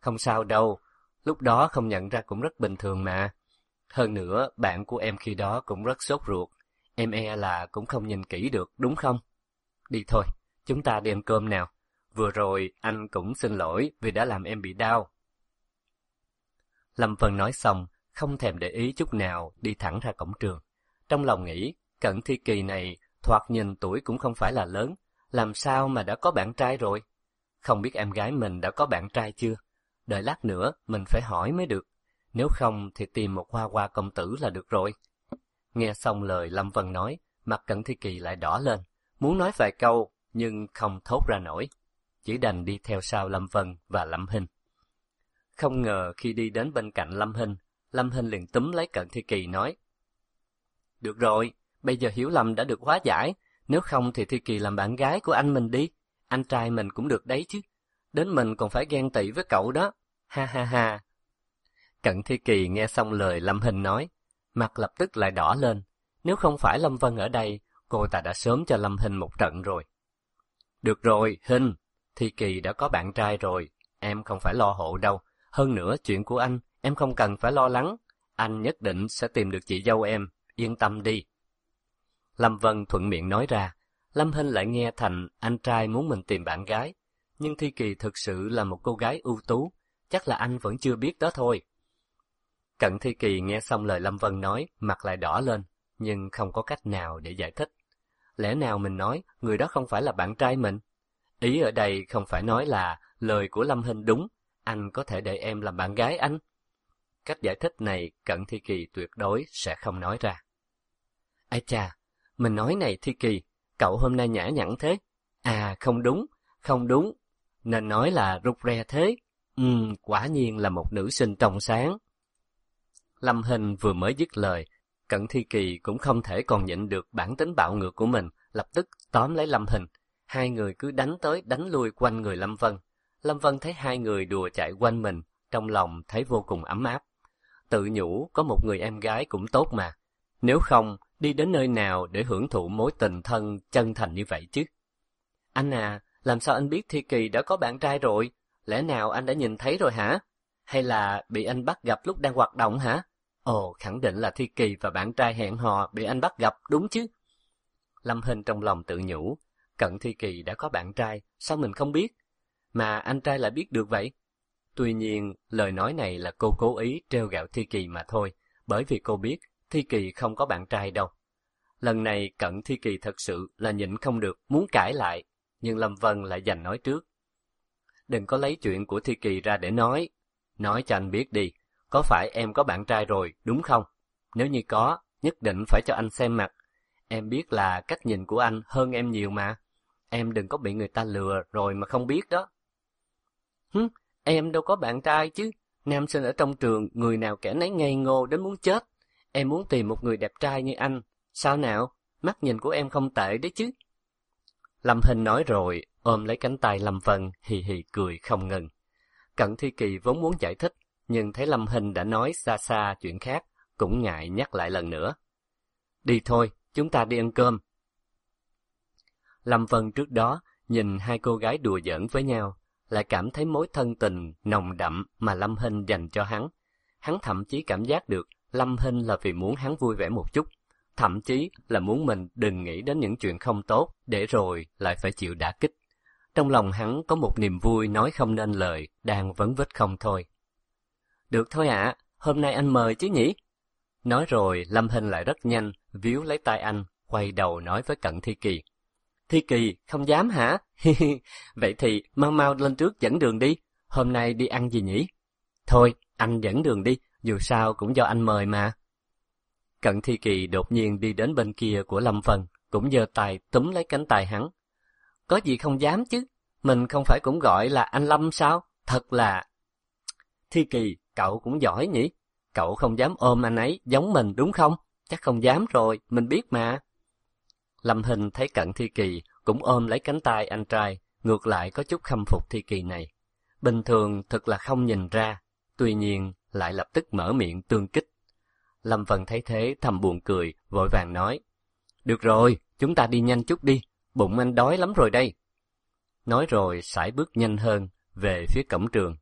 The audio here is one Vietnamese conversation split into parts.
Không sao đâu, lúc đó không nhận ra cũng rất bình thường mà. Hơn nữa, bạn của em khi đó cũng rất sốt ruột. Em e là cũng không nhìn kỹ được, đúng không? Đi thôi, chúng ta đi ăn cơm nào. Vừa rồi anh cũng xin lỗi vì đã làm em bị đau. Lâm Vân nói xong, không thèm để ý chút nào, đi thẳng ra cổng trường. Trong lòng nghĩ, Cận Thi Kỳ này thoạt nhìn tuổi cũng không phải là lớn, làm sao mà đã có bạn trai rồi? Không biết em gái mình đã có bạn trai chưa? Đợi lát nữa mình phải hỏi mới được, nếu không thì tìm một hoa hoa công tử là được rồi. Nghe xong lời Lâm Vân nói, mặt Cận Thi Kỳ lại đỏ lên, muốn nói vài câu nhưng không thốt ra nổi, chỉ đành đi theo sau Lâm Vân và Lâm Hinh. Không ngờ khi đi đến bên cạnh Lâm Hinh liền túm lấy Cận Thi Kỳ nói: Được rồi, bây giờ hiểu lầm đã được hóa giải, nếu không thì Thi Kỳ làm bạn gái của anh mình đi, anh trai mình cũng được đấy chứ, đến mình còn phải ghen tị với cậu đó, ha ha ha. Cận Thi Kỳ nghe xong lời Lâm Hinh nói, mặt lập tức lại đỏ lên, nếu không phải Lâm Vân ở đây, cô ta đã sớm cho Lâm Hinh một trận rồi. Được rồi, Hinh, Thi Kỳ đã có bạn trai rồi, em không phải lo hộ đâu, hơn nữa chuyện của anh, em không cần phải lo lắng, anh nhất định sẽ tìm được chị dâu em, yên tâm đi. Lâm Vân thuận miệng nói ra, Lâm Hinh lại nghe thành anh trai muốn mình tìm bạn gái, nhưng Thi Kỳ thực sự là một cô gái ưu tú, chắc là anh vẫn chưa biết đó thôi. Cận Thi Kỳ nghe xong lời Lâm Vân nói, mặt lại đỏ lên, nhưng không có cách nào để giải thích. Lẽ nào mình nói người đó không phải là bạn trai mình? Ý ở đây không phải nói là lời của Lâm Hinh đúng, anh có thể để em làm bạn gái anh. Cách giải thích này Cận Thi Kỳ tuyệt đối sẽ không nói ra. Ây chà, mình nói này Thi Kỳ, cậu hôm nay nhã nhặn thế. À không đúng, nên nói là rụt rè thế. Quả nhiên là một nữ sinh trong sáng. Lâm Hinh vừa mới dứt lời, Cận Thi Kỳ cũng không thể còn nhịn được bản tính bạo ngược của mình, lập tức tóm lấy Lâm Hinh. Hai người cứ đánh tới đánh lui quanh người Lâm Vân. Lâm Vân thấy hai người đùa chạy quanh mình, trong lòng thấy vô cùng ấm áp. Tự nhủ có một người em gái cũng tốt mà. Nếu không, đi đến nơi nào để hưởng thụ mối tình thân chân thành như vậy chứ? Anh à, làm sao anh biết Thi Kỳ đã có bạn trai rồi? Lẽ nào anh đã nhìn thấy rồi hả? Hay là bị anh bắt gặp lúc đang hoạt động hả? Ồ, khẳng định là Thi Kỳ và bạn trai hẹn hò bị anh bắt gặp đúng chứ? Lâm Hinh trong lòng tự nhủ, Cận Thi Kỳ đã có bạn trai, sao mình không biết? Mà anh trai lại biết được vậy? Tuy nhiên, lời nói này là cô cố ý trêu ghẹo Thi Kỳ mà thôi, bởi vì cô biết Thi Kỳ không có bạn trai đâu. Lần này Cận Thi Kỳ thật sự là nhịn không được, muốn cãi lại, nhưng Lâm Vân lại giành nói trước. Đừng có lấy chuyện của Thi Kỳ ra để nói cho anh biết đi, có phải em có bạn trai rồi, đúng không? Nếu như có, nhất định phải cho anh xem mặt. Em biết là cách nhìn của anh hơn em nhiều mà. Em đừng có bị người ta lừa rồi mà không biết đó. Em đâu có bạn trai chứ. Nam sinh ở trong trường, người nào kẻ nấy ngây ngô đến muốn chết. Em muốn tìm một người đẹp trai như anh. Sao nào? Mắt nhìn của em không tệ đấy chứ. Lâm Hinh nói rồi, ôm lấy cánh tay Lâm Vân, hì hì cười không ngừng. Cận Thi Kỳ vốn muốn giải thích, nhưng thấy Lâm Hinh đã nói xa xa chuyện khác, cũng ngại nhắc lại lần nữa. Đi thôi, chúng ta đi ăn cơm. Lâm Vân trước đó nhìn hai cô gái đùa giỡn với nhau, lại cảm thấy mối thân tình nồng đậm mà Lâm Hinh dành cho hắn. Hắn thậm chí cảm giác được Lâm Hinh là vì muốn hắn vui vẻ một chút, thậm chí là muốn mình đừng nghĩ đến những chuyện không tốt, để rồi lại phải chịu đả kích. Trong lòng hắn có một niềm vui nói không nên lời, đang vấn vít không thôi. Được thôi ạ, hôm nay anh mời chứ nhỉ? Nói rồi Lâm Hinh lại rất nhanh, víu lấy tay anh, quay đầu nói với Cận Thi Kỳ. Thi Kỳ, không dám hả? Vậy thì mau mau lên trước dẫn đường đi, hôm nay đi ăn gì nhỉ? Thôi, anh dẫn đường đi, dù sao cũng do anh mời mà. Cận Thi Kỳ đột nhiên đi đến bên kia của Lâm Vân, cũng giơ tay túm lấy cánh tay hắn. Có gì không dám chứ, mình không phải cũng gọi là anh Lâm sao? Thật là... Thi Kỳ, cậu cũng giỏi nhỉ? Cậu không dám ôm anh ấy giống mình đúng không? Chắc không dám rồi, mình biết mà. Lâm Hinh thấy Cận Thi Kỳ cũng ôm lấy cánh tay anh trai, ngược lại có chút khâm phục Thi Kỳ này. Bình thường thật là không nhìn ra, tuy nhiên lại lập tức mở miệng tương kích. Lâm Vân thấy thế thầm buồn cười, vội vàng nói. Được rồi, chúng ta đi nhanh chút đi, bụng anh đói lắm rồi đây. Nói rồi sải bước nhanh hơn, về phía cổng trường.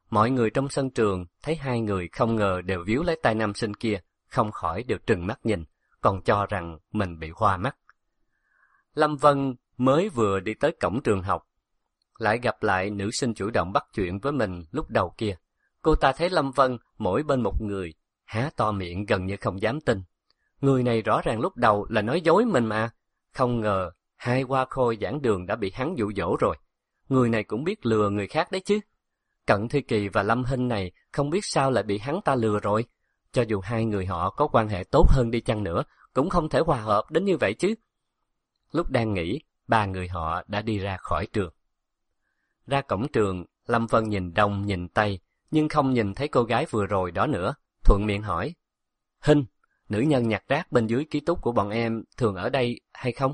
Mọi người trong sân trường thấy hai người không ngờ đều víu lấy tay nam sinh kia, không khỏi đều trừng mắt nhìn, còn cho rằng mình bị hoa mắt. Lâm Vân mới vừa đi tới cổng trường học, lại gặp lại nữ sinh chủ động bắt chuyện với mình lúc đầu kia. Cô ta thấy Lâm Vân mỗi bên một người, há to miệng gần như không dám tin. Người này rõ ràng lúc đầu là nói dối mình mà, không ngờ hai hoa khôi giảng đường đã bị hắn dụ dỗ rồi. Người này cũng biết lừa người khác đấy chứ. Cận Thi Kỳ và Lâm Hinh này không biết sao lại bị hắn ta lừa rồi. Cho dù hai người họ có quan hệ tốt hơn đi chăng nữa, cũng không thể hòa hợp đến như vậy chứ. Lúc đang nghĩ, ba người họ đã đi ra khỏi trường. Ra cổng trường, Lâm Vân nhìn đông nhìn tây, nhưng không nhìn thấy cô gái vừa rồi đó nữa, thuận miệng hỏi. Hinh, nữ nhân nhặt rác bên dưới ký túc của bọn em thường ở đây hay không?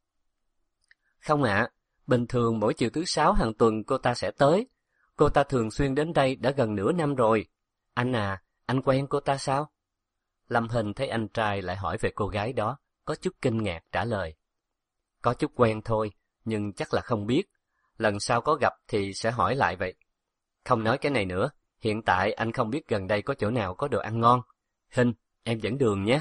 Không ạ, bình thường mỗi chiều thứ sáu hàng tuần cô ta sẽ tới. Cô ta thường xuyên đến đây đã gần nửa năm rồi. Anh à, anh quen cô ta sao? Lâm Hinh thấy anh trai lại hỏi về cô gái đó, có chút kinh ngạc trả lời. Có chút quen thôi, nhưng chắc là không biết. Lần sau có gặp thì sẽ hỏi lại vậy. Không nói cái này nữa, hiện tại anh không biết gần đây có chỗ nào có đồ ăn ngon. Hinh, em dẫn đường nhé.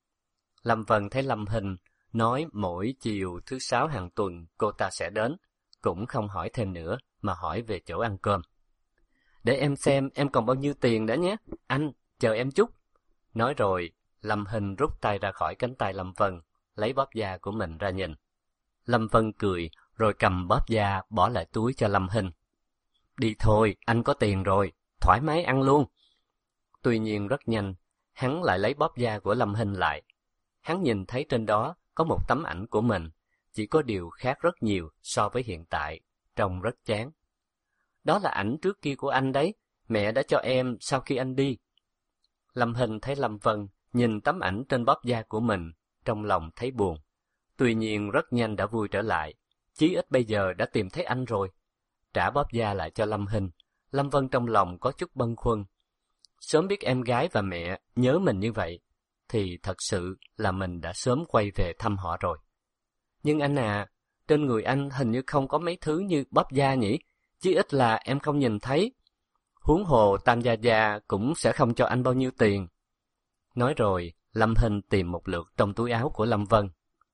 Lâm Vân thấy Lâm Hinh nói mỗi chiều thứ sáu hàng tuần cô ta sẽ đến, cũng không hỏi thêm nữa mà hỏi về chỗ ăn cơm. Để em xem em còn bao nhiêu tiền đã nhé, anh, chờ em chút. Nói rồi, Lâm Hinh rút tay ra khỏi cánh tay Lâm Vân, lấy bóp da của mình ra nhìn. Lâm Vân cười, rồi cầm bóp da bỏ lại túi cho Lâm Hinh. Đi thôi, anh có tiền rồi, thoải mái ăn luôn. Tuy nhiên rất nhanh, hắn lại lấy bóp da của Lâm Hinh lại. Hắn nhìn thấy trên đó có một tấm ảnh của mình, chỉ có điều khác rất nhiều so với hiện tại, trông rất chán. Đó là ảnh trước kia của anh đấy, mẹ đã cho em sau khi anh đi. Lâm Hinh thấy Lâm Vân nhìn tấm ảnh trên bóp da của mình, trong lòng thấy buồn. Tuy nhiên rất nhanh đã vui trở lại, chí ít bây giờ đã tìm thấy anh rồi. Trả bóp da lại cho Lâm Hinh, Lâm Vân trong lòng có chút bâng khuâng. Sớm biết em gái và mẹ nhớ mình như vậy, thì thật sự là mình đã sớm quay về thăm họ rồi. Nhưng anh à, trên người anh hình như không có mấy thứ như bóp da nhỉ, chí ít là em không nhìn thấy. Huống hồ Tam Gia Gia cũng sẽ không cho anh bao nhiêu tiền. Nói rồi, Lâm Hinh tìm một lượt trong túi áo của Lâm Vân.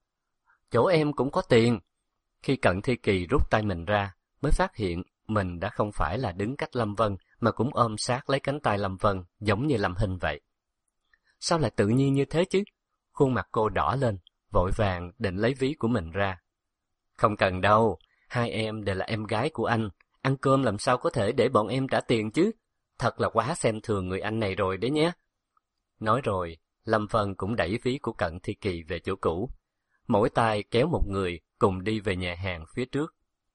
Chỗ em cũng có tiền. Khi Cận Thi Kỳ rút tay mình ra, mới phát hiện mình đã không phải là đứng cách Lâm Vân, mà cũng ôm sát lấy cánh tay Lâm Vân, giống như Lâm Hinh vậy. Sao lại tự nhiên như thế chứ? Khuôn mặt cô đỏ lên, vội vàng định lấy ví của mình ra. Không cần đâu, hai em đều là em gái của anh, ăn cơm làm sao có thể để bọn em trả tiền chứ? Thật là quá xem thường người anh này rồi đấy nhé. Nói rồi, Lâm Vân cũng đẩy ví của Cận Thi Kỳ về chỗ cũ. Mỗi tay kéo một người cùng đi về nhà hàng phía trước.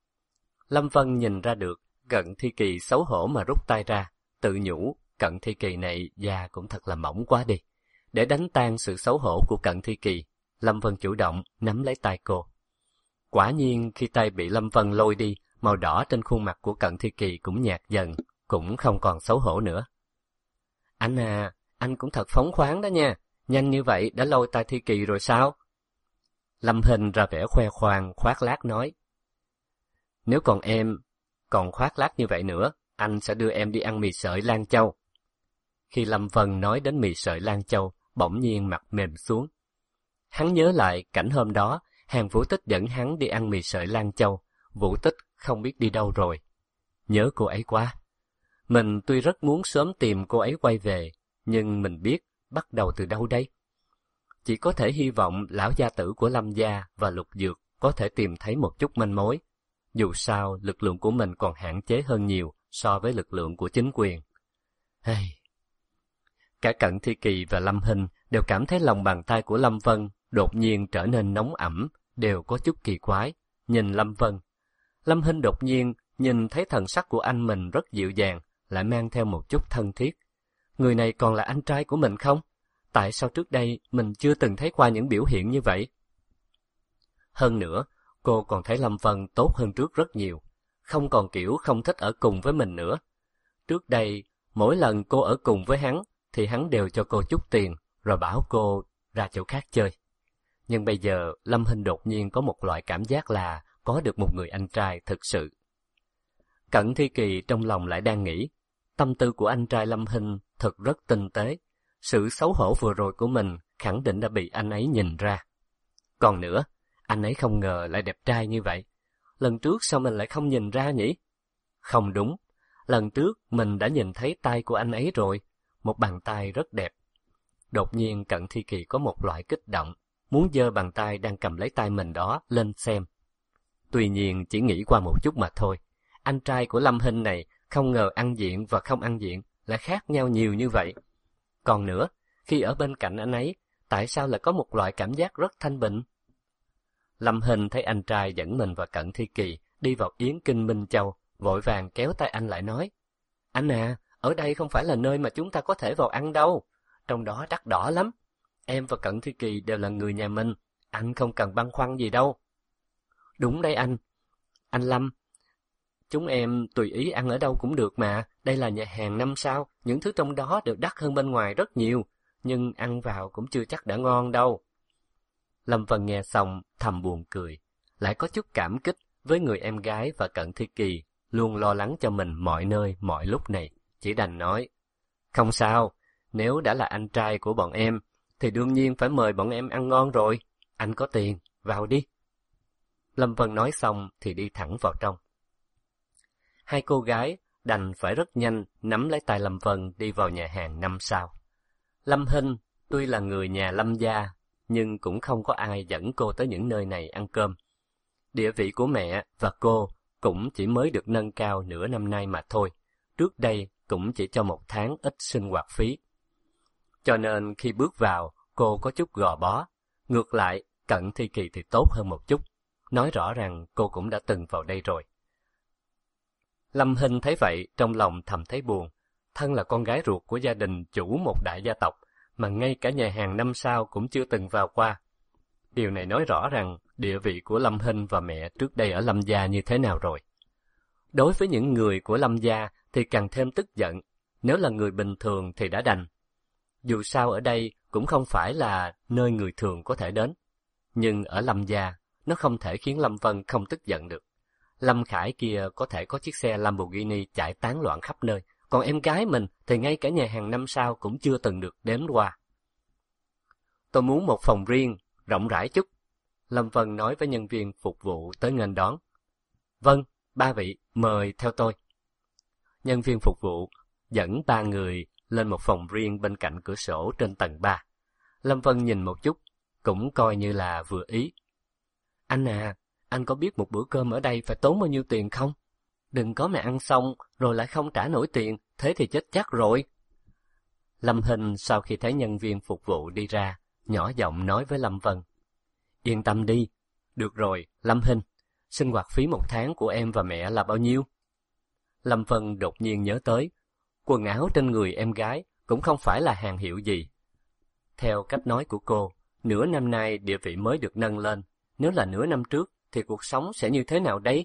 Lâm Vân nhìn ra được Cận Thi Kỳ xấu hổ mà rút tay ra, tự nhủ Cận Thi Kỳ này da cũng thật là mỏng quá đi. Để đánh tan sự xấu hổ của Cận Thi Kỳ, Lâm Vân chủ động nắm lấy tay cô. Quả nhiên khi tay bị Lâm Vân lôi đi, màu đỏ trên khuôn mặt của Cận Thi Kỳ cũng nhạt dần, cũng không còn xấu hổ nữa. Anh à, anh cũng thật phóng khoáng đó nha, nhanh như vậy đã lôi tay Thi Kỳ rồi sao? Lâm Hinh ra vẻ khoe khoang khoác lác nói. Nếu còn em còn khoác lác như vậy nữa, anh sẽ đưa em đi ăn mì sợi Lan Châu. Khi Lâm Vân nói đến mì sợi Lan Châu, bỗng nhiên mặt mềm xuống. Hắn nhớ lại cảnh hôm đó, Hàn Vũ Tích dẫn hắn đi ăn mì sợi Lan Châu, Vũ Tích không biết đi đâu rồi. Nhớ cô ấy quá. Mình tuy rất muốn sớm tìm cô ấy quay về, nhưng mình biết bắt đầu từ đâu đây? Chỉ có thể hy vọng lão gia tử của Lâm gia và Lục Dược có thể tìm thấy một chút manh mối. Dù sao, lực lượng của mình còn hạn chế hơn nhiều so với lực lượng của chính quyền. Cả Cận Thi Kỳ và Lâm Hinh đều cảm thấy lòng bàn tay của Lâm Vân đột nhiên trở nên nóng ẩm, đều có chút kỳ quái, nhìn Lâm Vân. Lâm Hinh đột nhiên nhìn thấy thần sắc của anh mình rất dịu dàng, lại mang theo một chút thân thiết. Người này còn là anh trai của mình không? Tại sao trước đây mình chưa từng thấy qua những biểu hiện như vậy? Hơn nữa, cô còn thấy Lâm Vân tốt hơn trước rất nhiều, không còn kiểu không thích ở cùng với mình nữa. Trước đây, mỗi lần cô ở cùng với hắn, thì hắn đều cho cô chút tiền, rồi bảo cô ra chỗ khác chơi. Nhưng bây giờ, Lâm Hinh đột nhiên có một loại cảm giác là có được một người anh trai thực sự. Cận Thi Kỳ trong lòng lại đang nghĩ, Tâm tư của anh trai Lâm Hinh thật rất tinh tế. Sự xấu hổ vừa rồi của mình khẳng định đã bị anh ấy nhìn ra. Còn nữa, anh ấy không ngờ lại đẹp trai như vậy. Lần trước sao mình lại không nhìn ra nhỉ? Không đúng, lần trước mình đã nhìn thấy tay của anh ấy rồi, một bàn tay rất đẹp. Đột nhiên Cận Thi Kỳ có một loại kích động, muốn giơ bàn tay đang cầm lấy tay mình đó lên xem. Tuy nhiên chỉ nghĩ qua một chút mà thôi. Anh trai của Lâm Hinh này không ngờ ăn diện và không ăn diện lại khác nhau nhiều như vậy. Còn nữa, khi ở bên cạnh anh ấy, tại sao lại có một loại cảm giác rất thanh bình? Lâm Hinh thấy anh trai dẫn mình và Cận Thi Kỳ đi vào Yến Kinh Minh Châu, vội vàng kéo tay anh lại nói: Anh à, ở đây không phải là nơi mà chúng ta có thể vào ăn đâu. Trong đó đắt đỏ lắm. Em và Cận Thi Kỳ đều là người nhà mình, anh không cần băn khoăn gì đâu. Đúng đấy anh. Anh Lâm, chúng em tùy ý ăn ở đâu cũng được mà. Đây là nhà hàng 5 sao, những thứ trong đó đều đắt hơn bên ngoài rất nhiều. Nhưng ăn vào cũng chưa chắc đã ngon đâu. Lâm Vân nghe xong thầm buồn cười, lại có chút cảm kích với người em gái và Cận Thi Kỳ luôn lo lắng cho mình mọi nơi mọi lúc này, chỉ đành nói: Không sao, nếu đã là anh trai của bọn em thì đương nhiên phải mời bọn em ăn ngon rồi. Anh có tiền, vào đi. Lâm Vân nói xong thì đi thẳng vào trong. Hai cô gái đành phải rất nhanh nắm lấy tay Lâm Vân đi vào nhà hàng 5 sao. Lâm Hinh tuy là người nhà Lâm gia, nhưng cũng không có ai dẫn cô tới những nơi này ăn cơm. Địa vị của mẹ và cô cũng chỉ mới được nâng cao nửa năm nay mà thôi. Trước đây cũng chỉ cho 1 tháng ít sinh hoạt phí. Cho nên khi bước vào, cô có chút gò bó. Ngược lại, Cận Thi Kỳ thì tốt hơn một chút. Nói rõ rằng cô cũng đã từng vào đây rồi. Lâm Hinh thấy vậy, trong lòng thầm thấy buồn. Thân là con gái ruột của gia đình chủ một đại gia tộc, mà ngay cả nhà hàng 5 sao cũng chưa từng vào qua. Điều này nói rõ rằng địa vị của Lâm Hinh và mẹ trước đây ở Lâm gia như thế nào rồi. Đối với những người của Lâm gia thì càng thêm tức giận, nếu là người bình thường thì đã đành. Dù sao ở đây cũng không phải là nơi người thường có thể đến. Nhưng ở Lâm gia, nó không thể khiến Lâm Vân không tức giận được. Lâm Khải kia có thể có chiếc xe Lamborghini chạy tán loạn khắp nơi, còn em gái mình thì ngay cả nhà hàng 5 sao cũng chưa từng được đến qua. Tôi muốn một phòng riêng, rộng rãi chút. Lâm Vân nói với nhân viên phục vụ tới nghênh đón. Vâng, 3 vị, mời theo tôi. Nhân viên phục vụ dẫn 3 người lên một phòng riêng bên cạnh cửa sổ trên tầng 3. Lâm Vân nhìn một chút, cũng coi như là vừa ý. Anh à, anh có biết một bữa cơm ở đây phải tốn bao nhiêu tiền không? Đừng có mà ăn xong rồi lại không trả nổi tiền, thế thì chết chắc rồi. Lâm Hinh sau khi thấy nhân viên phục vụ đi ra, nhỏ giọng nói với Lâm Vân. Yên tâm đi. Được rồi, Lâm Hinh, sinh hoạt phí 1 tháng của em và mẹ là bao nhiêu? Lâm Vân đột nhiên nhớ tới, quần áo trên người em gái cũng không phải là hàng hiệu gì. Theo cách nói của cô, nửa năm nay địa vị mới được nâng lên, nếu là nửa năm trước thì cuộc sống sẽ như thế nào đấy?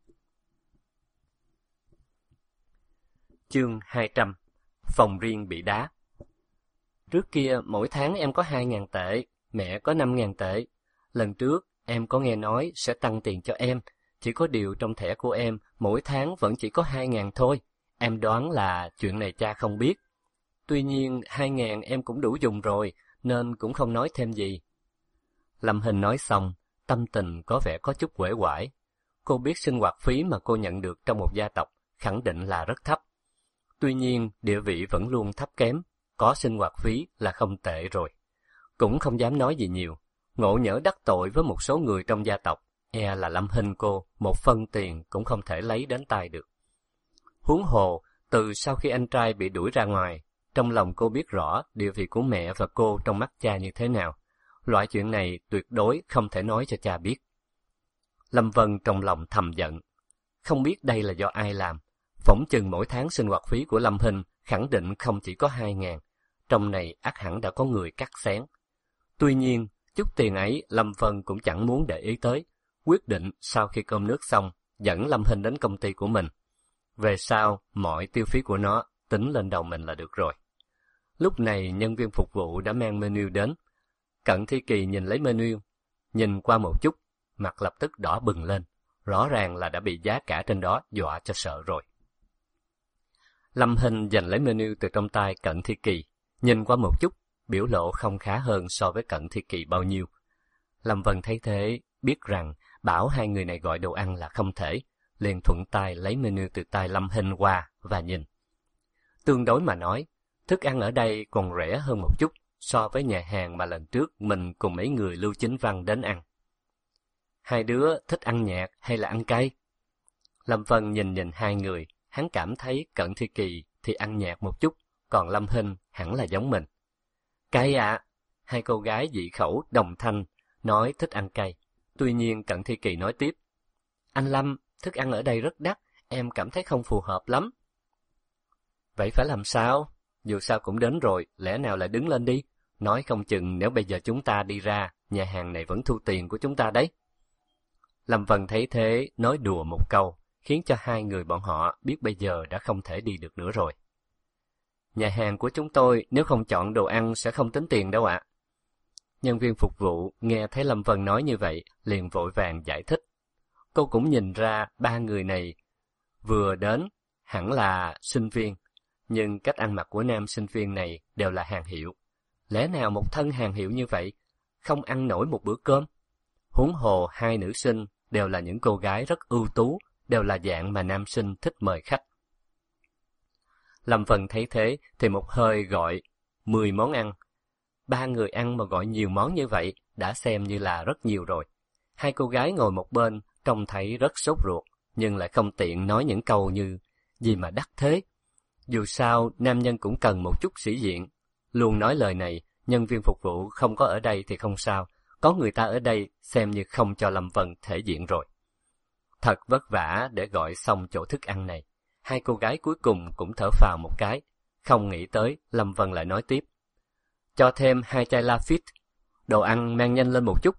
Chương 200. Phòng riêng bị đá. Trước kia mỗi tháng em có 2.000 tệ, mẹ có 5.000 tệ. Lần trước em có nghe nói sẽ tăng tiền cho em, chỉ có điều trong thẻ của em mỗi tháng vẫn chỉ có 2.000 thôi. Em đoán là chuyện này cha không biết. Tuy nhiên 2.000 em cũng đủ dùng rồi, nên cũng không nói thêm gì. Lâm Hinh nói xong, tâm tình có vẻ có chút uể oải. Cô biết sinh hoạt phí mà cô nhận được trong một gia tộc khẳng định là rất thấp. Tuy nhiên địa vị vẫn luôn thấp kém, có sinh hoạt phí là không tệ rồi. Cũng không dám nói gì nhiều, ngộ nhỡ đắc tội với một số người trong gia tộc, e là Lâm Hinh cô một phân tiền cũng không thể lấy đến tay được. Huống hồ, từ sau khi anh trai bị đuổi ra ngoài, trong lòng cô biết rõ địa vị của mẹ và cô trong mắt cha như thế nào. Loại chuyện này tuyệt đối không thể nói cho cha biết. Lâm Vân trong lòng thầm giận. Không biết đây là do ai làm. Phỏng chừng mỗi tháng sinh hoạt phí của Lâm Hinh khẳng định không chỉ có 2.000. Trong này ắt hẳn đã có người cắt xén. Tuy nhiên, chút tiền ấy Lâm Vân cũng chẳng muốn để ý tới. Quyết định sau khi cơm nước xong, dẫn Lâm Hinh đến công ty của mình. Về sau, mọi tiêu phí của nó tính lên đầu mình là được rồi. Lúc này nhân viên phục vụ đã mang menu đến. Cận Thi Kỳ nhìn lấy menu, nhìn qua một chút, mặt lập tức đỏ bừng lên. Rõ ràng là đã bị giá cả trên đó dọa cho sợ rồi. Lâm Hinh giành lấy menu từ trong tay Cận Thi Kỳ, nhìn qua một chút, biểu lộ không khá hơn so với Cận Thi Kỳ bao nhiêu. Lâm Vân thấy thế, biết rằng bảo hai người này gọi đồ ăn là không thể, liền thuận tay lấy menu từ tay Lâm Hinh qua và nhìn. Tương đối mà nói, thức ăn ở đây còn rẻ hơn một chút so với nhà hàng mà lần trước mình cùng mấy người Lưu Chính Văn đến ăn. Hai đứa thích ăn nhạt hay là ăn cay? Lâm Vân nhìn hai người, hắn cảm thấy Cận Thi Kỳ thì ăn nhạt một chút, còn Lâm Hinh hẳn là giống mình. Cay ạ! Hai cô gái dị khẩu đồng thanh, nói thích ăn cay. Tuy nhiên Cận Thi Kỳ nói tiếp, anh Lâm, thức ăn ở đây rất đắt, em cảm thấy không phù hợp lắm. Vậy phải làm sao? Dù sao cũng đến rồi, lẽ nào lại đứng lên đi? Nói không chừng nếu bây giờ chúng ta đi ra, nhà hàng này vẫn thu tiền của chúng ta đấy. Lâm Vân thấy thế, nói đùa một câu, khiến cho hai người bọn họ biết bây giờ đã không thể đi được nữa rồi. Nhà hàng của chúng tôi nếu không chọn đồ ăn sẽ không tính tiền đâu ạ. Nhân viên phục vụ nghe thấy Lâm Vân nói như vậy, liền vội vàng giải thích. Cô cũng nhìn ra ba người này vừa đến hẳn là sinh viên, nhưng cách ăn mặc của nam sinh viên này đều là hàng hiệu. Lẽ nào một thân hàng hiệu như vậy không ăn nổi một bữa cơm? Huống hồ hai nữ sinh đều là những cô gái rất ưu tú, đều là dạng mà nam sinh thích mời khách. Lâm Vân thấy thế thì một hơi gọi 10 món ăn. Ba người ăn mà gọi nhiều món như vậy đã xem như là rất nhiều rồi. Hai cô gái ngồi một bên trông thấy rất sốt ruột, nhưng lại không tiện nói những câu như gì mà đắt thế. Dù sao nam nhân cũng cần một chút sĩ diện. Luôn nói lời này, nhân viên phục vụ không có ở đây thì không sao, có người ta ở đây xem như không cho Lâm Vân thể diện rồi. Thật vất vả để gọi xong chỗ thức ăn này, hai cô gái cuối cùng cũng thở phào một cái. Không nghĩ tới Lâm Vân lại nói tiếp, cho thêm 2 chai Lafite, đồ ăn mang nhanh lên một chút.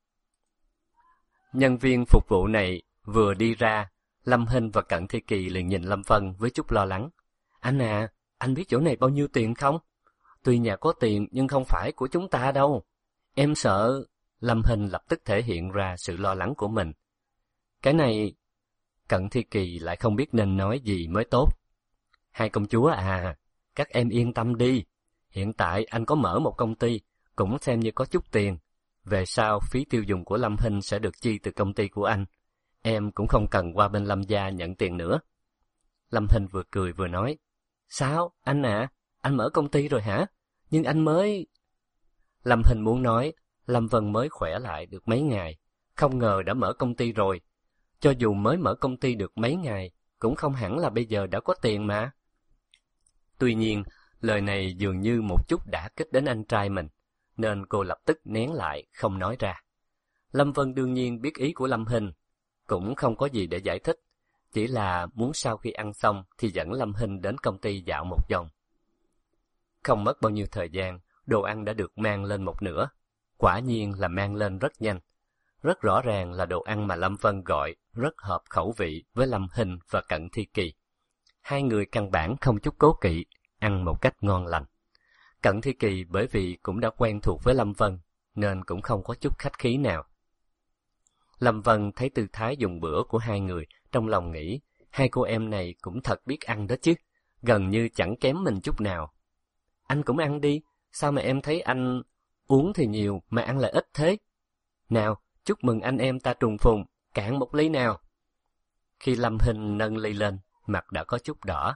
Nhân viên phục vụ này vừa đi ra, Lâm Hinh và Cận Thi Kỳ liền nhìn Lâm Vân với chút lo lắng. Anh à, anh biết chỗ này bao nhiêu tiền không? Tuy nhà có tiền nhưng không phải của chúng ta đâu. Em sợ... Lâm Hinh lập tức thể hiện ra sự lo lắng của mình. Cái này... Cận Thi Kỳ lại không biết nên nói gì mới tốt. Hai công chúa à, các em yên tâm đi. Hiện tại anh có mở một công ty, cũng xem như có chút tiền. Về sau phí tiêu dùng của Lâm Hinh sẽ được chi từ công ty của anh. Em cũng không cần qua bên Lâm gia nhận tiền nữa. Lâm Hinh vừa cười vừa nói, sao, anh à, anh mở công ty rồi hả? Nhưng anh mới... Lâm Hinh muốn nói, Lâm Vân mới khỏe lại được mấy ngày, không ngờ đã mở công ty rồi. Cho dù mới mở công ty được mấy ngày, cũng không hẳn là bây giờ đã có tiền mà. Tuy nhiên, lời này dường như một chút đả kích đến anh trai mình, nên cô lập tức nén lại, không nói ra. Lâm Vân đương nhiên biết ý của Lâm Hinh, cũng không có gì để giải thích, chỉ là muốn sau khi ăn xong thì dẫn Lâm Hinh đến công ty dạo một vòng. Không mất bao nhiêu thời gian, đồ ăn đã được mang lên một nửa. Quả nhiên là mang lên rất nhanh. Rất rõ ràng là đồ ăn mà Lâm Vân gọi rất hợp khẩu vị với Lâm Hinh và Cận Thi Kỳ. Hai người căn bản không chút cố kỵ, ăn một cách ngon lành. Cận Thi Kỳ bởi vì cũng đã quen thuộc với Lâm Vân, nên cũng không có chút khách khí nào. Lâm Vân thấy tư thái dùng bữa của hai người, trong lòng nghĩ, hai cô em này cũng thật biết ăn đó chứ, gần như chẳng kém mình chút nào. Anh cũng ăn đi, sao mà em thấy anh uống thì nhiều mà ăn lại ít thế? Nào, chúc mừng anh em ta trùng phùng, cạn một ly nào. Khi Lâm Hinh nâng ly lên, mặt đã có chút đỏ.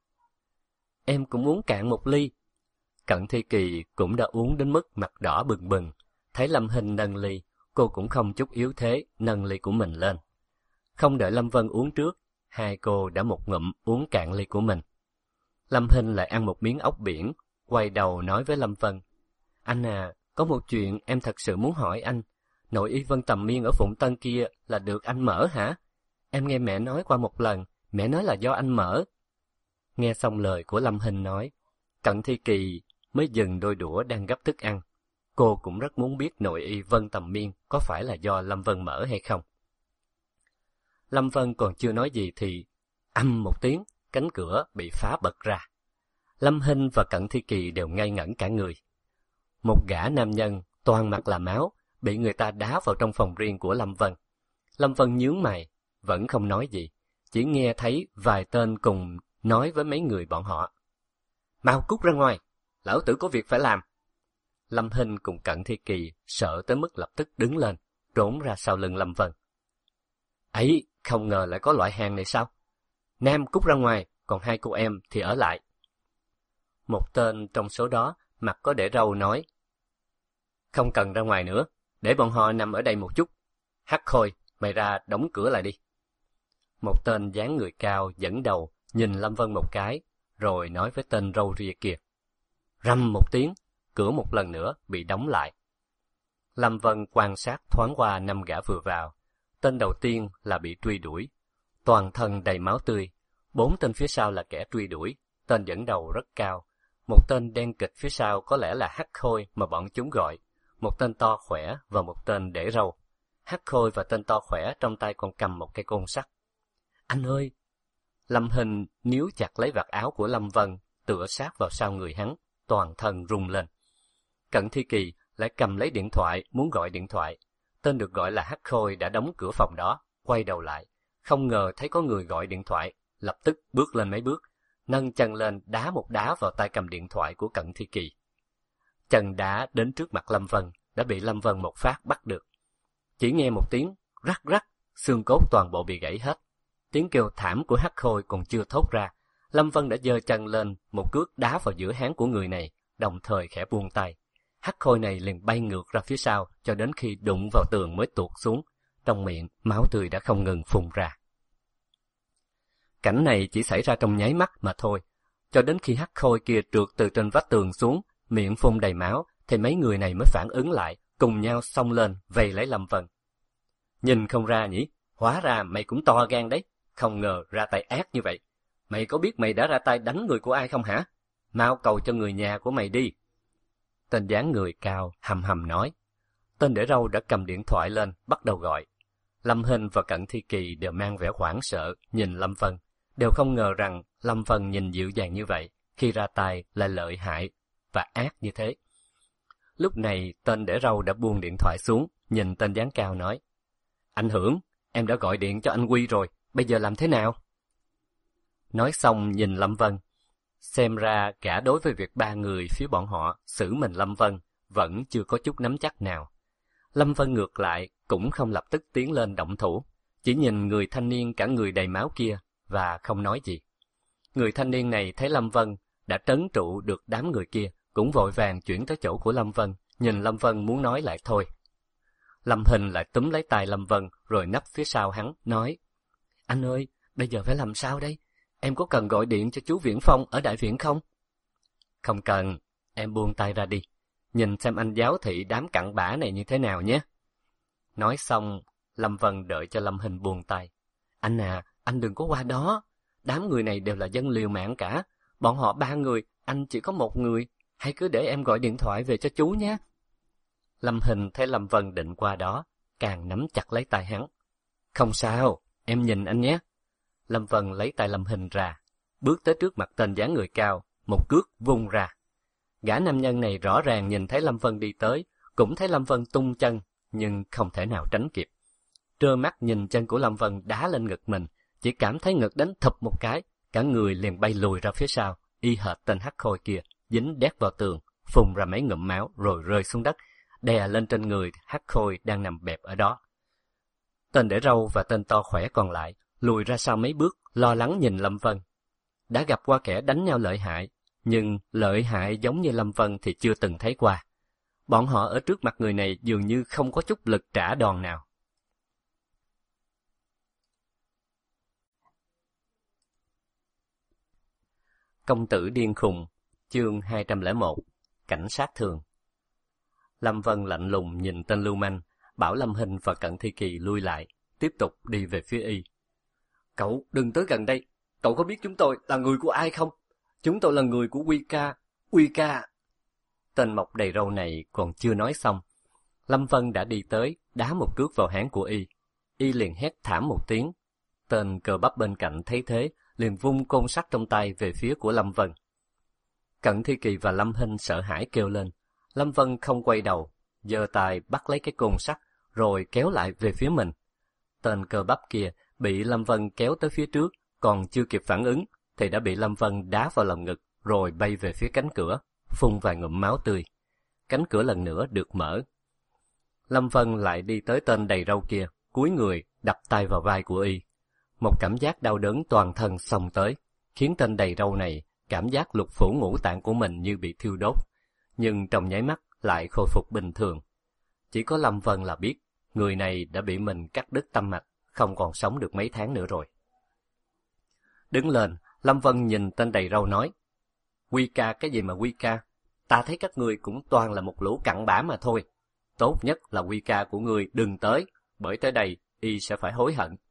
Em cũng muốn cạn một ly. Cận Thi Kỳ cũng đã uống đến mức mặt đỏ bừng bừng. Thấy Lâm Hinh nâng ly, cô cũng không chút yếu thế nâng ly của mình lên. Không đợi Lâm Vân uống trước, hai cô đã một ngụm uống cạn ly của mình. Lâm Hinh lại ăn một miếng ốc biển, quay đầu nói với Lâm Vân. Anh à, có một chuyện em thật sự muốn hỏi anh. Nội y Vân Tầm Miên ở Phụng Tân kia là được anh mở hả? Em nghe mẹ nói qua một lần, mẹ nói là do anh mở. Nghe xong lời của Lâm Hinh nói, Cận Thi Kỳ mới dừng đôi đũa đang gấp thức ăn. Cô cũng rất muốn biết nội y Vân Tầm Miên có phải là do Lâm Vân mở hay không. Lâm Vân còn chưa nói gì thì ầm một tiếng, cánh cửa bị phá bật ra. Lâm Hinh và Cận Thi Kỳ đều ngây ngẩn cả người. Một gã nam nhân toàn mặt là máu bị người ta đá vào trong phòng riêng của Lâm Vân. Lâm Vân nhướng mày, vẫn không nói gì, chỉ nghe thấy vài tên cùng nói với mấy người bọn họ: Mau cút ra ngoài, lão tử có việc phải làm. Lâm Hinh cùng Cận Thi Kỳ sợ tới mức lập tức đứng lên, trốn ra sau lưng Lâm Vân. Ấy, không ngờ lại có loại hàng này sao? Nam cút ra ngoài, còn hai cô em thì ở lại. Một tên trong số đó, mặt có để râu nói: Không cần ra ngoài nữa, để bọn họ nằm ở đây một chút. Hắc Khôi, mày ra đóng cửa lại đi. Một tên dáng người cao dẫn đầu nhìn Lâm Vân một cái, rồi nói với tên râu ria kia: Rầm một tiếng, cửa một lần nữa bị đóng lại. Lâm Vân quan sát thoáng qua 5 gã vừa vào. Tên đầu tiên là bị truy đuổi, toàn thân đầy máu tươi. 4 tên phía sau là kẻ truy đuổi, tên dẫn đầu rất cao. Một tên đen kịt phía sau có lẽ là Hắc Khôi mà bọn chúng gọi. Một tên to khỏe và một tên để râu. Hắc Khôi và tên to khỏe trong tay còn cầm một cây côn sắt. Anh ơi! Lâm Hinh níu chặt lấy vạt áo của Lâm Vân, tựa sát vào sau người hắn, toàn thân rung lên. Cận Thi Kỳ lại cầm lấy điện thoại, muốn gọi điện thoại. Tên được gọi là Hắc Khôi đã đóng cửa phòng đó, quay đầu lại, không ngờ thấy có người gọi điện thoại, lập tức bước lên mấy bước, nâng chân lên đá một đá vào tay cầm điện thoại của Cận Thi Kỳ. Chân đá đến trước mặt Lâm Vân, đã bị Lâm Vân một phát bắt được. Chỉ nghe một tiếng rắc rắc, xương cốt toàn bộ bị gãy hết. Tiếng kêu thảm của Hắc Khôi còn chưa thốt ra, Lâm Vân đã giơ chân lên, một cước đá vào giữa háng của người này, đồng thời khẽ buông tay. Hắc Khôi này liền bay ngược ra phía sau, cho đến khi đụng vào tường mới tuột xuống. Trong miệng, máu tươi đã không ngừng phun ra. Cảnh này chỉ xảy ra trong nháy mắt mà thôi. Cho đến khi Hắc Khôi kia trượt từ trên vách tường xuống, miệng phun đầy máu, thì mấy người này mới phản ứng lại, cùng nhau xông lên, vây lấy Lâm Vân. Nhìn không ra nhỉ? Hóa ra mày cũng to gan đấy. Không ngờ ra tay ác như vậy. Mày có biết mày đã ra tay đánh người của ai không hả? Mau cầu cho người nhà của mày đi. Tên dáng người cao hầm hầm nói. Tên để râu đã cầm điện thoại lên, bắt đầu gọi. Lâm Hinh và Cận Thi Kỳ đều mang vẻ hoảng sợ, nhìn Lâm Vân. Đều không ngờ rằng Lâm Vân nhìn dịu dàng như vậy, khi ra tay lại lợi hại và ác như thế. Lúc này, tên để râu đã buông điện thoại xuống, nhìn tên dáng cao nói. Anh Hưởng, em đã gọi điện cho anh Quy rồi, bây giờ làm thế nào? Nói xong nhìn Lâm Vân. Xem ra cả đối với việc 3 người phía bọn họ xử mình Lâm Vân vẫn chưa có chút nắm chắc nào. Lâm Vân ngược lại cũng không lập tức tiến lên động thủ, chỉ nhìn người thanh niên cả người đầy máu kia và không nói gì. Người thanh niên này thấy Lâm Vân đã trấn trụ được đám người kia, cũng vội vàng chuyển tới chỗ của Lâm Vân, nhìn Lâm Vân muốn nói lại thôi. Lâm Hinh lại túm lấy tay Lâm Vân rồi nấp phía sau hắn, nói: Anh ơi, bây giờ phải làm sao đây? Em có cần gọi điện cho chú Viễn Phong ở Đại Viện không? Không cần, em buông tay ra đi. Nhìn xem anh giáo thị đám cặn bã này như thế nào nhé. Nói xong, Lâm Vân đợi cho Lâm Hinh buông tay. Anh à, anh đừng có qua đó. Đám người này đều là dân liều mạng cả. Bọn họ 3 người, anh chỉ có 1 người. Hãy cứ để em gọi điện thoại về cho chú nhé. Lâm Hinh thấy Lâm Vân định qua đó, càng nắm chặt lấy tay hắn. Không sao, em nhìn anh nhé. Lâm Vân lấy tay Lâm Hinh ra, bước tới trước mặt tên dáng người cao, một cước vung ra. Gã nam nhân này rõ ràng nhìn thấy Lâm Vân đi tới, cũng thấy Lâm Vân tung chân, nhưng không thể nào tránh kịp. Trơ mắt nhìn chân của Lâm Vân đá lên ngực mình, chỉ cảm thấy ngực đánh thụp một cái, cả người liền bay lùi ra phía sau, y hệt tên Hắc Khôi kia, dính đét vào tường, phun ra mấy ngụm máu rồi rơi xuống đất, đè lên trên người Hắc Khôi đang nằm bẹp ở đó. Tên để râu và tên to khỏe còn lại lùi ra sau mấy bước, lo lắng nhìn Lâm Vân. Đã gặp qua kẻ đánh nhau lợi hại, nhưng lợi hại giống như Lâm Vân thì chưa từng thấy qua. Bọn họ ở trước mặt người này dường như không có chút lực trả đòn nào. Công tử điên khùng, chương 201, cảnh sát thường. Lâm Vân lạnh lùng nhìn tên lưu manh, bảo Lâm Hinh và Cận Thi Kỳ lui lại, tiếp tục đi về phía y. Cậu đừng tới gần đây, cậu có biết chúng tôi là người của ai không? Chúng tôi là người của Quy Ca, Quy Ca. Tên mọc đầy râu này còn chưa nói xong, Lâm Vân đã đi tới, đá một cước vào háng của y. Y liền hét thảm một tiếng. Tên cờ bắp bên cạnh thấy thế, liền vung côn sắt trong tay về phía của Lâm Vân. Cận Thi Kỳ và Lâm Hinh sợ hãi kêu lên. Lâm Vân không quay đầu, giơ tay bắt lấy cái côn sắt, rồi kéo lại về phía mình. Tên cơ bắp kia bị Lâm Vân kéo tới phía trước, còn chưa kịp phản ứng, thì đã bị Lâm Vân đá vào lồng ngực rồi bay về phía cánh cửa, phun vài ngụm máu tươi. Cánh cửa lần nữa được mở. Lâm Vân lại đi tới tên đầy râu kia, cúi người đập tay vào vai của y. Một cảm giác đau đớn toàn thân xông tới, khiến tên đầy râu này cảm giác lục phủ ngũ tạng của mình như bị thiêu đốt, nhưng trong nháy mắt lại khôi phục bình thường. Chỉ có Lâm Vân là biết, người này đã bị mình cắt đứt tâm mạch, không còn sống được mấy tháng nữa rồi. Đứng lên, Lâm Vân nhìn tên đầy râu nói, Quy ca cái gì mà Quy ca, ta thấy các ngươi cũng toàn là một lũ cặn bã mà thôi. Tốt nhất là Quy ca của ngươi đừng tới, bởi tới đây y sẽ phải hối hận.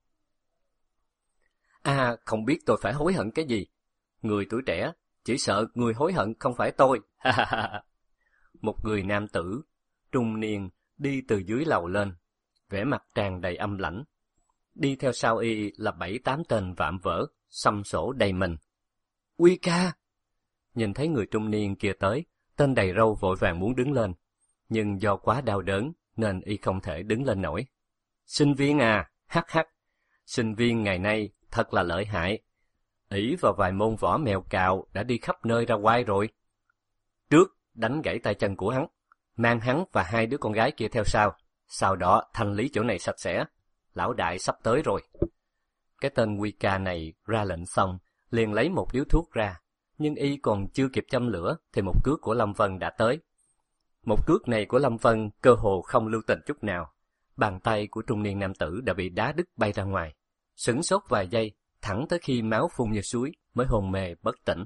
À, không biết tôi phải hối hận cái gì. Người tuổi trẻ, chỉ sợ người hối hận không phải tôi. Một người nam tử, trung niên, đi từ dưới lầu lên, vẻ mặt tràn đầy âm lãnh. Đi theo sau y là 7-8 tên vạm vỡ, xăm sổ đầy mình. Quy ca! Nhìn thấy người trung niên kia tới, tên đầy râu vội vàng muốn đứng lên, nhưng do quá đau đớn nên y không thể đứng lên nổi. Sinh viên à, hắc hắc, sinh viên ngày nay thật là lợi hại. ỷ vào vài môn võ mèo cào đã đi khắp nơi ra oai rồi. Trước đánh gãy tay chân của hắn, mang hắn và 2 đứa con gái kia theo sau đó thanh lý chỗ này sạch sẽ. Lão đại sắp tới rồi. Cái tên Quy ca này ra lệnh xong, liền lấy một điếu thuốc ra, nhưng y còn chưa kịp châm lửa thì một cước của Lâm Vân đã tới. Một cước này của Lâm Vân cơ hồ không lưu tình chút nào. Bàn tay của trung niên nam tử đã bị đá đứt bay ra ngoài, sửng sốt vài giây, thẳng tới khi máu phun như suối mới hôn mê bất tỉnh.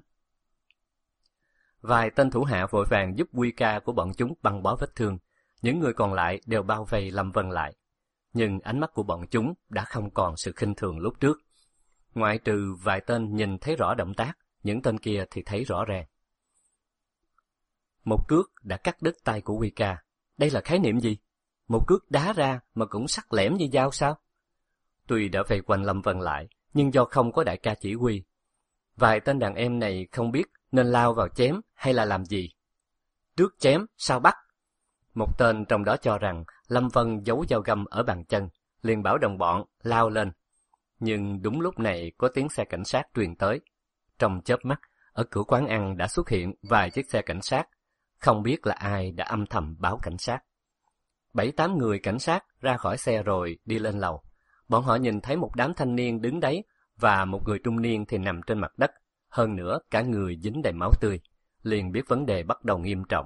Vài tên thủ hạ vội vàng giúp Quy ca của bọn chúng băng bó vết thương, những người còn lại đều bao vây Lâm Vân lại. Nhưng ánh mắt của bọn chúng đã không còn sự khinh thường lúc trước. Ngoại trừ vài tên nhìn thấy rõ động tác, những tên kia thì thấy rõ ràng. Một cước đã cắt đứt tay của Quy ca. Đây là khái niệm gì? Một cước đá ra mà cũng sắc lẻm như dao sao? Tuy đã vây quanh Lâm Vân lại, nhưng do không có đại ca chỉ huy, vài tên đàn em này không biết nên lao vào chém hay là làm gì. Trước chém, sau bắt. Một tên trong đó cho rằng Lâm Vân giấu dao găm ở bàn chân, liền bảo đồng bọn lao lên. Nhưng đúng lúc này có tiếng xe cảnh sát truyền tới. Trong chớp mắt, ở cửa quán ăn đã xuất hiện vài chiếc xe cảnh sát. Không biết là ai đã âm thầm báo cảnh sát. 7-8 người cảnh sát ra khỏi xe rồi đi lên lầu. Bọn họ nhìn thấy một đám thanh niên đứng đấy và một người trung niên thì nằm trên mặt đất, hơn nữa cả người dính đầy máu tươi, liền biết vấn đề bắt đầu nghiêm trọng.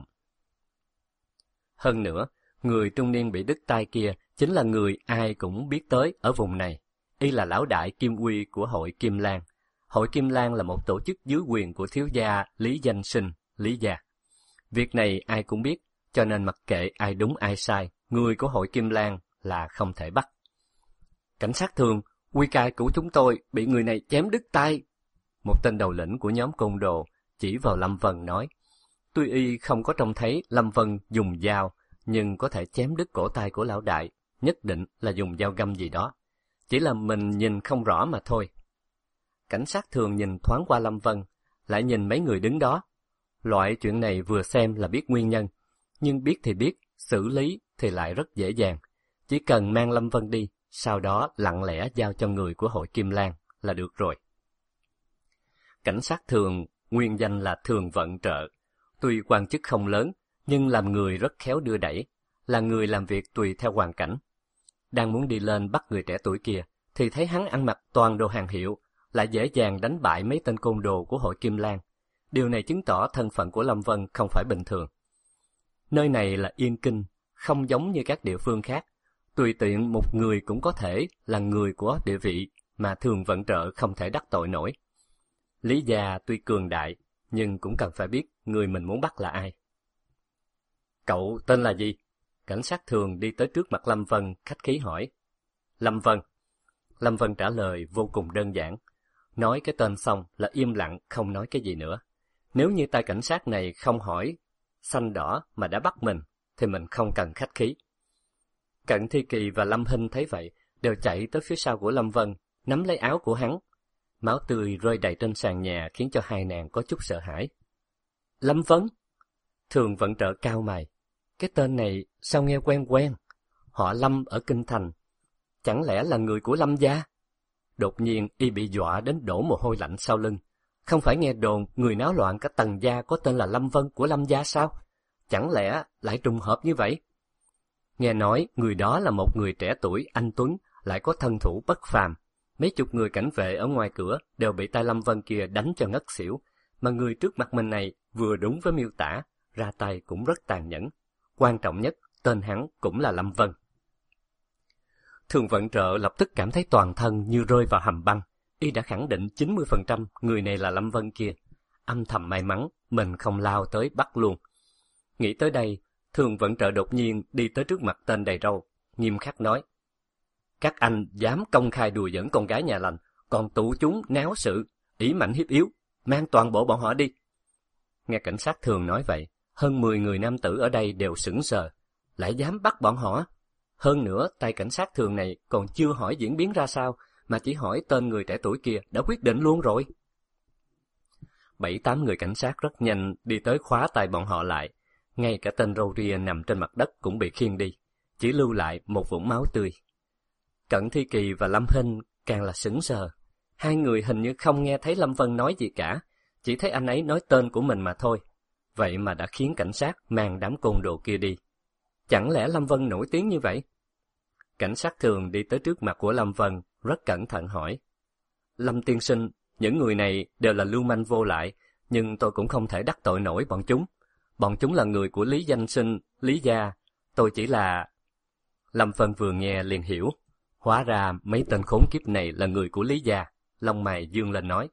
Hơn nữa, người trung niên bị đứt tay kia chính là người ai cũng biết tới ở vùng này. Y là lão đại Kim Uy của hội Kim Lan. Hội Kim Lan là một tổ chức dưới quyền của thiếu gia Lý Danh Sinh, Lý gia. Việc này ai cũng biết, cho nên mặc kệ ai đúng ai sai, người của hội Kim Lan là không thể bắt. Cảnh sát thường, Quy ca của chúng tôi bị người này chém đứt tay. Một tên đầu lĩnh của nhóm côn đồ chỉ vào Lâm Vân nói. Tuy y không có trông thấy Lâm Vân dùng dao, nhưng có thể chém đứt cổ tay của lão đại, nhất định là dùng dao găm gì đó. Chỉ là mình nhìn không rõ mà thôi. Cảnh sát thường nhìn thoáng qua Lâm Vân, lại nhìn mấy người đứng đó. Loại chuyện này vừa xem là biết nguyên nhân, nhưng biết thì biết, xử lý thì lại rất dễ dàng. Chỉ cần mang Lâm Vân đi, sau đó lặng lẽ giao cho người của hội Kim Lan là được rồi. Cảnh sát thường, nguyên danh là Thường Vận Trợ. Tuy quan chức không lớn, nhưng làm người rất khéo đưa đẩy, là người làm việc tùy theo hoàn cảnh. Đang muốn đi lên bắt người trẻ tuổi kia, thì thấy hắn ăn mặc toàn đồ hàng hiệu, lại dễ dàng đánh bại mấy tên côn đồ của hội Kim Lan. Điều này chứng tỏ thân phận của Lâm Vân không phải bình thường. Nơi này là Yên Kinh, không giống như các địa phương khác. Tùy tiện một người cũng có thể là người của địa vị mà Thường Vận Trợ không thể đắc tội nổi. Lý gia tuy cường đại, nhưng cũng cần phải biết người mình muốn bắt là ai. Cậu tên là gì? Cảnh sát thường đi tới trước mặt Lâm Vân, khách khí hỏi. Lâm Vân. Lâm Vân trả lời vô cùng đơn giản. Nói cái tên xong là im lặng, không nói cái gì nữa. Nếu như tay cảnh sát này không hỏi xanh đỏ mà đã bắt mình, thì mình không cần khách khí. Cận Thi Kỳ và Lâm Hinh thấy vậy, đều chạy tới phía sau của Lâm Vân, nắm lấy áo của hắn. Máu tươi rơi đầy trên sàn nhà khiến cho hai nàng có chút sợ hãi. Lâm Vân? Thường Vận Trợ cao mày. Cái tên này sao nghe quen quen? Họ Lâm ở Kinh Thành. Chẳng lẽ là người của Lâm gia? Đột nhiên y bị dọa đến đổ mồ hôi lạnh sau lưng. Không phải nghe đồn người náo loạn cả Tần gia có tên là Lâm Vân của Lâm gia sao? Chẳng lẽ lại trùng hợp như vậy? Nghe nói người đó là một người trẻ tuổi anh tuấn, lại có thân thủ bất phàm. Mấy chục người cảnh vệ ở ngoài cửa đều bị tay Lâm Vân kia đánh cho ngất xỉu, mà người trước mặt mình này vừa đúng với miêu tả, ra tay cũng rất tàn nhẫn. Quan trọng nhất, tên hắn cũng là Lâm Vân. Thường Vận Trợ lập tức cảm thấy toàn thân như rơi vào hầm băng. Y đã khẳng định 90% người này là Lâm Vân kia. Âm thầm may mắn mình không lao tới bắt luôn. Nghĩ tới đây, Thường Vận Trợ đột nhiên đi tới trước mặt tên đầy râu, nghiêm khắc nói: các anh dám công khai đùa giỡn con gái nhà lành, còn tụ chúng náo sự, ỷ mạnh hiếp yếu, mang toàn bộ bọn họ đi. Nghe cảnh sát Thường nói vậy, hơn 10 người nam tử ở đây đều sững sờ, lại dám bắt bọn họ. Hơn nữa, tay cảnh sát Thường này còn chưa hỏi diễn biến ra sao, mà chỉ hỏi tên người trẻ tuổi kia đã quyết định luôn rồi. 7-8 người cảnh sát rất nhanh đi tới khóa tay bọn họ lại, ngay cả tên râu ria nằm trên mặt đất cũng bị khiêng đi, chỉ lưu lại một vũng máu tươi. Cận Thi Kỳ và Lâm Hinh càng là sững sờ. Hai người hình như không nghe thấy Lâm Vân nói gì cả, chỉ thấy anh ấy nói tên của mình mà thôi. Vậy mà đã khiến cảnh sát mang đám côn đồ kia đi. Chẳng lẽ Lâm Vân nổi tiếng như vậy? Cảnh sát Thường đi tới trước mặt của Lâm Vân, rất cẩn thận hỏi: Lâm tiên sinh, những người này đều là lưu manh vô lại, nhưng tôi cũng không thể đắc tội nổi bọn chúng. Bọn chúng là người của Lý Danh Sinh, Lý gia. Tôi chỉ là... Lâm Vân vừa nghe liền hiểu. Hóa ra mấy tên khốn kiếp này là người của Lý gia. Lông mày dương lên nói: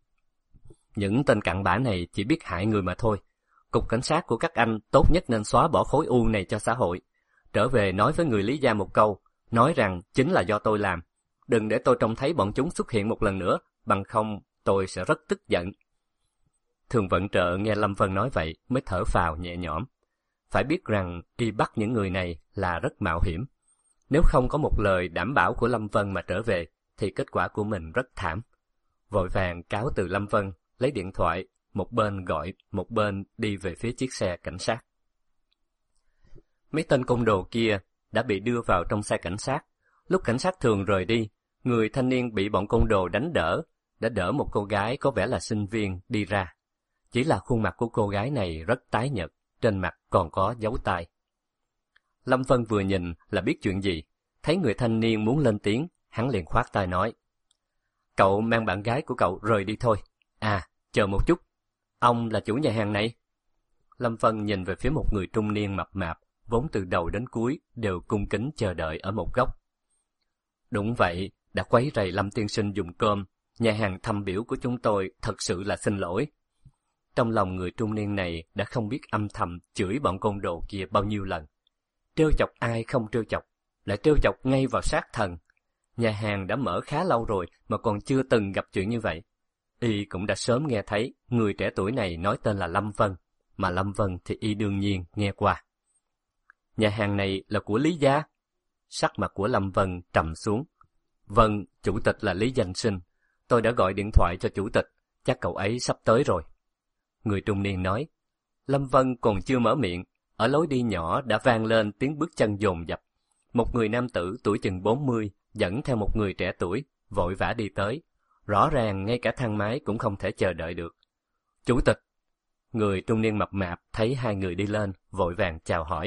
những tên cặn bã này chỉ biết hại người mà thôi. Cục cảnh sát của các anh tốt nhất nên xóa bỏ khối u này cho xã hội. Trở về nói với người Lý gia một câu, nói rằng chính là do tôi làm. Đừng để tôi trông thấy bọn chúng xuất hiện một lần nữa, bằng không tôi sẽ rất tức giận. Thường Vận Trợ nghe Lâm Vân nói vậy mới thở phào nhẹ nhõm. Phải biết rằng y bắt những người này là rất mạo hiểm. Nếu không có một lời đảm bảo của Lâm Vân mà trở về, thì kết quả của mình rất thảm. Vội vàng cáo từ Lâm Vân, lấy điện thoại, một bên gọi, một bên đi về phía chiếc xe cảnh sát. Mấy tên côn đồ kia đã bị đưa vào trong xe cảnh sát. Lúc cảnh sát Thường rời đi, người thanh niên bị bọn côn đồ đánh đỡ, đã đỡ một cô gái có vẻ là sinh viên đi ra. Chỉ là khuôn mặt của cô gái này rất tái nhợt, trên mặt còn có dấu tay. Lâm Vân vừa nhìn là biết chuyện gì, thấy người thanh niên muốn lên tiếng, hắn liền khoát tay nói: cậu mang bạn gái của cậu rời đi thôi. À, chờ một chút, ông là chủ nhà hàng này. Lâm Vân nhìn về phía một người trung niên mập mạp, vốn từ đầu đến cuối đều cung kính chờ đợi ở một góc. Đúng vậy, đã quấy rầy Lâm tiên sinh dùng cơm, nhà hàng thăm biểu của chúng tôi thật sự là xin lỗi. Trong lòng người trung niên này đã không biết âm thầm chửi bọn côn đồ kia bao nhiêu lần. Trêu chọc ai không trêu chọc, lại trêu chọc ngay vào sát thần. Nhà hàng đã mở khá lâu rồi mà còn chưa từng gặp chuyện như vậy. Y cũng đã sớm nghe thấy người trẻ tuổi này nói tên là Lâm Vân, mà Lâm Vân thì y đương nhiên nghe qua. Nhà hàng này là của Lý gia? Sắc mặt của Lâm Vân trầm xuống. Vâng, chủ tịch là Lý Danh Sinh. Tôi đã gọi điện thoại cho chủ tịch, chắc cậu ấy sắp tới rồi. Người trung niên nói. Lâm Vân còn chưa mở miệng, ở lối đi nhỏ đã vang lên tiếng bước chân dồn dập. Một người nam tử tuổi chừng 40 dẫn theo một người trẻ tuổi, vội vã đi tới. Rõ ràng ngay cả thang máy cũng không thể chờ đợi được. Chủ tịch! Người trung niên mập mạp thấy hai người đi lên, vội vàng chào hỏi.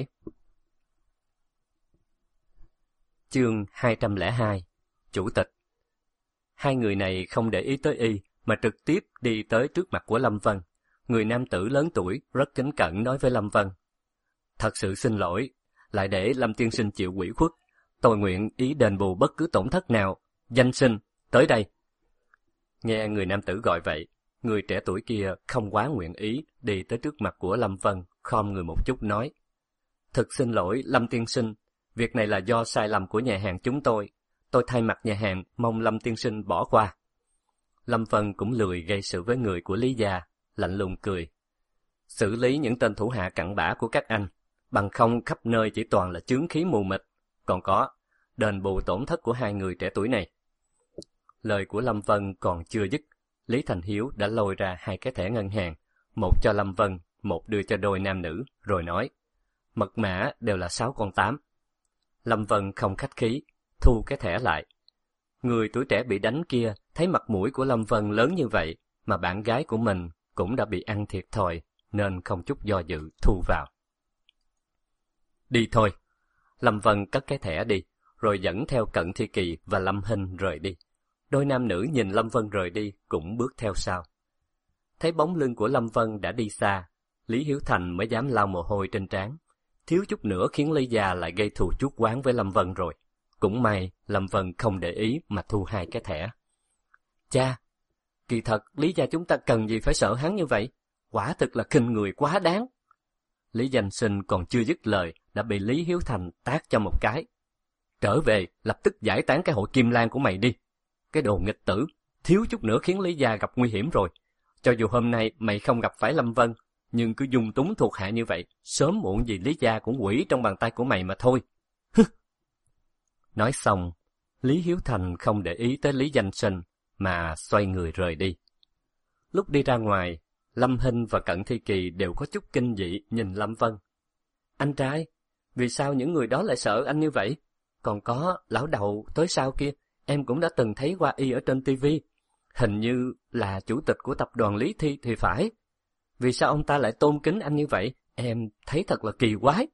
Chương 202. Chủ tịch. Hai người này không để ý tới y, mà trực tiếp đi tới trước mặt của Lâm Vân. Người nam tử lớn tuổi rất kính cẩn nói với Lâm Vân: thật sự xin lỗi, lại để Lâm tiên sinh chịu ủy khuất. Tôi nguyện ý đền bù bất cứ tổn thất nào. Danh sinh, tới đây. Nghe người nam tử gọi vậy, người trẻ tuổi kia không quá nguyện ý đi tới trước mặt của Lâm Vân, khom người một chút nói: thực xin lỗi Lâm tiên sinh, việc này là do sai lầm của nhà hàng chúng tôi. Tôi thay mặt nhà hàng mong Lâm tiên sinh bỏ qua. Lâm Vân cũng lười gây sự với người của Lý gia, lạnh lùng cười: xử lý những tên thủ hạ cặn bã của các anh, bằng không khắp nơi chỉ toàn là chướng khí mù mịt. Còn có, đền bù tổn thất của hai người trẻ tuổi này. Lời của Lâm Vân còn chưa dứt, Lý Thành Hiếu đã lôi ra hai cái thẻ ngân hàng, một cho Lâm Vân, một đưa cho đôi nam nữ, rồi nói: mật mã đều là 6 con 8. Lâm Vân không khách khí, thu cái thẻ lại. Người tuổi trẻ bị đánh kia thấy mặt mũi của Lâm Vân lớn như vậy, mà bạn gái của mình cũng đã bị ăn thiệt thòi, nên không chút do dự thu vào. Đi thôi. Lâm Vân cất cái thẻ đi, rồi dẫn theo Cận Thi Kỳ và Lâm Hinh rời đi. Đôi nam nữ nhìn Lâm Vân rời đi cũng bước theo sau. Thấy bóng lưng của Lâm Vân đã đi xa, Lý Hiếu Thành mới dám lau mồ hôi trên trán. Thiếu chút nữa khiến Lý gia lại gây thù chuốc oán với Lâm Vân rồi. Cũng may Lâm Vân không để ý mà thu 2 cái thẻ. Cha, kỳ thật Lý gia chúng ta cần gì phải sợ hắn như vậy? Quả thực là khinh người quá đáng. Lý Danh Sinh còn chưa dứt lời đã bị Lý Hiếu Thành tát cho một cái. Trở về, lập tức giải tán cái hội Kim Lan của mày đi. Cái đồ nghịch tử, thiếu chút nữa khiến Lý gia gặp nguy hiểm rồi. Cho dù hôm nay mày không gặp phải Lâm Vân, nhưng cứ dung túng thuộc hạ như vậy, sớm muộn gì Lý gia cũng hủy trong bàn tay của mày mà thôi. Nói xong, Lý Hiếu Thành không để ý tới Lý Danh Sinh, mà xoay người rời đi. Lúc đi ra ngoài, Lâm Hinh và Cận Thi Kỳ đều có chút kinh dị nhìn Lâm Vân. Anh trai, vì sao những người đó lại sợ anh như vậy? Còn có lão đầu tới sau kia, em cũng đã từng thấy qua y ở trên tivi. Hình như là chủ tịch của tập đoàn Lý Thi thì phải. Vì sao ông ta lại tôn kính anh như vậy? Em thấy thật là kỳ quái.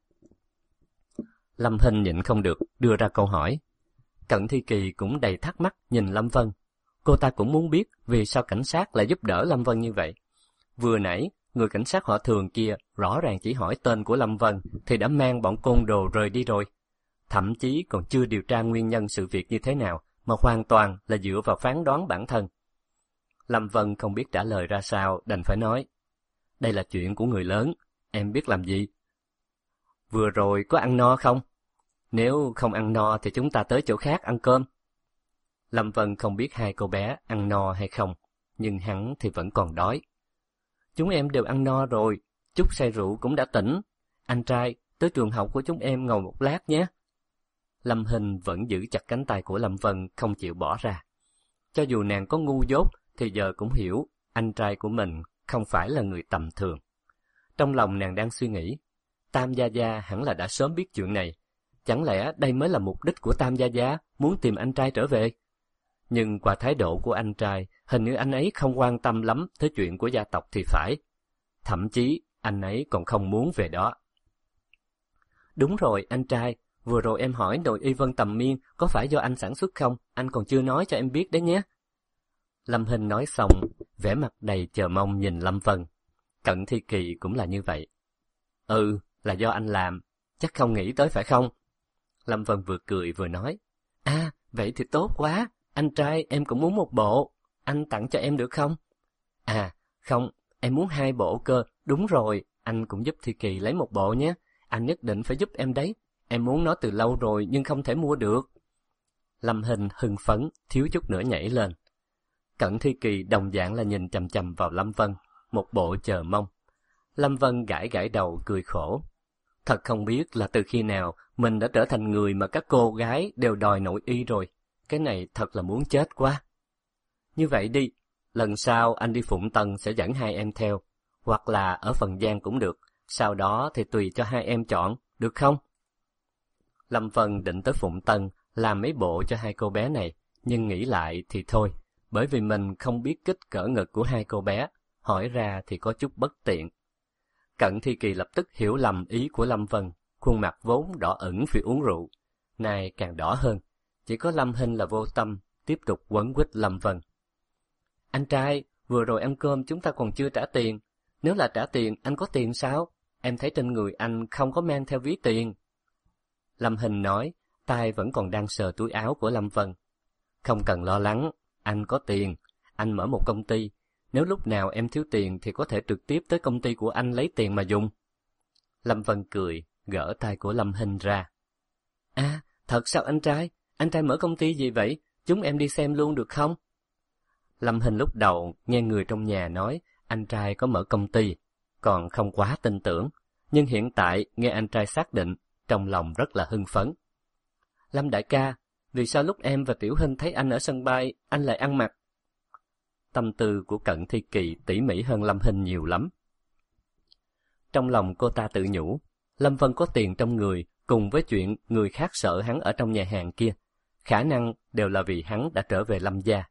Lâm Hinh nhịn không được, đưa ra câu hỏi. Cận Thi Kỳ cũng đầy thắc mắc nhìn Lâm Vân. Cô ta cũng muốn biết vì sao cảnh sát lại giúp đỡ Lâm Vân như vậy. Vừa nãy, người cảnh sát họ Thường kia rõ ràng chỉ hỏi tên của Lâm Vân thì đã mang bọn côn đồ rời đi rồi. Thậm chí còn chưa điều tra nguyên nhân sự việc như thế nào, mà hoàn toàn là dựa vào phán đoán bản thân. Lâm Vân không biết trả lời ra sao, đành phải nói. Đây là chuyện của người lớn, em biết làm gì? Vừa rồi có ăn no không? Nếu không ăn no thì chúng ta tới chỗ khác ăn cơm. Lâm Vân không biết 2 cô bé ăn no hay không, nhưng hắn thì vẫn còn đói. Chúng em đều ăn no rồi, chút say rượu cũng đã tỉnh. Anh trai, tới trường học của chúng em ngồi một lát nhé. Lâm Hinh vẫn giữ chặt cánh tay của Lâm Vân không chịu bỏ ra. Cho dù nàng có ngu dốt thì giờ cũng hiểu anh trai của mình không phải là người tầm thường. Trong lòng nàng đang suy nghĩ, Tam Gia Gia hẳn là đã sớm biết chuyện này. Chẳng lẽ đây mới là mục đích của Tam Gia Gia, muốn tìm anh trai trở về? Nhưng qua thái độ của anh trai, hình như anh ấy không quan tâm lắm tới chuyện của gia tộc thì phải. Thậm chí, anh ấy còn không muốn về đó. Đúng rồi, anh trai, vừa rồi em hỏi đội y Vân Tầm Miên có phải do anh sản xuất không? Anh còn chưa nói cho em biết đấy nhé. Lâm Hinh nói xong, vẻ mặt đầy chờ mong nhìn Lâm Vân. Cận Thi Kỳ cũng là như vậy. Ừ, là do anh làm, chắc không nghĩ tới phải không? Lâm Vân vừa cười vừa nói. À, vậy thì tốt quá, anh trai em cũng muốn một bộ, anh tặng cho em được không? À, không, em muốn 2 bộ cơ, đúng rồi, anh cũng giúp Thi Kỳ lấy một bộ nhé, anh nhất định phải giúp em đấy, em muốn nó từ lâu rồi nhưng không thể mua được. Lâm Hinh hưng phấn, thiếu chút nữa nhảy lên. Cận Thi Kỳ đồng dạng là nhìn chằm chằm vào Lâm Vân, một bộ chờ mong. Lâm Vân gãi gãi đầu cười khổ. Thật không biết là từ khi nào mình đã trở thành người mà các cô gái đều đòi nội y rồi. Cái này thật là muốn chết quá. Như vậy đi, lần sau anh đi Phụng Tân sẽ dẫn 2 em theo, hoặc là ở Phần Giang cũng được, sau đó thì tùy cho 2 em chọn, được không? Lâm Vân định tới Phụng Tân làm mấy bộ cho 2 cô bé này, nhưng nghĩ lại thì thôi, bởi vì mình không biết kích cỡ ngực của 2 cô bé, hỏi ra thì có chút bất tiện. Cận Thi Kỳ lập tức hiểu lầm ý của Lâm Vân, khuôn mặt vốn đỏ ửng vì uống rượu, nay càng đỏ hơn. Chỉ có Lâm Hinh là vô tâm, tiếp tục quấn quýt Lâm Vân. Anh trai, vừa rồi ăn cơm chúng ta còn chưa trả tiền. Nếu là trả tiền, anh có tiền sao? Em thấy trên người anh không có mang theo ví tiền. Lâm Hinh nói, tay vẫn còn đang sờ túi áo của Lâm Vân. Không cần lo lắng, anh có tiền. Anh mở một công ty. Nếu lúc nào em thiếu tiền thì có thể trực tiếp tới công ty của anh lấy tiền mà dùng. Lâm Vân cười, gỡ tay của Lâm Hinh ra. À, thật sao anh trai? Anh trai mở công ty gì vậy? Chúng em đi xem luôn được không? Lâm Hinh lúc đầu nghe người trong nhà nói anh trai có mở công ty, còn không quá tin tưởng. Nhưng hiện tại nghe anh trai xác định, trong lòng rất là hưng phấn. Lâm đại ca, vì sao lúc em và Tiểu Hinh thấy anh ở sân bay, anh lại ăn mặc? Tâm tư của Cận Thi Kỳ tỉ mỉ hơn Lâm Hinh nhiều lắm. Trong lòng cô ta tự nhủ, Lâm Vân có tiền trong người, cùng với chuyện người khác sợ hắn ở trong nhà hàng kia, khả năng đều là vì hắn đã trở về Lâm gia.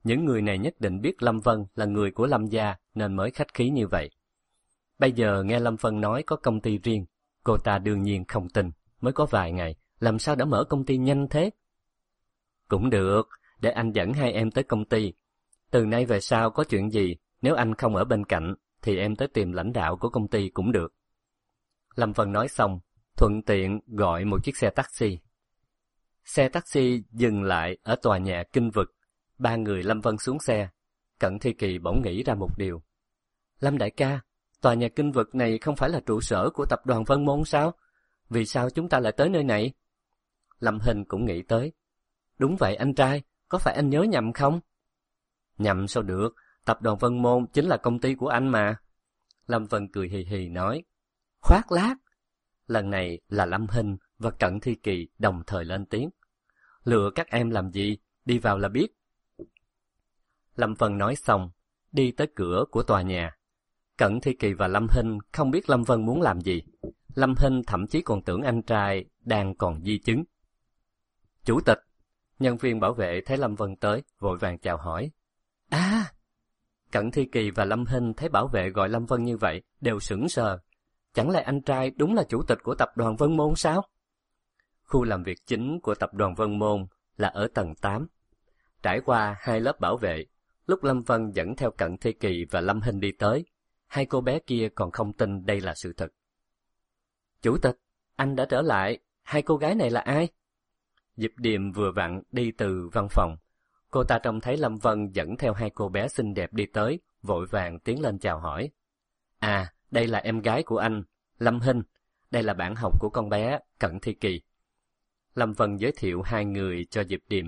Những người này nhất định biết Lâm Vân là người của Lâm gia nên mới khách khí như vậy. Bây giờ nghe Lâm Vân nói có công ty riêng, cô ta đương nhiên không tin, mới có vài ngày, làm sao đã mở công ty nhanh thế? Cũng được, để anh dẫn hai em tới công ty. Từ nay về sau có chuyện gì, nếu anh không ở bên cạnh, thì em tới tìm lãnh đạo của công ty cũng được. Lâm Vân nói xong, thuận tiện gọi một chiếc xe taxi. Xe taxi dừng lại ở tòa nhà Kinh Vực. Ba người Lâm Vân xuống xe. Cận Thi Kỳ bỗng nghĩ ra một điều. Lâm đại ca, tòa nhà Kinh Vực này không phải là trụ sở của tập đoàn Vân Môn sao? Vì sao chúng ta lại tới nơi này? Lâm Hinh cũng nghĩ tới. Đúng vậy anh trai, có phải anh nhớ nhầm không? Nhầm sao được, tập đoàn Vân Môn chính là công ty của anh mà. Lâm Vân cười hì hì nói. Khoác lác. Lần này là Lâm Hinh và Cận Thi Kỳ đồng thời lên tiếng. Lừa các em làm gì, đi vào là biết. Lâm Vân nói xong, đi tới cửa của tòa nhà. Cận Thi Kỳ và Lâm Hinh không biết Lâm Vân muốn làm gì. Lâm Hinh thậm chí còn tưởng anh trai đang còn di chứng. Chủ tịch, nhân viên bảo vệ thấy Lâm Vân tới, vội vàng chào hỏi. À! Cận Thi Kỳ và Lâm Hinh thấy bảo vệ gọi Lâm Vân như vậy, đều sững sờ. Chẳng lẽ anh trai đúng là chủ tịch của tập đoàn Vân Môn sao? Khu làm việc chính của tập đoàn Vân Môn là ở tầng 8. Trải qua 2 lớp bảo vệ, lúc Lâm Vân dẫn theo Cận Thi Kỳ và Lâm Hinh đi tới, hai cô bé kia còn không tin đây là sự thật. Chủ tịch, anh đã trở lại, hai cô gái này là ai? Diệp Điềm vừa vặn đi từ văn phòng. Cô ta trông thấy Lâm Vân dẫn theo hai cô bé xinh đẹp đi tới, vội vàng tiến lên chào hỏi. À, đây là em gái của anh, Lâm Hinh. Đây là bạn học của con bé, Cận Thi Kỳ. Lâm Vân giới thiệu hai người cho Diệp Điềm.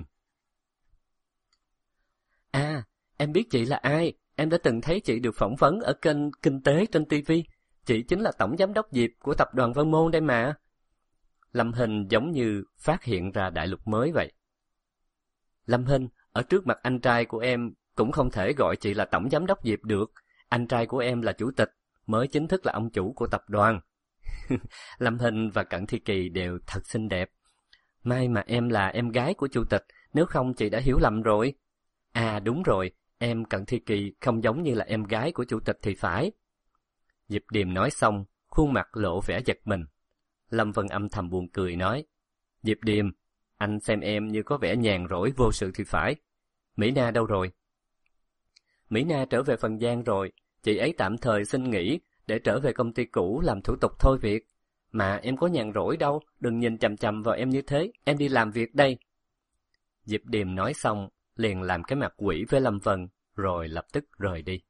À, em biết chị là ai. Em đã từng thấy chị được phỏng vấn ở kênh Kinh tế trên TV. Chị chính là tổng giám đốc Diệp của tập đoàn Vân Môn đây mà. Lâm Hinh giống như phát hiện ra đại lục mới vậy. Lâm Hinh, ở trước mặt anh trai của em cũng không thể gọi chị là tổng giám đốc Diệp được. Anh trai của em là chủ tịch, mới chính thức là ông chủ của tập đoàn. Lâm Hinh và Cận Thi Kỳ đều thật xinh đẹp. May mà em là em gái của chủ tịch, nếu không chị đã hiểu lầm rồi. À đúng rồi, em Cận Thi Kỳ không giống như là em gái của chủ tịch thì phải. Diệp Điềm nói xong, khuôn mặt lộ vẻ giật mình. Lâm Vân âm thầm buồn cười nói. Diệp Điềm, anh xem em như có vẻ nhàn rỗi vô sự thì phải. Mỹ Na đâu rồi? Mỹ Na trở về Phần Giang rồi, chị ấy tạm thời xin nghỉ để trở về công ty cũ làm thủ tục thôi việc. Mà em có nhàn rỗi đâu, đừng nhìn chằm chằm vào em như thế, em đi làm việc đây. Diệp Điềm nói xong, liền làm cái mặt quỷ với Lâm Vân, rồi lập tức rời đi.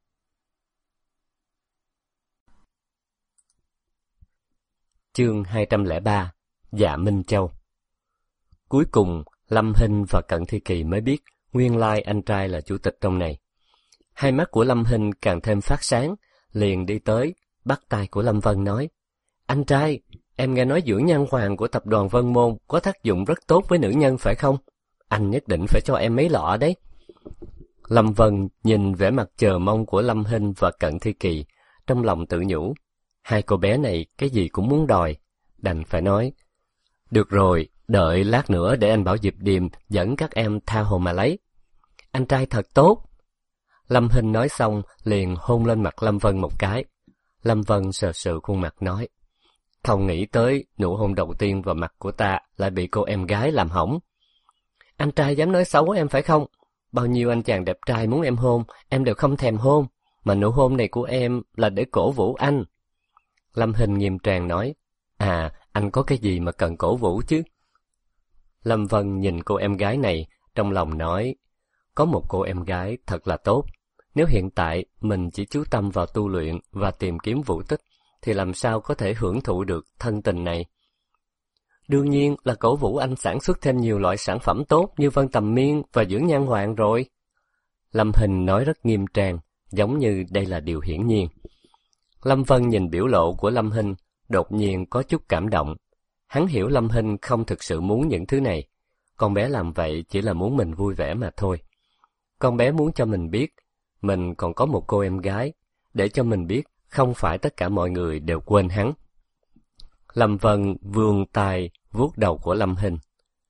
Chương 203, Dạ Minh Châu. Cuối cùng, Lâm Hinh và Cận Thi Kỳ mới biết nguyên lai anh trai là chủ tịch trong này. Hai mắt của Lâm Hinh càng thêm phát sáng, liền đi tới, bắt tay của Lâm Vân nói. Anh trai, em nghe nói dưỡng nhan hoàng của tập đoàn Vân Môn có tác dụng rất tốt với nữ nhân phải không? Anh nhất định phải cho em mấy lọ đấy. Lâm Vân nhìn vẻ mặt chờ mong của Lâm Hinh và Cận Thi Kỳ, trong lòng tự nhủ. Hai cô bé này cái gì cũng muốn đòi, đành phải nói. Được rồi, đợi lát nữa để anh bảo Diệp Điềm dẫn các em tha hồ mà lấy. Anh trai thật tốt. Lâm Hinh nói xong liền hôn lên mặt Lâm Vân một cái. Lâm Vân sờ sờ khuôn mặt nói. Không nghĩ tới nụ hôn đầu tiên vào mặt của ta lại bị cô em gái làm hỏng. Anh trai dám nói xấu em phải không? Bao nhiêu anh chàng đẹp trai muốn em đều không thèm hôn, mà nụ hôn này của em là để cổ vũ anh. Lâm Hinh nghiêm trang nói. À, anh có cái gì mà cần cổ vũ chứ? Lâm Vân nhìn cô em gái này, trong lòng nói. Có một cô em gái thật là tốt. Nếu hiện tại mình chỉ chú tâm vào tu luyện và tìm kiếm vũ tích, thì làm sao có thể hưởng thụ được thân tình này? Đương nhiên là cổ vũ anh sản xuất thêm nhiều loại sản phẩm tốt như Vân Tầm Miên và dưỡng nhan hoàng rồi. Lâm Hinh nói rất nghiêm trang, giống như đây là điều hiển nhiên. Lâm Vân nhìn biểu lộ của Lâm Hinh, đột nhiên có chút cảm động. Hắn hiểu Lâm Hinh không thực sự muốn những thứ này. Con bé làm vậy chỉ là muốn mình vui vẻ mà thôi. Con bé muốn cho mình biết, mình còn có một cô em gái, để cho mình biết không phải tất cả mọi người đều quên hắn. Lâm Vân vươn tay vuốt đầu của Lâm Hinh.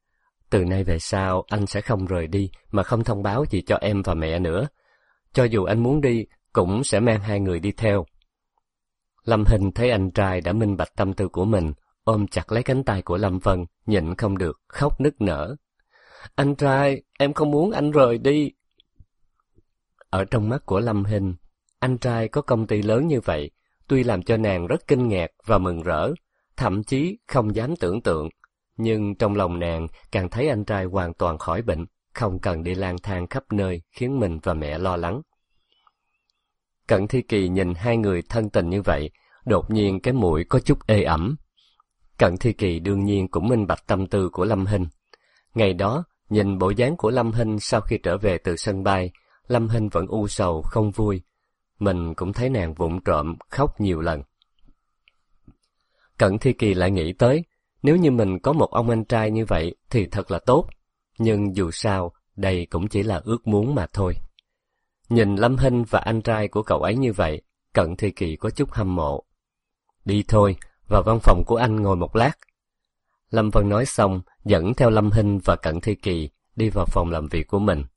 Từ nay về sau, anh sẽ không rời đi mà không thông báo gì cho em và mẹ nữa. Cho dù anh muốn đi, cũng sẽ mang hai người đi theo. Lâm Hinh thấy anh trai đã minh bạch tâm tư của mình, ôm chặt lấy cánh tay của Lâm Vân, nhịn không được, khóc nức nở. Anh trai, em không muốn anh rời đi. Ở trong mắt của Lâm Hinh, anh trai có công ty lớn như vậy, tuy làm cho nàng rất kinh ngạc và mừng rỡ, thậm chí không dám tưởng tượng. Nhưng trong lòng nàng càng thấy anh trai hoàn toàn khỏi bệnh, không cần đi lang thang khắp nơi khiến mình và mẹ lo lắng. Cận Thi Kỳ nhìn hai người thân tình như vậy, đột nhiên cái mũi có chút ê ẩm. Cận Thi Kỳ đương nhiên cũng minh bạch tâm tư của Lâm Hinh. Ngày đó, nhìn bộ dáng của Lâm Hinh sau khi trở về từ sân bay, Lâm Hinh vẫn u sầu, không vui. Mình cũng thấy nàng vụng trộm, khóc nhiều lần. Cận Thi Kỳ lại nghĩ tới, nếu như mình có một ông anh trai như vậy thì thật là tốt. Nhưng dù sao, đây cũng chỉ là ước muốn mà thôi. Nhìn Lâm Hinh và anh trai của cậu ấy như vậy, Cận Thi Kỳ có chút hâm mộ. Đi thôi, vào văn phòng của anh ngồi một lát. Lâm Vân nói xong, dẫn theo Lâm Hinh và Cận Thi Kỳ đi vào phòng làm việc của mình.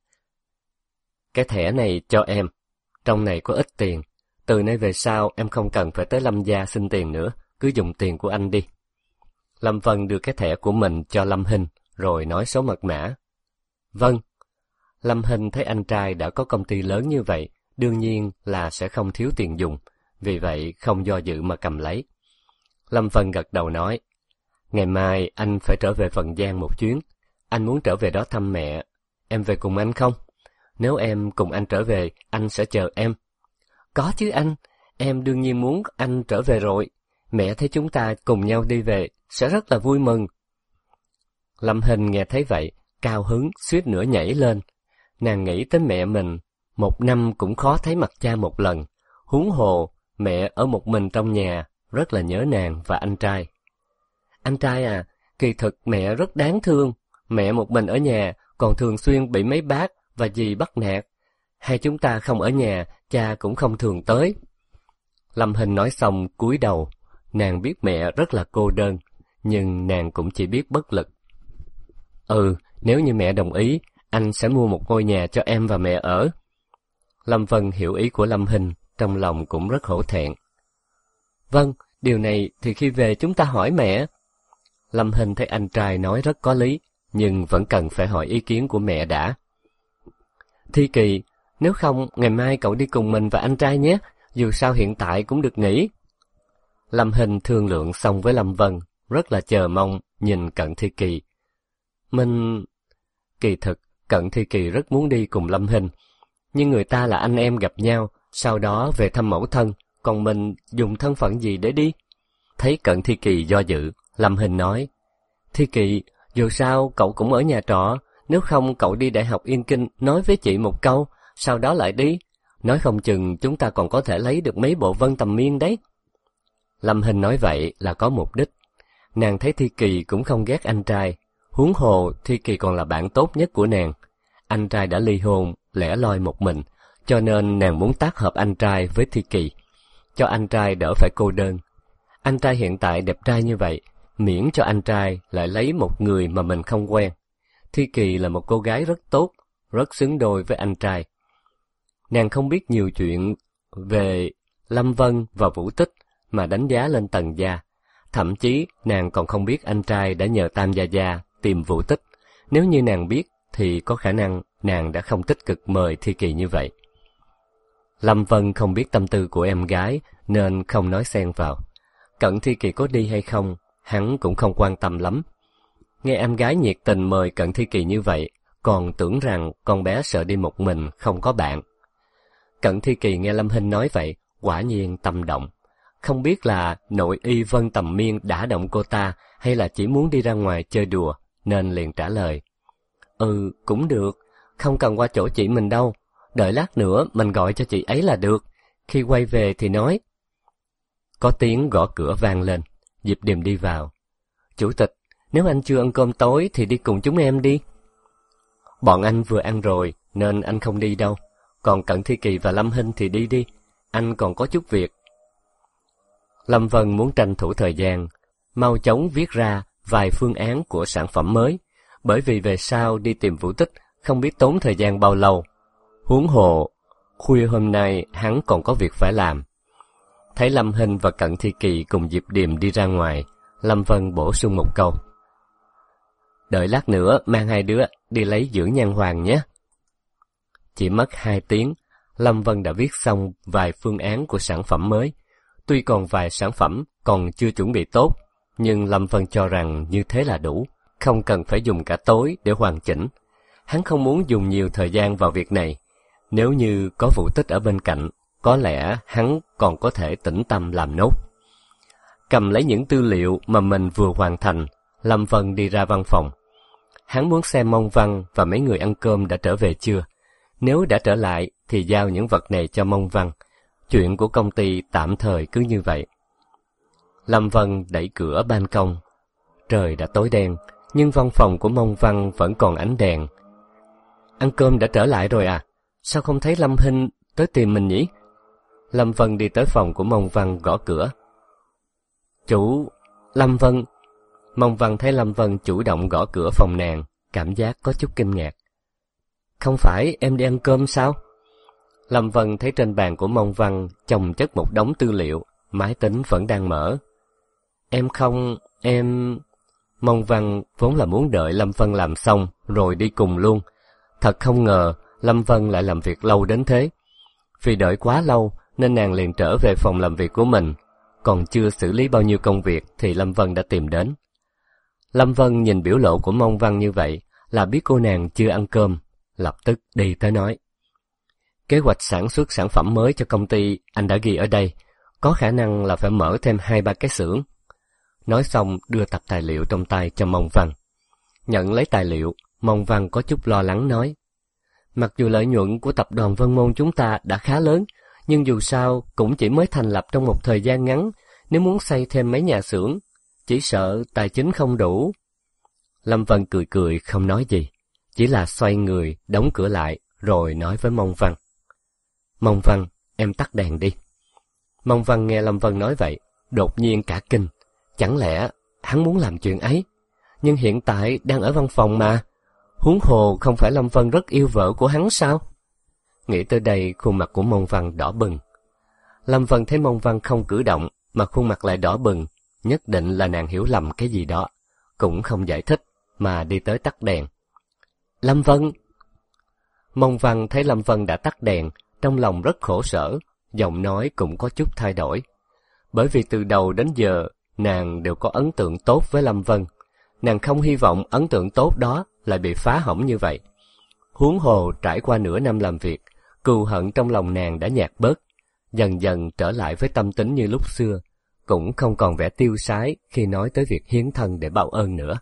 Cái thẻ này cho em, trong này có ít tiền. Từ nay về sau em không cần phải tới Lâm gia xin tiền nữa, cứ dùng tiền của anh đi. Lâm Vân đưa cái thẻ của mình cho Lâm Hinh, rồi nói số mật mã. Vâng. Lâm Hinh thấy anh trai đã có công ty lớn như vậy, đương nhiên là sẽ không thiếu tiền dùng, vì vậy không do dự mà cầm lấy. Lâm Vân gật đầu nói, ngày mai anh phải trở về Phần Giang một chuyến, anh muốn trở về đó thăm mẹ, em về cùng anh không? Nếu em cùng anh trở về, anh sẽ chờ em. Có chứ anh, em đương nhiên muốn anh trở về rồi, mẹ thấy chúng ta cùng nhau đi về, sẽ rất là vui mừng. Lâm Hinh nghe thấy vậy, cao hứng, suýt nữa nhảy lên. Nàng nghĩ tới mẹ mình, một năm cũng khó thấy mặt cha một lần, huống hồ, mẹ ở một mình trong nhà, rất là nhớ nàng và anh trai. Anh trai à, kỳ thực mẹ rất đáng thương, mẹ một mình ở nhà, còn thường xuyên bị mấy bác và dì bắt nạt. Hai chúng ta không ở nhà, cha cũng không thường tới. Lâm Hinh nói xong cúi đầu, nàng biết mẹ rất là cô đơn, nhưng nàng cũng chỉ biết bất lực. Nếu như mẹ đồng ý, anh sẽ mua một ngôi nhà cho em và mẹ ở. Lâm Vân hiểu ý của Lâm Hinh, trong lòng cũng rất hổ thẹn. Vâng, điều này thì khi về chúng ta hỏi mẹ. Lâm Hinh thấy anh trai nói rất có lý, nhưng vẫn cần phải hỏi ý kiến của mẹ đã. Thi Kỳ, nếu không, ngày mai cậu đi cùng mình và anh trai nhé, dù sao hiện tại cũng được nghỉ. Lâm Hinh thương lượng xong với Lâm Vân, rất là chờ mong nhìn Cận Thi Kỳ. Kỳ thực, Cận Thi Kỳ rất muốn đi cùng Lâm Hinh, nhưng người ta là anh em gặp nhau, sau đó về thăm mẫu thân, còn mình dùng thân phận gì để đi? Thấy Cận Thi Kỳ do dự, Lâm Hinh nói, Thi Kỳ, dù sao cậu cũng ở nhà trọ, nếu không cậu đi Đại học Yên Kinh nói với chị một câu, sau đó lại đi, nói không chừng chúng ta còn có thể lấy được mấy bộ Vân Tầm Miên đấy. Lâm Hinh nói vậy là có mục đích, nàng thấy Thi Kỳ cũng không ghét anh trai, huống hồ Thi Kỳ còn là bạn tốt nhất của nàng. Anh trai đã ly hôn, lẻ loi một mình, cho nên nàng muốn tác hợp anh trai với Thi Kỳ, cho anh trai đỡ phải cô đơn. Anh trai hiện tại đẹp trai như vậy, miễn cho anh trai lại lấy một người mà mình không quen. Thi Kỳ là một cô gái rất tốt, rất xứng đôi với anh trai. Nàng không biết nhiều chuyện về Lâm Vân và Vũ Tích mà đánh giá lên Tần gia. Thậm chí nàng còn không biết anh trai đã nhờ Tam Gia Gia tìm Vũ Tích. Nếu như nàng biết thì có khả năng nàng đã không tích cực mời Thi Kỳ như vậy. Lâm Vân không biết tâm tư của em gái nên không nói xen vào. Cận Thi Kỳ có đi hay không, hắn cũng không quan tâm lắm. Nghe em gái nhiệt tình mời Cận Thi Kỳ như vậy, còn tưởng rằng con bé sợ đi một mình, không có bạn. Cận Thi Kỳ nghe Lâm Hinh nói vậy, quả nhiên tâm động. Không biết là nội y Vân Tầm Miên đã động cô ta hay là chỉ muốn đi ra ngoài chơi đùa, nên liền trả lời. Cũng được, không cần qua chỗ chị mình đâu, đợi lát nữa mình gọi cho chị ấy là được, khi quay về thì nói. Có tiếng gõ cửa vang lên, Diệp Điềm đi vào. Chủ tịch, nếu anh chưa ăn cơm tối thì đi cùng chúng em đi. Bọn anh vừa ăn rồi nên anh không đi đâu, còn Cận Thi Kỳ và Lâm Hinh thì đi đi, anh còn có chút việc. Lâm Vân muốn tranh thủ thời gian, mau chóng viết ra vài phương án của sản phẩm mới, bởi vì về sau đi tìm Vũ Tích không biết tốn thời gian bao lâu. Huống hồ, khuya hôm nay hắn còn có việc phải làm. Thấy Lâm Hinh và Cận Thi Kỳ cùng Diệp Điềm đi ra ngoài, Lâm Vân bổ sung một câu. Đợi lát nữa mang hai đứa đi lấy dưỡng nhan hoàng nhé. Chỉ mất 2 tiếng, Lâm Vân đã viết xong vài phương án của sản phẩm mới. Tuy còn vài sản phẩm còn chưa chuẩn bị tốt, nhưng Lâm Vân cho rằng như thế là đủ, không cần phải dùng cả tối để hoàn chỉnh. Hắn không muốn dùng nhiều thời gian vào việc này. Nếu như có Vũ Tích ở bên cạnh, có lẽ hắn còn có thể tĩnh tâm làm nốt. Cầm lấy những tư liệu mà mình vừa hoàn thành, Lâm Vân đi ra văn phòng. Hắn muốn xem Mông Văn và mấy người ăn cơm đã trở về chưa. Nếu đã trở lại thì giao những vật này cho Mông Văn. Chuyện của công ty tạm thời cứ như vậy. Lâm Vân đẩy cửa ban công. Trời đã tối đen, nhưng văn phòng của Mông Văn vẫn còn ánh đèn. Ăn cơm đã trở lại rồi à? Sao không thấy Lâm Hinh tới tìm mình nhỉ? Lâm Vân đi tới phòng của Mông Văn gõ cửa. Chủ, Lâm Vân. Mông Văn thấy Lâm Vân chủ động gõ cửa phòng nàng, cảm giác có chút kinh ngạc. Không phải em đi ăn cơm sao? Lâm Vân thấy trên bàn của Mông Văn chồng chất một đống tư liệu, máy tính vẫn đang mở. Em không, em... Mông Văn vốn là muốn đợi Lâm Vân làm xong rồi đi cùng luôn. Thật không ngờ Lâm Vân lại làm việc lâu đến thế. Vì đợi quá lâu nên nàng liền trở về phòng làm việc của mình. Còn chưa xử lý bao nhiêu công việc thì Lâm Vân đã tìm đến. Lâm Vân nhìn biểu lộ của Mông Văn như vậy là biết cô nàng chưa ăn cơm, lập tức đi tới nói. Kế hoạch sản xuất sản phẩm mới cho công ty anh đã ghi ở đây, có khả năng là phải mở thêm 2-3 cái xưởng. Nói xong đưa tập tài liệu trong tay cho Mông Văn. Nhận lấy tài liệu, Mông Văn có chút lo lắng nói. Mặc dù lợi nhuận của tập đoàn Vân Môn chúng ta đã khá lớn, nhưng dù sao cũng chỉ mới thành lập trong một thời gian ngắn, nếu muốn xây thêm mấy nhà xưởng, chỉ sợ tài chính không đủ. Lâm Vân cười cười không nói gì, chỉ là xoay người, đóng cửa lại, rồi nói với Mông Văn. Mông Văn, em tắt đèn đi. Mông Văn nghe Lâm Vân nói vậy, đột nhiên cả kinh. Chẳng lẽ hắn muốn làm chuyện ấy? Nhưng hiện tại đang ở văn phòng mà. Huống hồ không phải Lâm Vân rất yêu vợ của hắn sao? Nghĩ tới đây, khuôn mặt của Mông Văn đỏ bừng. Lâm Vân thấy Mông Văn không cử động, mà khuôn mặt lại đỏ bừng, nhất định là nàng hiểu lầm cái gì đó. Cũng không giải thích, mà đi tới tắt đèn. Lâm Vân! Mông Văn thấy Lâm Vân đã tắt đèn, trong lòng rất khổ sở, giọng nói cũng có chút thay đổi. Bởi vì từ đầu đến giờ, nàng đều có ấn tượng tốt với Lâm Vân. Nàng không hy vọng ấn tượng tốt đó lại bị phá hỏng như vậy. Huống hồ trải qua nửa năm làm việc, cừu hận trong lòng nàng đã nhạt bớt, dần dần trở lại với tâm tính như lúc xưa, cũng không còn vẻ tiêu sái khi nói tới việc hiến thân để báo ơn nữa.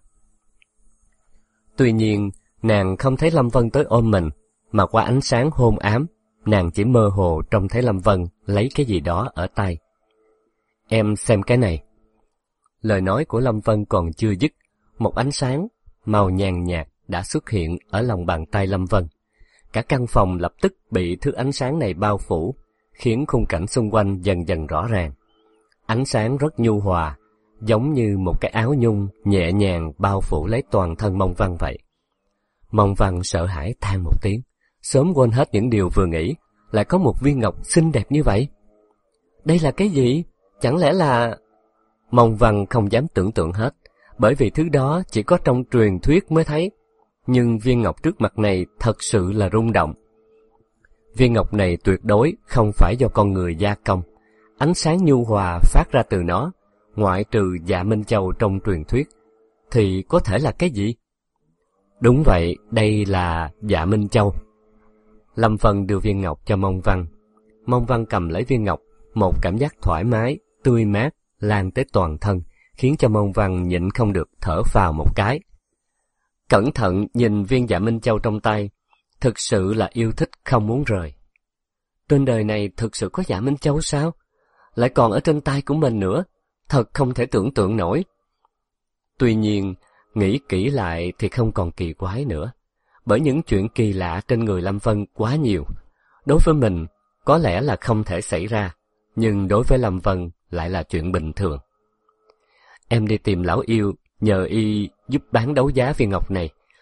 Tuy nhiên, nàng không thấy Lâm Vân tới ôm mình, mà qua ánh sáng hôn ám, nàng chỉ mơ hồ trông thấy Lâm Vân lấy cái gì đó ở tay. Em xem cái này. Lời nói của Lâm Vân còn chưa dứt, một ánh sáng màu nhàn nhạt đã xuất hiện ở lòng bàn tay Lâm Vân. Cả căn phòng lập tức bị thứ ánh sáng này bao phủ, khiến khung cảnh xung quanh dần dần rõ ràng. Ánh sáng rất nhu hòa, giống như một cái áo nhung nhẹ nhàng bao phủ lấy toàn thân Mông Văn vậy. Mông Văn sợ hãi than một tiếng, sớm quên hết những điều vừa nghĩ, lại có một viên ngọc xinh đẹp như vậy. Đây là cái gì? Chẳng lẽ là... Mông Văn không dám tưởng tượng hết, bởi vì thứ đó chỉ có trong truyền thuyết mới thấy. Nhưng viên ngọc trước mặt này thật sự là rung động. Viên ngọc này tuyệt đối không phải do con người gia công. Ánh sáng nhu hòa phát ra từ nó, ngoại trừ Dạ Minh Châu trong truyền thuyết, thì có thể là cái gì? Đúng vậy, đây là Dạ Minh Châu. Lâm Vân đưa viên ngọc cho Mông Văn. Mông Văn cầm lấy viên ngọc, một cảm giác thoải mái, tươi mát lan tới toàn thân, khiến cho Mông Văn nhịn không được thở phào một cái. Cẩn thận nhìn viên Dạ Minh Châu trong tay, thực sự là yêu thích không muốn rời. Trên đời này thực sự có Dạ Minh Châu sao? Lại còn ở trên tay của mình nữa, thật không thể tưởng tượng nổi. Tuy nhiên, nghĩ kỹ lại thì không còn kỳ quái nữa, bởi những chuyện kỳ lạ trên người Lâm Vân quá nhiều. Đối với mình, có lẽ là không thể xảy ra, nhưng đối với Lâm Vân lại là chuyện bình thường. Em đi tìm lão yêu, nhờ y giúp bán đấu giá viên ngọc này.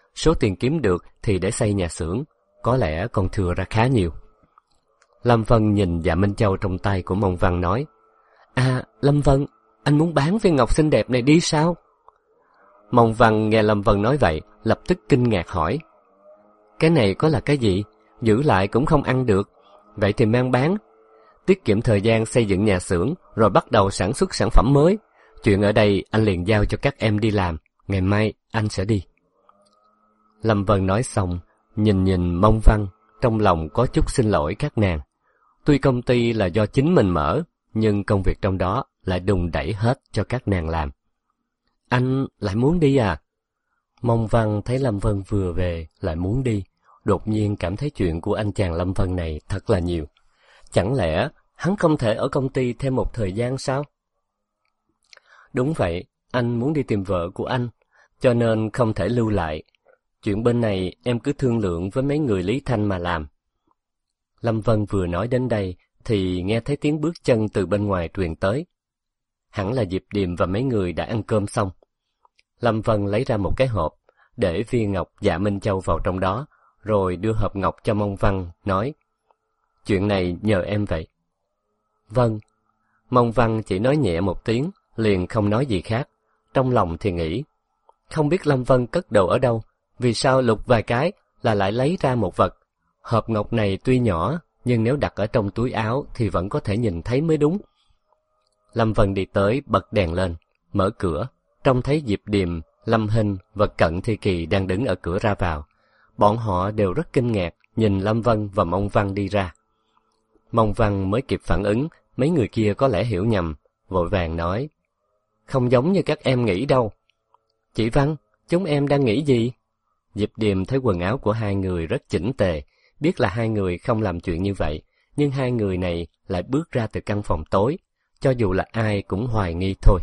số tiền kiếm được thì để xây nhà xưởng, có lẽ còn thừa ra khá nhiều. Lâm Vân nhìn Dạ Minh Châu trong tay của Mông Văn nói, À, Lâm Vân, anh muốn bán viên ngọc xinh đẹp này đi sao? Mông Văn nghe Lâm Vân nói vậy, lập tức kinh ngạc hỏi, Cái này có là cái gì? Giữ lại cũng không ăn được, vậy thì mang bán. Tiết kiệm thời gian xây dựng nhà xưởng, rồi bắt đầu sản xuất sản phẩm mới. Chuyện ở đây anh liền giao cho các em đi làm, ngày mai anh sẽ đi. Lâm Vân nói xong, nhìn Mông Văn, trong lòng có chút xin lỗi các nàng. Tuy công ty là do chính mình mở, nhưng công việc trong đó lại đùn đẩy hết cho các nàng làm. Anh lại muốn đi à? Mông Văn thấy Lâm Vân vừa về lại muốn đi, đột nhiên cảm thấy chuyện của anh chàng Lâm Vân này thật là nhiều. Chẳng lẽ hắn không thể ở công ty thêm một thời gian sao? Đúng vậy, anh muốn đi tìm vợ của anh, cho nên không thể lưu lại. Chuyện bên này em cứ thương lượng với mấy người Lý Thanh mà làm. Lâm Vân vừa nói đến đây thì nghe thấy tiếng bước chân từ bên ngoài truyền tới. Hẳn là Diệp Điềm và mấy người đã ăn cơm xong. Lâm Vân lấy ra một cái hộp, để viên ngọc Dạ Minh Châu vào trong đó, rồi đưa hộp ngọc cho Mông Văn, nói, Chuyện này nhờ em vậy. Vâng. Mông Văn chỉ nói nhẹ một tiếng, liền không nói gì khác. Trong lòng thì nghĩ, không biết Lâm Vân cất đồ ở đâu, vì sao lục vài cái là lại lấy ra một vật. Hộp ngọc này tuy nhỏ, nhưng nếu đặt ở trong túi áo thì vẫn có thể nhìn thấy mới đúng. Lâm Vân đi tới bật đèn lên, mở cửa, trông thấy Diệp Điềm, Lâm Hinh và Cận Thi Kỳ đang đứng ở cửa ra vào. Bọn họ đều rất kinh ngạc nhìn Lâm Vân và Mông Văn đi ra. Mông Văn mới kịp phản ứng, mấy người kia có lẽ hiểu nhầm, vội vàng nói, Không giống như các em nghĩ đâu. Chị Văn, chúng em đang nghĩ gì? Diệp Điềm thấy quần áo của hai người rất chỉnh tề, biết là hai người không làm chuyện như vậy, nhưng hai người này lại bước ra từ căn phòng tối, cho dù là ai cũng hoài nghi thôi.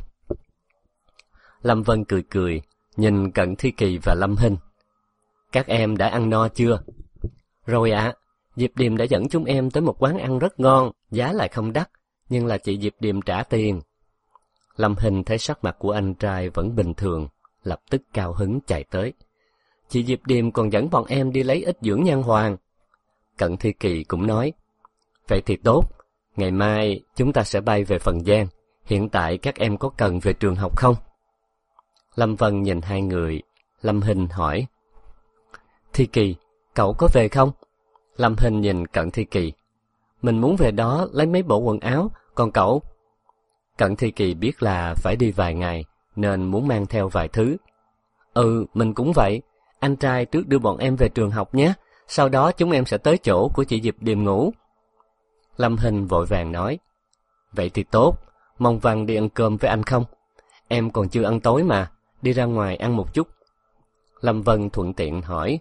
Lâm Vân cười cười, nhìn Cận Thi Kỳ và Lâm Hinh. Các em đã ăn no chưa? Rồi ạ, Diệp Điềm đã dẫn chúng em tới một quán ăn rất ngon, giá lại không đắt, nhưng là chị Diệp Điềm trả tiền. Lâm Hinh thấy sắc mặt của anh trai vẫn bình thường, lập tức cao hứng chạy tới. Chị Diệp Điềm còn dẫn bọn em đi lấy ít dưỡng nhan hoàng. Cận Thi Kỳ cũng nói, Vậy thì tốt, ngày mai chúng ta sẽ bay về Phần Giang, hiện tại các em có cần về trường học không? Lâm Vân nhìn hai người, Lâm Hinh hỏi, Thi Kỳ, cậu có về không? Lâm Hinh nhìn Cận Thi Kỳ, mình muốn về đó lấy mấy bộ quần áo, còn cậu? Cận Thi Kỳ biết là phải đi vài ngày, nên muốn mang theo vài thứ. Mình cũng vậy, anh trai trước đưa bọn em về trường học nhé, sau đó chúng em sẽ tới chỗ của chị Diệp Điềm ngủ. Lâm Hinh vội vàng nói, Vậy thì tốt, Mông Văn đi ăn cơm với anh không? Em còn chưa ăn tối mà, đi ra ngoài ăn một chút. Lâm Vân thuận tiện hỏi,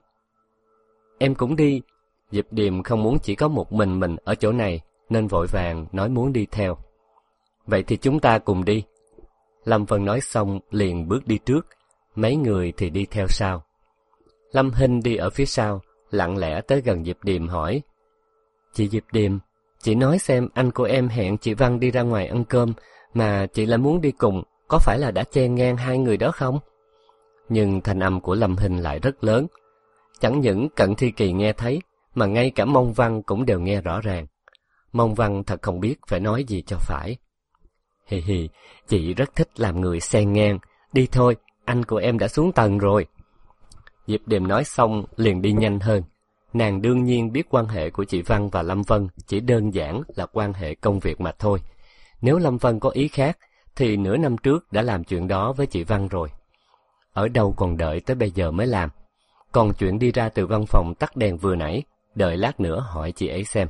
Em cũng đi. Diệp Điềm không muốn chỉ có một mình ở chỗ này, nên vội vàng nói muốn đi theo. Vậy thì chúng ta cùng đi. Lâm Vân nói xong liền bước đi trước, mấy người thì đi theo sau. Lâm Hinh đi ở phía sau, lặng lẽ tới gần Diệp Điềm hỏi, Chị Diệp Điềm, chị nói xem anh của em hẹn chị Văn đi ra ngoài ăn cơm, mà chị lại muốn đi cùng, có phải là đã chen ngang hai người đó không? Nhưng thanh âm của Lâm Hinh lại rất lớn. Chẳng những Cận Thi Kỳ nghe thấy, mà ngay cả Mông Văn cũng đều nghe rõ ràng. Mông Văn thật không biết phải nói gì cho phải. Hì hì, chị rất thích làm người xen ngang, đi thôi, anh của em đã xuống tầng rồi. Diệp Điềm nói xong liền đi nhanh hơn. Nàng đương nhiên biết quan hệ của chị Văn và Lâm Vân chỉ đơn giản là quan hệ công việc mà thôi. Nếu Lâm Vân có ý khác, thì nửa năm trước đã làm chuyện đó với chị Văn rồi. Ở đâu còn đợi tới bây giờ mới làm. Còn chuyện đi ra từ văn phòng tắt đèn vừa nãy, đợi lát nữa hỏi chị ấy xem.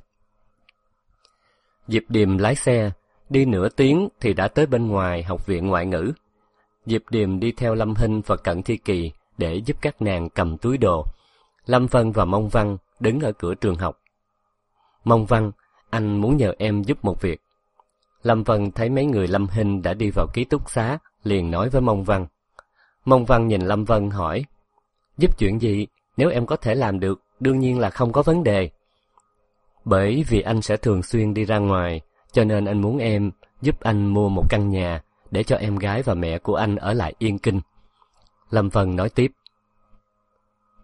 Diệp Điềm lái xe, đi nửa tiếng thì đã tới bên ngoài học viện ngoại ngữ. Diệp Điềm đi theo Lâm Hinh và Cận Thi Kỳ để giúp các nàng cầm túi đồ. Lâm Vân và Mông Văn đứng ở cửa trường học. Mông Văn, anh muốn nhờ em giúp một việc. Lâm Vân thấy mấy người Lâm Hinh đã đi vào ký túc xá, liền nói với Mông Văn. Mông Văn nhìn Lâm Vân hỏi, giúp chuyện gì? Nếu em có thể làm được, đương nhiên là không có vấn đề. Bởi vì anh sẽ thường xuyên đi ra ngoài, cho nên anh muốn em giúp anh mua một căn nhà để cho em gái và mẹ của anh ở lại Yên Kinh. Lâm Vân nói tiếp.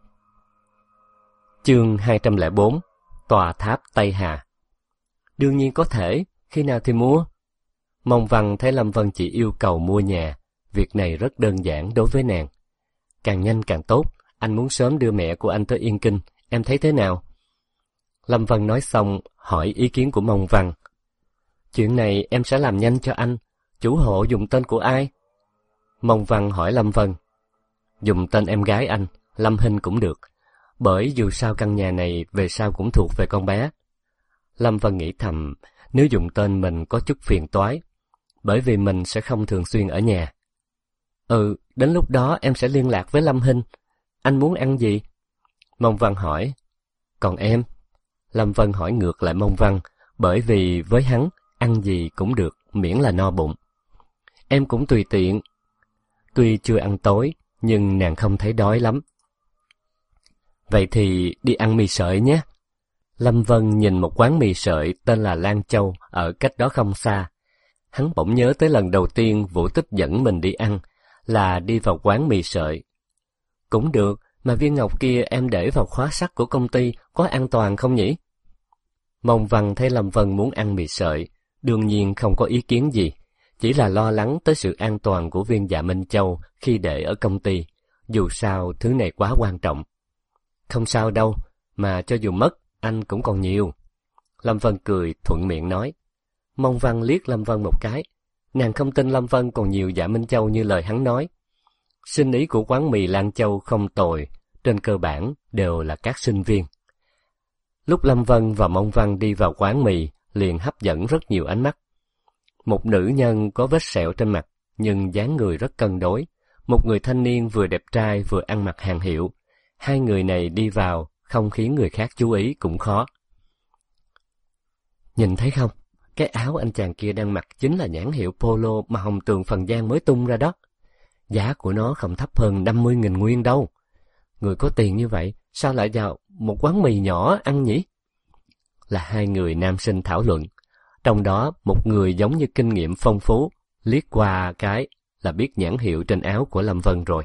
Chương 204, Tòa tháp Tây Hà. Đương nhiên có thể, khi nào thì mua? Mông Văn thấy Lâm Vân chỉ yêu cầu mua nhà, việc này rất đơn giản đối với nàng. Càng nhanh càng tốt, anh muốn sớm đưa mẹ của anh tới Yên Kinh, em thấy thế nào? Lâm Vân nói xong, hỏi ý kiến của Mông Văn. Chuyện này em sẽ làm nhanh cho anh, chủ hộ dùng tên của ai? Mông Văn hỏi Lâm Vân. Dùng tên em gái anh, Lâm Hinh cũng được, bởi dù sao căn nhà này về sau cũng thuộc về con bé. Lâm Vân nghĩ thầm, nếu dùng tên mình có chút phiền toái, bởi vì mình sẽ không thường xuyên ở nhà. Đến lúc đó em sẽ liên lạc với Lâm Hinh. Anh muốn ăn gì? Mông Văn hỏi. Còn em? Lâm Vân hỏi ngược lại Mông Văn, bởi vì với hắn, ăn gì cũng được, miễn là no bụng. Em cũng tùy tiện. Tuy chưa ăn tối, nhưng nàng không thấy đói lắm. Vậy thì đi ăn mì sợi nhé. Lâm Vân nhìn một quán mì sợi tên là Lan Châu ở cách đó không xa. Hắn bỗng nhớ tới lần đầu tiên Vũ Tích dẫn mình đi ăn, là đi vào quán mì sợi. Cũng được, mà viên ngọc kia em để vào khóa sắt của công ty, có an toàn không nhỉ? Mông Văn thấy Lâm Vân muốn ăn mì sợi, đương nhiên không có ý kiến gì, chỉ là lo lắng tới sự an toàn của viên Dạ Minh Châu khi để ở công ty, dù sao thứ này quá quan trọng. Không sao đâu, mà cho dù mất, anh cũng còn nhiều. Lâm Vân cười, thuận miệng nói. Mông Văn liếc Lâm Vân một cái, nàng không tin Lâm Vân còn nhiều Dạ Minh Châu như lời hắn nói. Sinh ý của quán mì Lan Châu không tồi, trên cơ bản đều là các sinh viên. Lúc Lâm Vân và Mông Văn đi vào quán mì, liền hấp dẫn rất nhiều ánh mắt. Một nữ nhân có vết sẹo trên mặt, nhưng dáng người rất cân đối. Một người thanh niên vừa đẹp trai vừa ăn mặc hàng hiệu. Hai người này đi vào, không khiến người khác chú ý cũng khó. Nhìn thấy không? Cái áo anh chàng kia đang mặc chính là nhãn hiệu Polo mà Hồng Tường Phần Giang mới tung ra đó. Giá của nó không thấp hơn 50.000 nguyên đâu. Người có tiền như vậy, sao lại vào một quán mì nhỏ ăn nhỉ? Là hai người nam sinh thảo luận. Trong đó, một người giống như kinh nghiệm phong phú, liếc qua cái là biết nhãn hiệu trên áo của Lâm Vân rồi.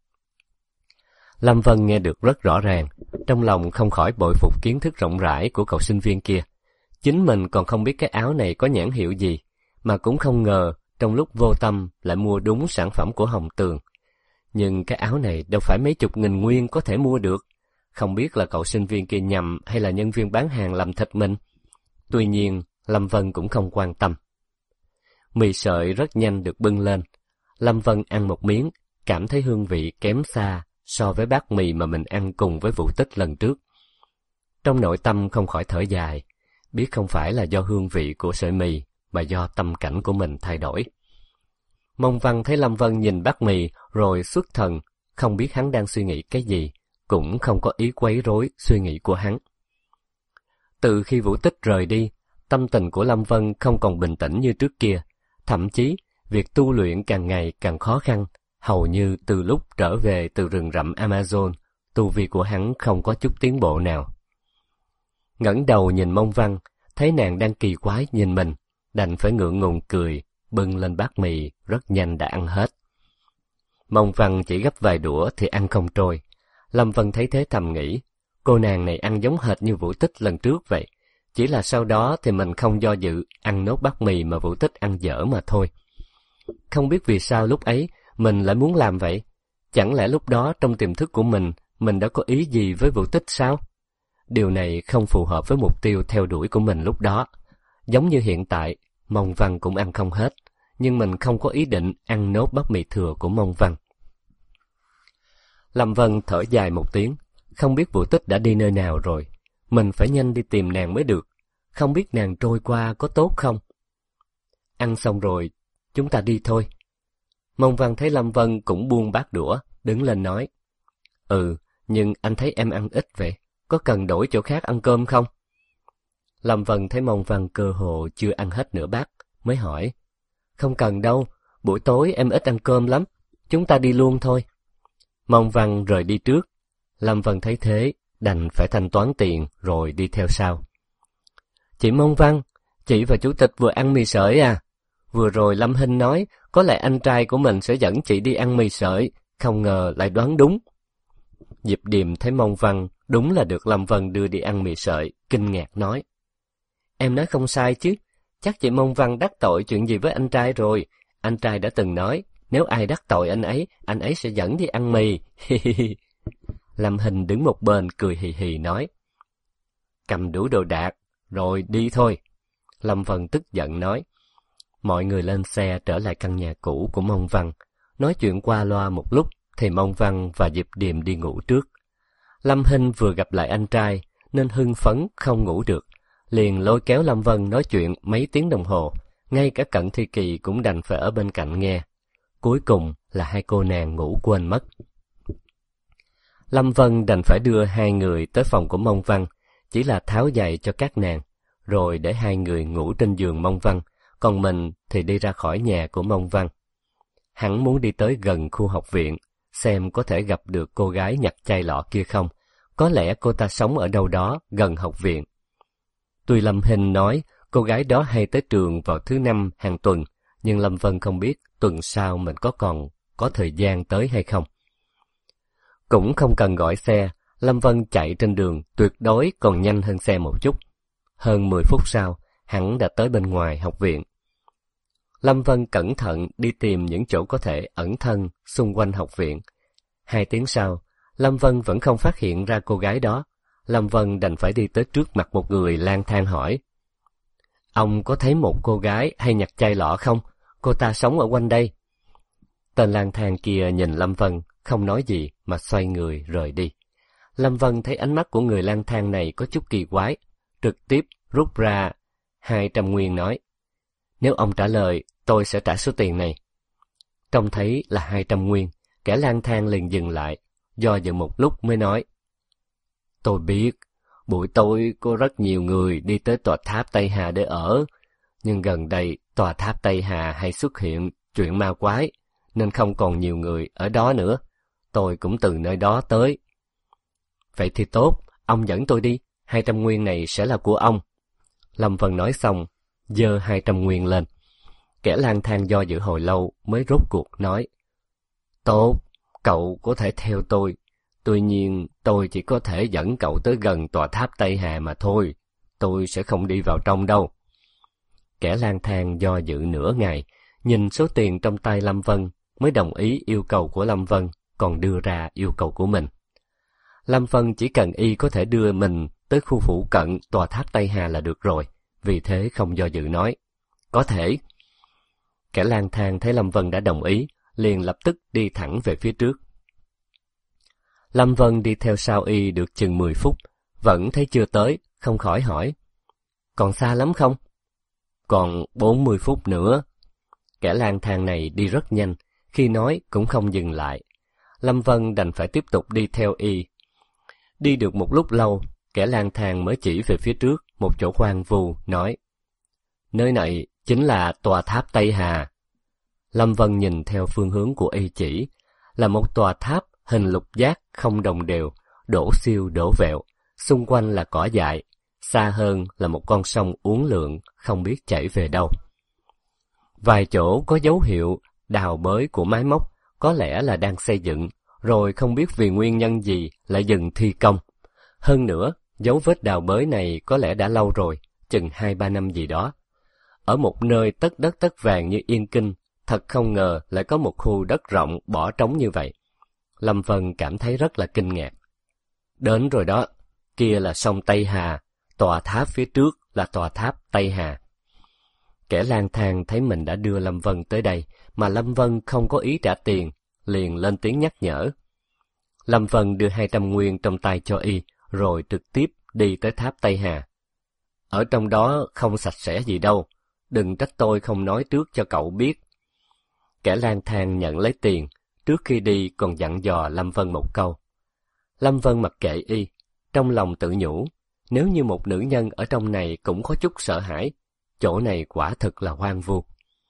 Lâm Vân nghe được rất rõ ràng, trong lòng không khỏi bội phục kiến thức rộng rãi của cậu sinh viên kia. Chính mình còn không biết cái áo này có nhãn hiệu gì, mà cũng không ngờ trong lúc vô tâm lại mua đúng sản phẩm của Hồng Tường. Nhưng cái áo này đâu phải mấy chục nghìn nguyên có thể mua được. Không biết là cậu sinh viên kia nhầm hay là nhân viên bán hàng làm thịt mình. Tuy nhiên, Lâm Vân cũng không quan tâm. Mì sợi rất nhanh được bưng lên. Lâm Vân ăn một miếng, cảm thấy hương vị kém xa so với bát mì mà mình ăn cùng với Vũ Tích lần trước. Trong nội tâm không khỏi thở dài, biết không phải là do hương vị của sợi mì, mà do tâm cảnh của mình thay đổi. Mông Văn thấy Lâm Vân nhìn bát mì rồi xuất thần, không biết hắn đang suy nghĩ cái gì, cũng không có ý quấy rối suy nghĩ của hắn. Từ khi Vũ Tích rời đi, tâm tình của Lâm Vân không còn bình tĩnh như trước kia, thậm chí việc tu luyện càng ngày càng khó khăn, hầu như từ lúc trở về từ rừng rậm Amazon, tu vi của hắn không có chút tiến bộ nào. Ngẩng đầu nhìn Mông Văn, thấy nàng đang kỳ quái nhìn mình, đành phải ngượng ngùng cười, bưng lên bát mì rất nhanh đã ăn hết. Mông Văn chỉ gấp vài đũa thì ăn không trôi. Lâm Vân thấy thế thầm nghĩ, cô nàng này ăn giống hệt như Vũ Tích lần trước vậy, chỉ là sau đó thì mình không do dự ăn nốt bát mì mà Vũ Tích ăn dở mà thôi. Không biết vì sao lúc ấy mình lại muốn làm vậy, chẳng lẽ lúc đó trong tiềm thức của mình đã có ý gì với Vũ Tích sao? Điều này không phù hợp với mục tiêu theo đuổi của mình lúc đó. Giống như hiện tại, Mông Văn cũng ăn không hết, nhưng mình không có ý định ăn nốt bát mì thừa của Mông Văn. Lâm Vân thở dài một tiếng, không biết Vũ Tích đã đi nơi nào rồi. Mình phải nhanh đi tìm nàng mới được, không biết nàng trôi qua có tốt không? Ăn xong rồi, chúng ta đi thôi. Mông Văn thấy Lâm Vân cũng buông bát đũa, đứng lên nói. Nhưng anh thấy em ăn ít vậy, có cần đổi chỗ khác ăn cơm không? Lâm Vân thấy Mông Văn cơ hồ chưa ăn hết nửa bát, mới hỏi. Không cần đâu, buổi tối em ít ăn cơm lắm, chúng ta đi luôn thôi. Mông Văn rời đi trước, Lâm Vân thấy thế, đành phải thanh toán tiền rồi đi theo sau. Chị Mông Văn, chị và chủ tịch vừa ăn mì sợi à? Vừa rồi Lâm Hinh nói có lẽ anh trai của mình sẽ dẫn chị đi ăn mì sợi, không ngờ lại đoán đúng. Diệp Điềm thấy Mông Văn đúng là được Lâm Vân đưa đi ăn mì sợi, kinh ngạc nói. Em nói không sai chứ, chắc chị Mông Văn đắc tội chuyện gì với anh trai rồi. Anh trai đã từng nói, nếu ai đắc tội anh ấy sẽ dẫn đi ăn mì. Lâm Hình đứng một bên cười hì hì nói. Cầm đủ đồ đạc, rồi đi thôi. Lâm Vân tức giận nói. Mọi người lên xe trở lại căn nhà cũ của Mông Văn. Nói chuyện qua loa một lúc thì Mông Văn và Diệp Điềm đi ngủ trước. Lâm Hinh vừa gặp lại anh trai nên hưng phấn không ngủ được, liền lôi kéo Lâm Vân nói chuyện mấy tiếng đồng hồ, ngay cả Cận Thi Kỳ cũng đành phải ở bên cạnh nghe. Cuối cùng là hai cô nàng ngủ quên mất. Lâm Vân đành phải đưa hai người tới phòng của Mông Văn, chỉ là tháo giày cho các nàng, rồi để hai người ngủ trên giường Mông Văn, còn mình thì đi ra khỏi nhà của Mông Văn. Hắn muốn đi tới gần khu học viện, xem có thể gặp được cô gái nhặt chai lọ kia không. Có lẽ cô ta sống ở đâu đó gần học viện. Tuy Lâm Hinh nói cô gái đó hay tới trường vào thứ Năm hàng tuần, nhưng Lâm Vân không biết tuần sau mình còn có thời gian tới hay không. Cũng không cần gọi xe, Lâm Vân chạy trên đường tuyệt đối còn nhanh hơn xe một chút. Hơn 10 phút sau, hắn đã tới bên ngoài học viện. Lâm Vân cẩn thận đi tìm những chỗ có thể ẩn thân xung quanh học viện. 2 tiếng sau, Lâm Vân vẫn không phát hiện ra cô gái đó. Lâm Vân đành phải đi tới trước mặt một người lang thang hỏi. Ông có thấy một cô gái hay nhặt chai lọ không? Cô ta sống ở quanh đây. Tên lang thang kia nhìn Lâm Vân, không nói gì mà xoay người rời đi. Lâm Vân thấy ánh mắt của người lang thang này có chút kỳ quái, trực tiếp rút ra 200 nguyên nói. Nếu ông trả lời, tôi sẽ trả số tiền này. Trông thấy là 200 nguyên, kẻ lang thang liền dừng lại, do dự một lúc mới nói. Tôi biết, buổi tối có rất nhiều người đi tới tòa tháp Tây Hà để ở, nhưng gần đây tòa tháp Tây Hà hay xuất hiện chuyện ma quái, nên không còn nhiều người ở đó nữa. Tôi cũng từ nơi đó tới. Vậy thì tốt, ông dẫn tôi đi, 200 nguyên này sẽ là của ông. Lâm Vân nói xong, giơ 200 nguyên lên. Kẻ lang thang do dự hồi lâu mới rốt cuộc nói. Tốt, cậu có thể theo tôi. Tuy nhiên, tôi chỉ có thể dẫn cậu tới gần tòa tháp Tây Hà mà thôi. Tôi sẽ không đi vào trong đâu. Kẻ lang thang do dự nửa ngày, nhìn số tiền trong tay Lâm Vân, mới đồng ý yêu cầu của Lâm Vân, còn đưa ra yêu cầu của mình. Lâm Vân chỉ cần y có thể đưa mình tới khu phụ cận tòa tháp Tây Hà là được rồi, vì thế không do dự nói. Có thể. Kẻ lang thang thấy Lâm Vân đã đồng ý, liền lập tức đi thẳng về phía trước. Lâm Vân đi theo sau y được chừng 10 phút, vẫn thấy chưa tới, không khỏi hỏi. Còn xa lắm không? Còn 40 phút nữa. Kẻ lang thang này đi rất nhanh, khi nói cũng không dừng lại. Lâm Vân đành phải tiếp tục đi theo y. Đi được một lúc lâu, kẻ lang thang mới chỉ về phía trước, một chỗ hoang vu, nói. Nơi này chính là tòa tháp Tây Hà. Lâm Vân nhìn theo phương hướng của y chỉ, là một tòa tháp hình lục giác không đồng đều, đổ xiêu đổ vẹo, xung quanh là cỏ dại, xa hơn là một con sông uốn lượn không biết chảy về đâu. Vài chỗ có dấu hiệu đào bới của máy móc, có lẽ là đang xây dựng, rồi không biết vì nguyên nhân gì lại dừng thi công. Hơn nữa, dấu vết đào bới này có lẽ đã lâu rồi, chừng 2-3 năm gì đó. Ở một nơi tất đất tất vàng như Yên Kinh, thật không ngờ lại có một khu đất rộng bỏ trống như vậy. Lâm Vân cảm thấy rất là kinh ngạc. Đến rồi đó, kia là sông Tây Hà, tòa tháp phía trước là tòa tháp Tây Hà. Kẻ lang thang thấy mình đã đưa Lâm Vân tới đây, mà Lâm Vân không có ý trả tiền, liền lên tiếng nhắc nhở. Lâm Vân đưa 200 nguyên trong tay cho y, rồi trực tiếp đi tới tháp Tây Hà. Ở trong đó không sạch sẽ gì đâu, đừng trách tôi không nói trước cho cậu biết. Kẻ lang thang nhận lấy tiền, trước khi đi còn dặn dò Lâm Vân một câu. Lâm Vân mặc kệ y, trong lòng tự nhủ, nếu như một nữ nhân ở trong này cũng có chút sợ hãi, chỗ này quả thực là hoang vu.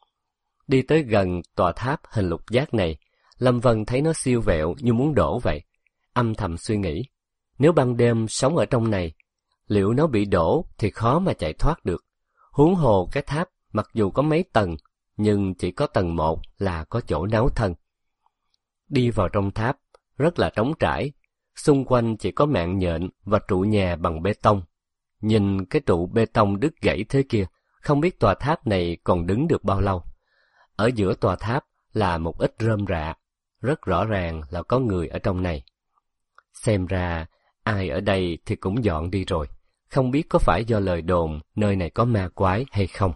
Đi tới gần tòa tháp hình lục giác này, Lâm Vân thấy nó siêu vẹo như muốn đổ vậy. Âm thầm suy nghĩ, nếu ban đêm sống ở trong này, liệu nó bị đổ thì khó mà chạy thoát được. Huống hồ cái tháp mặc dù có mấy tầng, nhưng chỉ có tầng 1 là có chỗ náo thân. Đi vào trong tháp, rất là trống trải, Xung quanh chỉ có mạng nhện và trụ nhà bằng bê tông. Nhìn cái trụ bê tông đứt gãy thế kia, không biết tòa tháp này còn đứng được bao lâu. Ở giữa tòa tháp là một ít rơm rạ, rất rõ ràng là có người ở trong này. Xem ra, ai ở đây thì cũng dọn đi rồi, không biết có phải do lời đồn nơi này có ma quái hay không.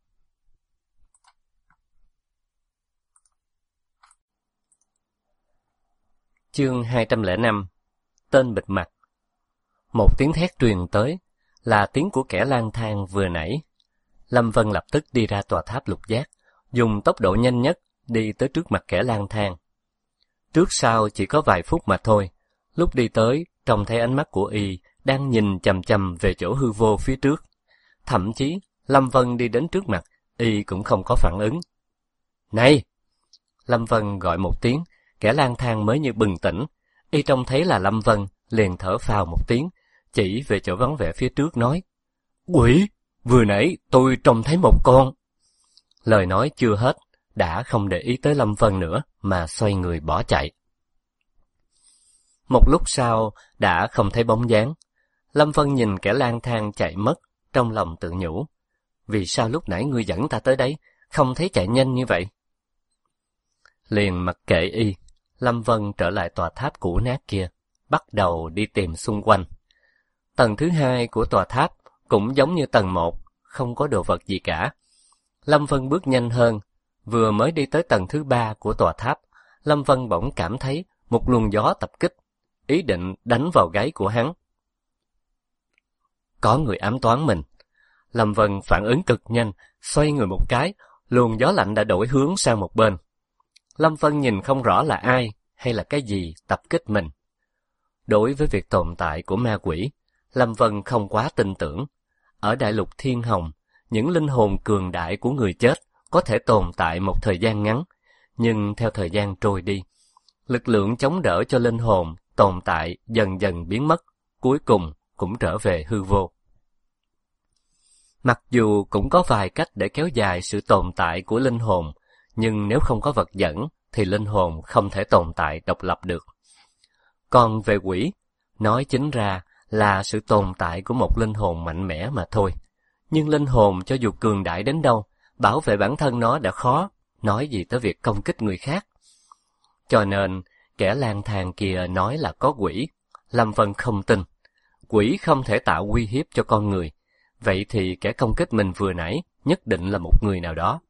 Chương 205. Tên bịt mặt. Một tiếng thét truyền tới, là tiếng của kẻ lang thang vừa nãy. Lâm Vân lập tức đi ra tòa tháp lục giác, dùng tốc độ nhanh nhất đi tới trước mặt kẻ lang thang. Trước sau chỉ có vài phút mà thôi, lúc đi tới, trông thấy ánh mắt của y đang nhìn chằm chằm về chỗ hư vô phía trước. Thậm chí, Lâm Vân đi đến trước mặt, y cũng không có phản ứng. Này! Lâm Vân gọi một tiếng, kẻ lang thang mới như bừng tỉnh. Y trông thấy là Lâm Vân, liền thở phào một tiếng, chỉ về chỗ vắng vẻ phía trước nói: Quỷ! Vừa nãy tôi trông thấy một con. Lời nói chưa hết, đã không để ý tới Lâm Vân nữa, mà xoay người bỏ chạy. Một lúc sau, đã không thấy bóng dáng. Lâm Vân nhìn kẻ lang thang chạy mất, trong lòng tự nhủ: vì sao lúc nãy ngươi dẫn ta tới đấy, không thấy chạy nhanh như vậy? Liền mặc kệ y, Lâm Vân trở lại tòa tháp cũ nát kia, bắt đầu đi tìm xung quanh. Tầng thứ hai của tòa tháp cũng giống như tầng 1, không có đồ vật gì cả. Lâm Vân bước nhanh hơn, vừa mới đi tới tầng thứ 3 của tòa tháp, Lâm Vân bỗng cảm thấy một luồng gió tập kích, ý định đánh vào gáy của hắn. Có người ám toán mình. Lâm Vân phản ứng cực nhanh, xoay người một cái, luồng gió lạnh đã đổi hướng sang một bên. Lâm Vân nhìn không rõ là ai hay là cái gì tập kích mình. Đối với việc tồn tại của ma quỷ, Lâm Vân không quá tin tưởng. Ở đại lục Thiên Hồng, những linh hồn cường đại của người chết có thể tồn tại một thời gian ngắn, nhưng theo thời gian trôi đi, lực lượng chống đỡ cho linh hồn tồn tại dần dần biến mất, cuối cùng cũng trở về hư vô. Mặc dù cũng có vài cách để kéo dài sự tồn tại của linh hồn, nhưng nếu không có vật dẫn thì linh hồn không thể tồn tại độc lập được. Còn về quỷ, nói chính ra là sự tồn tại của một linh hồn mạnh mẽ mà thôi. Nhưng linh hồn cho dù cường đại đến đâu, bảo vệ bản thân nó đã khó, nói gì tới việc công kích người khác. Cho nên, kẻ lang thang kia nói là có quỷ, Lâm Vân không tin. Quỷ không thể tạo uy hiếp cho con người, vậy thì kẻ công kích mình vừa nãy nhất định là một người nào đó.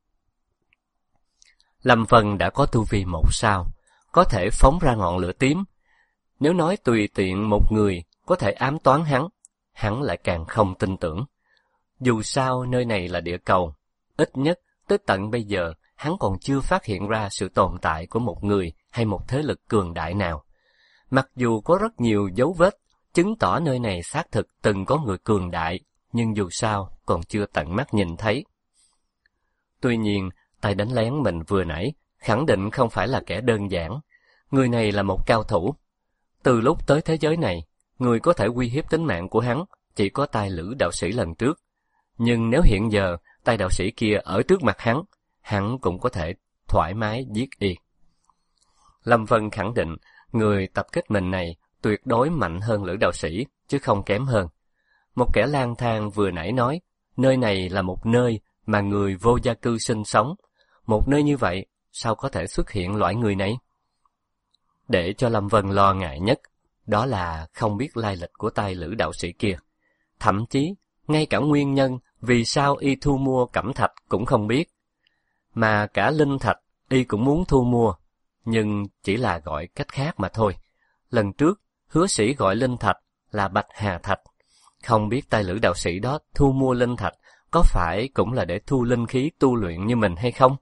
Lâm Vân đã có tu vi 1 sao, có thể phóng ra ngọn lửa tím. Nếu nói tùy tiện một người có thể ám toán hắn lại càng không tin tưởng. Dù sao nơi này là địa cầu, ít nhất tới tận bây giờ hắn còn chưa phát hiện ra sự tồn tại của một người hay một thế lực cường đại nào. Mặc dù có rất nhiều dấu vết chứng tỏ nơi này xác thực từng có người cường đại, nhưng dù sao còn chưa tận mắt nhìn thấy. Tuy nhiên, tay đánh lén mình vừa nãy khẳng định không phải là kẻ đơn giản. Người này là một cao thủ. Từ lúc tới thế giới này, người có thể uy hiếp tính mạng của hắn chỉ có tay Lữ đạo sĩ lần trước. Nhưng nếu hiện giờ tay đạo sĩ kia ở trước mặt hắn cũng có thể thoải mái giết y. Lâm Vân khẳng định người tập kích mình này tuyệt đối mạnh hơn Lữ đạo sĩ, chứ không kém hơn. Một kẻ lang thang vừa nãy nói, nơi này là một nơi mà người vô gia cư sinh sống. Một nơi như vậy, sao có thể xuất hiện loại người này? Để cho Lâm Vân lo ngại nhất, đó là không biết lai lịch của tay Lữ đạo sĩ kia. Thậm chí, ngay cả nguyên nhân vì sao y thu mua cẩm thạch cũng không biết. Mà cả linh thạch y cũng muốn thu mua, nhưng chỉ là gọi cách khác mà thôi. Lần trước, hứa sĩ gọi linh thạch là Bạch Hà Thạch. Không biết tay Lữ đạo sĩ đó thu mua linh thạch có phải cũng là để thu linh khí tu luyện như mình hay không?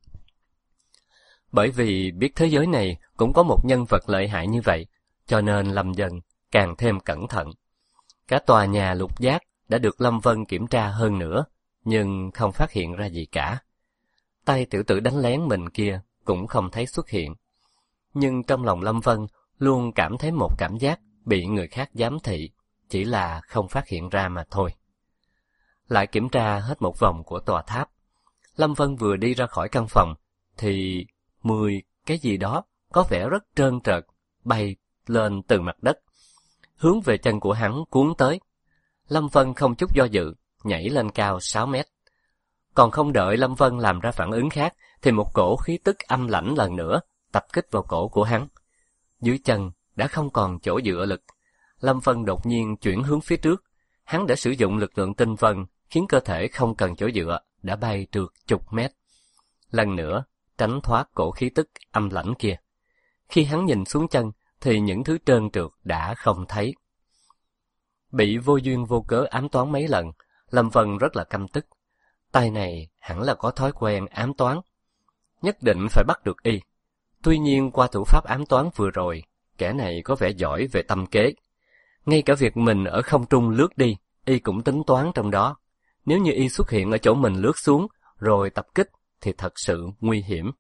Bởi vì biết thế giới này cũng có một nhân vật lợi hại như vậy, cho nên Lâm Vân càng thêm cẩn thận. Cả tòa nhà lục giác đã được Lâm Vân kiểm tra hơn nữa, nhưng không phát hiện ra gì cả. Tay tiểu tử đánh lén mình kia cũng không thấy xuất hiện. Nhưng trong lòng Lâm Vân luôn cảm thấy một cảm giác bị người khác giám thị, chỉ là không phát hiện ra mà thôi. Lại kiểm tra hết một vòng của tòa tháp. Lâm Vân vừa đi ra khỏi căn phòng, thì 10 cái gì đó có vẻ rất trơn trượt bay lên từ mặt đất, hướng về chân của hắn cuốn tới. Lâm Vân không chút do dự, nhảy lên cao 6 mét. Còn không đợi Lâm Vân làm ra phản ứng khác, thì một cổ khí tức âm lãnh lần nữa tập kích vào cổ của hắn. Dưới chân đã không còn chỗ dựa lực. Lâm Vân đột nhiên chuyển hướng phía trước. Hắn đã sử dụng lực lượng tinh vân, khiến cơ thể không cần chỗ dựa, đã bay trượt chục mét. Lần nữa, tránh thoát cổ khí tức âm lãnh kia. Khi hắn nhìn xuống chân, thì những thứ trơn trượt đã không thấy. Bị vô duyên vô cớ ám toán mấy lần, Lâm Vân rất là căm tức. Tay này hẳn là có thói quen ám toán. Nhất định phải bắt được y. Tuy nhiên qua thủ pháp ám toán vừa rồi, kẻ này có vẻ giỏi về tâm kế. Ngay cả việc mình ở không trung lướt đi, y cũng tính toán trong đó. Nếu như y xuất hiện ở chỗ mình lướt xuống, rồi tập kích, thì thật sự nguy hiểm.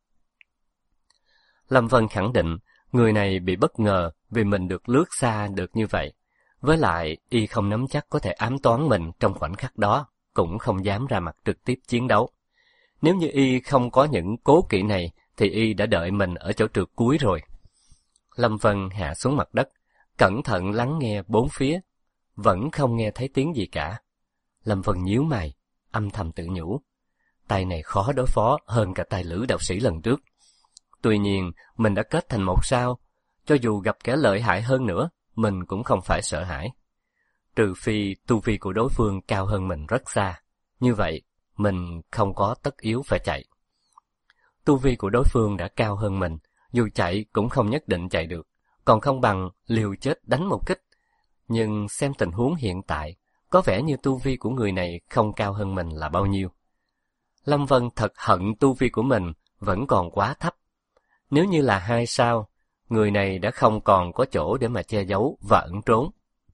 Lâm Vân khẳng định, người này bị bất ngờ vì mình được lướt xa được như vậy. Với lại, y không nắm chắc có thể ám toán mình trong khoảnh khắc đó, cũng không dám ra mặt trực tiếp chiến đấu. Nếu như y không có những cố kỵ này, thì y đã đợi mình ở chỗ trượt cuối rồi. Lâm Vân hạ xuống mặt đất, cẩn thận lắng nghe bốn phía, vẫn không nghe thấy tiếng gì cả. Lâm Vân nhíu mày, âm thầm tự nhủ, tay này khó đối phó hơn cả tay Lữ đạo sĩ lần trước. Tuy nhiên, mình đã kết thành một sao, cho dù gặp kẻ lợi hại hơn nữa, mình cũng không phải sợ hãi. Trừ phi tu vi của đối phương cao hơn mình rất xa, như vậy mình không có tất yếu phải chạy. Tu vi của đối phương đã cao hơn mình, dù chạy cũng không nhất định chạy được, còn không bằng liều chết đánh một kích. Nhưng xem tình huống hiện tại, có vẻ như tu vi của người này không cao hơn mình là bao nhiêu. Lâm Vân thật hận tu vi của mình vẫn còn quá thấp. Nếu như là 2 sao, người này đã không còn có chỗ để mà che giấu và ẩn trốn.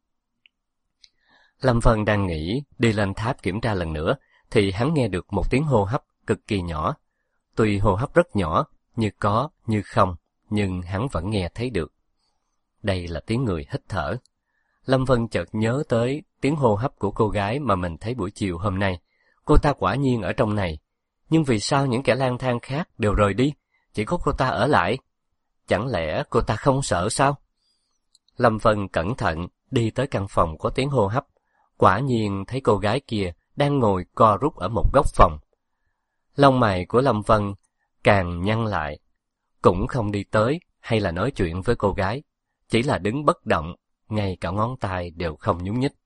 Lâm Vân đang nghĩ đi lên tháp kiểm tra lần nữa, thì hắn nghe được một tiếng hô hấp cực kỳ nhỏ. Tuy hô hấp rất nhỏ, như có, như không, nhưng hắn vẫn nghe thấy được. Đây là tiếng người hít thở. Lâm Vân chợt nhớ tới tiếng hô hấp của cô gái mà mình thấy buổi chiều hôm nay. Cô ta quả nhiên ở trong này. Nhưng vì sao những kẻ lang thang khác đều rời đi, chỉ có cô ta ở lại? Chẳng lẽ cô ta không sợ sao? Lâm Vân cẩn thận đi tới căn phòng có tiếng hô hấp. Quả nhiên thấy cô gái kia đang ngồi co rúm ở một góc phòng. Lông mày của Lâm Vân càng nhăn lại, cũng không đi tới hay là nói chuyện với cô gái, chỉ là đứng bất động, ngay cả ngón tay đều không nhúc nhích.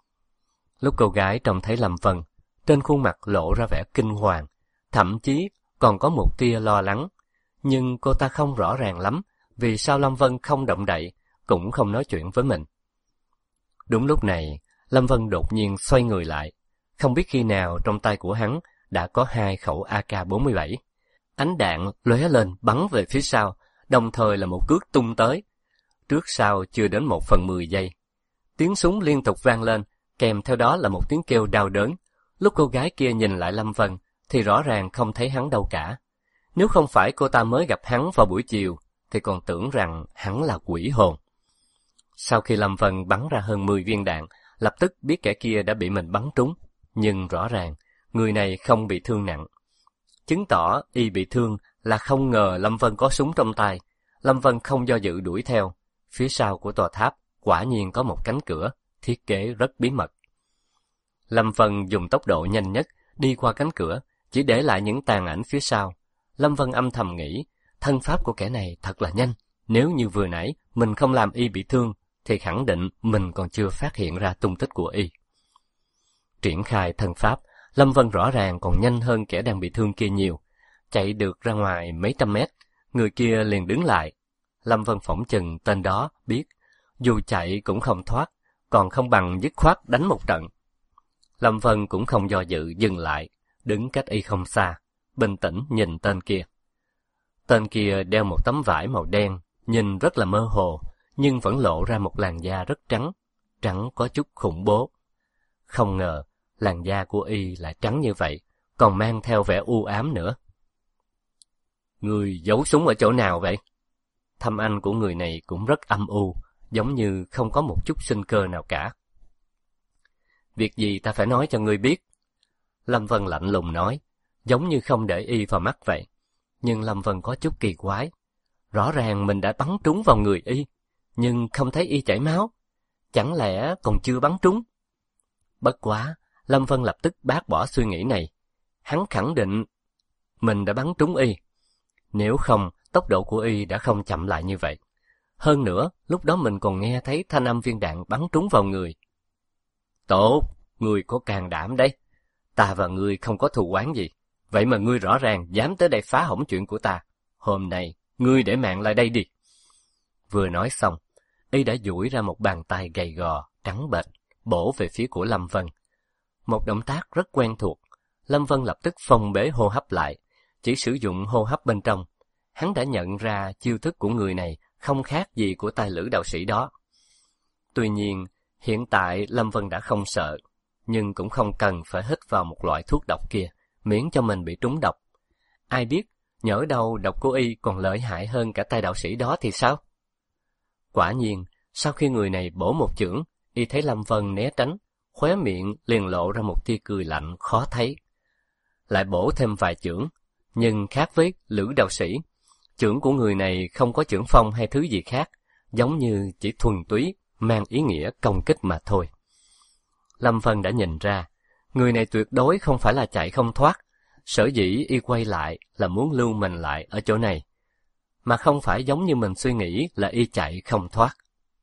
Lúc cô gái trông thấy Lâm Vân, trên khuôn mặt lộ ra vẻ kinh hoàng, thậm chí còn có một tia lo lắng, nhưng cô ta không rõ ràng lắm vì sao Lâm Vân không động đậy, cũng không nói chuyện với mình. Đúng lúc này, Lâm Vân đột nhiên xoay người lại, không biết khi nào trong tay của hắn đã có 2 khẩu AK-47. Ánh đạn lóe lên bắn về phía sau, đồng thời là một cước tung tới. Trước sau chưa đến 1/10 giây. Tiếng súng liên tục vang lên, kèm theo đó là một tiếng kêu đau đớn. Lúc cô gái kia nhìn lại Lâm Vân, thì rõ ràng không thấy hắn đâu cả. Nếu không phải cô ta mới gặp hắn vào buổi chiều, thì còn tưởng rằng hắn là quỷ hồn. Sau khi Lâm Vân bắn ra hơn 10 viên đạn, lập tức biết kẻ kia đã bị mình bắn trúng. Nhưng rõ ràng, người này không bị thương nặng. Chứng tỏ y bị thương là không ngờ Lâm Vân có súng trong tay. Lâm Vân không do dự đuổi theo. Phía sau của tòa tháp quả nhiên có một cánh cửa, thiết kế rất bí mật. Lâm Vân dùng tốc độ nhanh nhất đi qua cánh cửa, chỉ để lại những tàn ảnh phía sau. Lâm Vân âm thầm nghĩ, thân pháp của kẻ này thật là nhanh. Nếu như vừa nãy mình không làm y bị thương, thì khẳng định mình còn chưa phát hiện ra tung tích của y. Triển khai thân pháp, Lâm Vân rõ ràng còn nhanh hơn kẻ đang bị thương kia nhiều. Chạy được ra ngoài mấy trăm mét, người kia liền đứng lại. Lâm Vân phỏng chừng tên đó biết, dù chạy cũng không thoát, còn không bằng dứt khoát đánh một trận. Lâm Vân cũng không do dự dừng lại, đứng cách y không xa, bình tĩnh nhìn tên kia. Tên kia đeo một tấm vải màu đen, nhìn rất là mơ hồ, nhưng vẫn lộ ra một làn da rất trắng, trắng có chút khủng bố. Không ngờ, làn da của y lại trắng như vậy, còn mang theo vẻ u ám nữa. Người giấu súng ở chỗ nào vậy? Thâm anh của người này cũng rất âm u, giống như không có một chút sinh cơ nào cả. Việc gì ta phải nói cho ngươi biết? Lâm Vân lạnh lùng nói, giống như không để y vào mắt vậy. Nhưng Lâm Vân có chút kỳ quái. Rõ ràng mình đã bắn trúng vào người y, nhưng không thấy y chảy máu. Chẳng lẽ còn chưa bắn trúng? Bất quá, Lâm Vân lập tức bác bỏ suy nghĩ này. Hắn khẳng định mình đã bắn trúng y. Nếu không, tốc độ của y đã không chậm lại như vậy. Hơn nữa, lúc đó mình còn nghe thấy thanh âm viên đạn bắn trúng vào người. Tốt, ngươi có can đảm đấy. Ta và ngươi không có thù oán gì. Vậy mà ngươi rõ ràng dám tới đây phá hỏng chuyện của ta. Hôm nay, ngươi để mạng lại đây đi. Vừa nói xong, y đã duỗi ra một bàn tay gầy gò, trắng bệch, bổ về phía của Lâm Vân. Một động tác rất quen thuộc. Lâm Vân lập tức phong bế hô hấp lại, chỉ sử dụng hô hấp bên trong. Hắn đã nhận ra chiêu thức của người này không khác gì của tài lữ đạo sĩ đó. Tuy nhiên, hiện tại Lâm Vân đã không sợ, nhưng cũng không cần phải hít vào một loại thuốc độc kia, miễn cho mình bị trúng độc. Ai biết, nhỡ đâu độc của y còn lợi hại hơn cả tay đạo sĩ đó thì sao? Quả nhiên, sau khi người này bổ một chưởng, y thấy Lâm Vân né tránh, khóe miệng liền lộ ra một tia cười lạnh khó thấy. Lại bổ thêm vài chưởng, nhưng khác với lữ đạo sĩ, chưởng của người này không có chưởng phong hay thứ gì khác, giống như chỉ thuần túy mang ý nghĩa công kích mà thôi. Lâm Vân đã nhìn ra, người này tuyệt đối không phải là chạy không thoát, sở dĩ y quay lại là muốn lưu mình lại ở chỗ này, mà không phải giống như mình suy nghĩ là y chạy không thoát.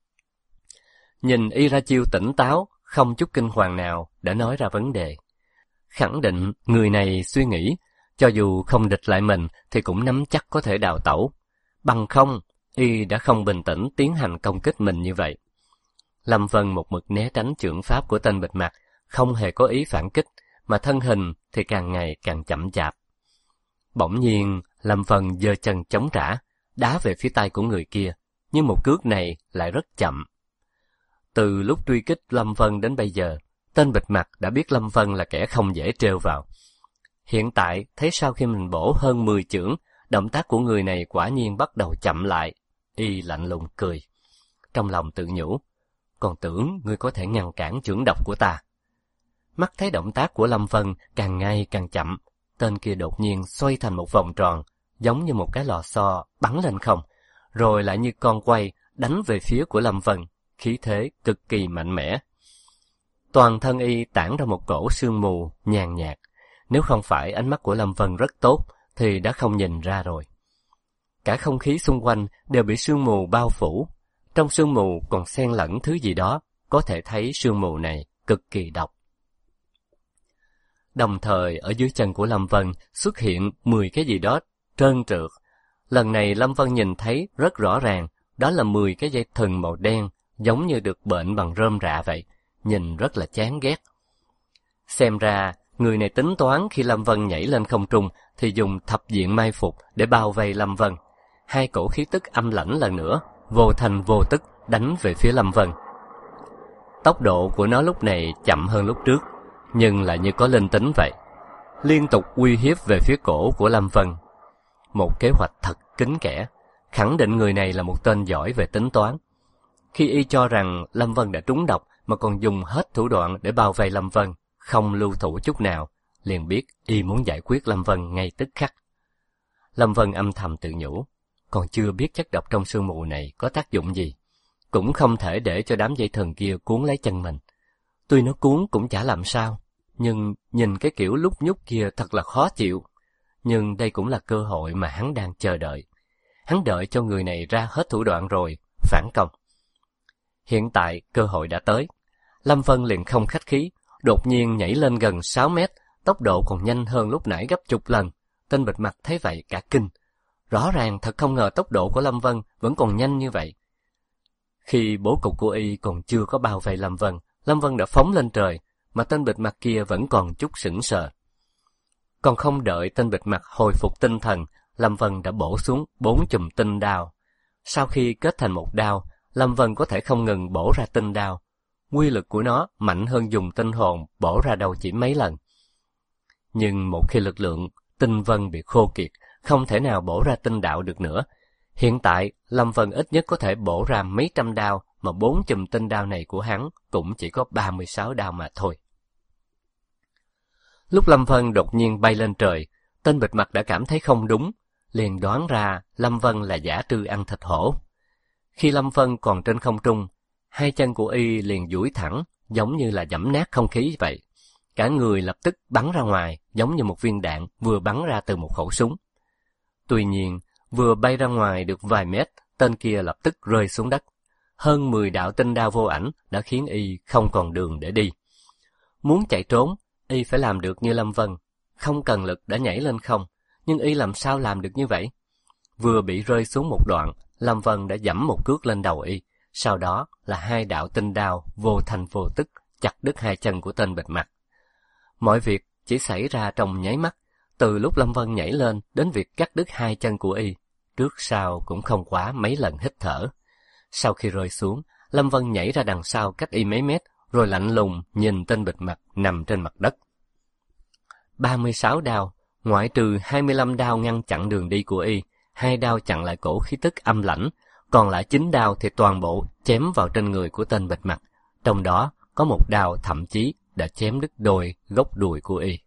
Nhìn y ra chiêu tỉnh táo, không chút kinh hoàng nào đã nói ra vấn đề. Khẳng định người này suy nghĩ, cho dù không địch lại mình thì cũng nắm chắc có thể đào tẩu. Bằng không, y đã không bình tĩnh tiến hành công kích mình như vậy. Lâm Vân một mực né tránh chưởng pháp của tên bịt mặt, không hề có ý phản kích, mà thân hình thì càng ngày càng chậm chạp. Bỗng nhiên, Lâm Vân giơ chân chống trả, đá về phía tay của người kia, nhưng một cước này lại rất chậm. Từ lúc truy kích Lâm Vân đến bây giờ, tên bịt mặt đã biết Lâm Vân là kẻ không dễ trêu vào. Hiện tại, thấy sau khi mình bổ hơn 10 chưởng, động tác của người này quả nhiên bắt đầu chậm lại. Y lạnh lùng cười. Trong lòng tự nhủ, còn tưởng ngươi có thể ngăn cản chưởng độc của ta. Mắt thấy động tác của Lâm Vân càng ngày càng chậm, tên kia đột nhiên xoay thành một vòng tròn, giống như một cái lò xo bắn lên không, rồi lại như con quay đánh về phía của Lâm Vân, khí thế cực kỳ mạnh mẽ. Toàn thân y tản ra một cổ sương mù nhàn nhạt, nếu không phải ánh mắt của Lâm Vân rất tốt thì đã không nhìn ra rồi. Cả không khí xung quanh đều bị sương mù bao phủ, trong sương mù còn xen lẫn thứ gì đó, có thể thấy sương mù này cực kỳ độc. Đồng thời ở dưới chân của Lâm Vân xuất hiện 10 cái gì đó trơn trượt. Lần này Lâm Vân nhìn thấy rất rõ ràng, đó là 10 cái dây thừng màu đen, giống như được bệnh bằng rơm rạ vậy, nhìn rất là chán ghét. Xem ra, người này tính toán khi Lâm Vân nhảy lên không trung thì dùng thập diện mai phục để bao vây Lâm Vân. Hai cổ khí tức âm lãnh lần nữa, vô thành vô tức đánh về phía Lâm Vân. Tốc độ của nó lúc này chậm hơn lúc trước, nhưng lại như có linh tính vậy, liên tục uy hiếp về phía cổ của Lâm Vân. Một kế hoạch thật kín kẽ, khẳng định người này là một tên giỏi về tính toán. Khi y cho rằng Lâm Vân đã trúng độc mà còn dùng hết thủ đoạn để bao vây Lâm Vân, không lưu thủ chút nào, liền biết y muốn giải quyết Lâm Vân ngay tức khắc. Lâm Vân âm thầm tự nhủ, còn chưa biết chất độc trong sương mù này có tác dụng gì, cũng không thể để cho đám dây thừng kia cuốn lấy chân mình. Tuy nó cuốn cũng chả làm sao, nhưng nhìn cái kiểu lúc nhúc kia thật là khó chịu. Nhưng đây cũng là cơ hội mà hắn đang chờ đợi. Hắn đợi cho người này ra hết thủ đoạn rồi, phản công. Hiện tại cơ hội đã tới. Lâm Vân liền không khách khí, đột nhiên nhảy lên gần 6 mét, tốc độ còn nhanh hơn lúc nãy gấp chục lần. Tên bịt mặt thấy vậy cả kinh. Rõ ràng thật không ngờ tốc độ của Lâm Vân vẫn còn nhanh như vậy. Khi bố cục của y còn chưa có bao vây Lâm Vân đã phóng lên trời, mà tên bịt mặt kia vẫn còn chút sững sờ. Còn không đợi tên bịt mặt hồi phục tinh thần, Lâm Vân đã bổ xuống 4 chùm tinh đao. Sau khi kết thành một đao, Lâm Vân có thể không ngừng bổ ra tinh đao. Quy lực của nó mạnh hơn dùng tinh hồn bổ ra đâu chỉ mấy lần. Nhưng một khi lực lượng tinh vân bị khô kiệt, không thể nào bổ ra tinh đạo được nữa. Hiện tại, Lâm Vân ít nhất có thể bổ ra mấy trăm đao, mà 4 chùm tinh đao này của hắn cũng chỉ có 36 đao mà thôi. Lúc Lâm Vân đột nhiên bay lên trời, tên bịt mặt đã cảm thấy không đúng, liền đoán ra Lâm Vân là giả trư ăn thịt hổ. Khi Lâm Vân còn trên không trung, hai chân của y liền duỗi thẳng, giống như là giẫm nát không khí vậy. Cả người lập tức bắn ra ngoài, giống như một viên đạn vừa bắn ra từ một khẩu súng. Tuy nhiên, vừa bay ra ngoài được vài mét, tên kia lập tức rơi xuống đất. Hơn 10 đạo tinh đao vô ảnh đã khiến y không còn đường để đi. Muốn chạy trốn, y phải làm được như Lâm Vân, không cần lực đã nhảy lên không, nhưng y làm sao làm được như vậy? Vừa bị rơi xuống một đoạn, Lâm Vân đã giẫm một cước lên đầu y, sau đó là 2 đạo tinh đao vô thành vô tức chặt đứt hai chân của tên bịt mặt. Mọi việc chỉ xảy ra trong nháy mắt, từ lúc Lâm Vân nhảy lên đến việc cắt đứt hai chân của y, trước sau cũng không quá mấy lần hít thở. Sau khi rơi xuống, Lâm Vân nhảy ra đằng sau cách y mấy mét, rồi lạnh lùng nhìn tên bịt mặt nằm trên mặt đất. 36 đao, ngoại trừ 25 đao ngăn chặn đường đi của y, 2 đao chặn lại cổ khí tức âm lãnh, còn lại 9 đao thì toàn bộ chém vào trên người của tên bịt mặt, trong đó có một đao thậm chí đã chém đứt đôi gốc đùi của y.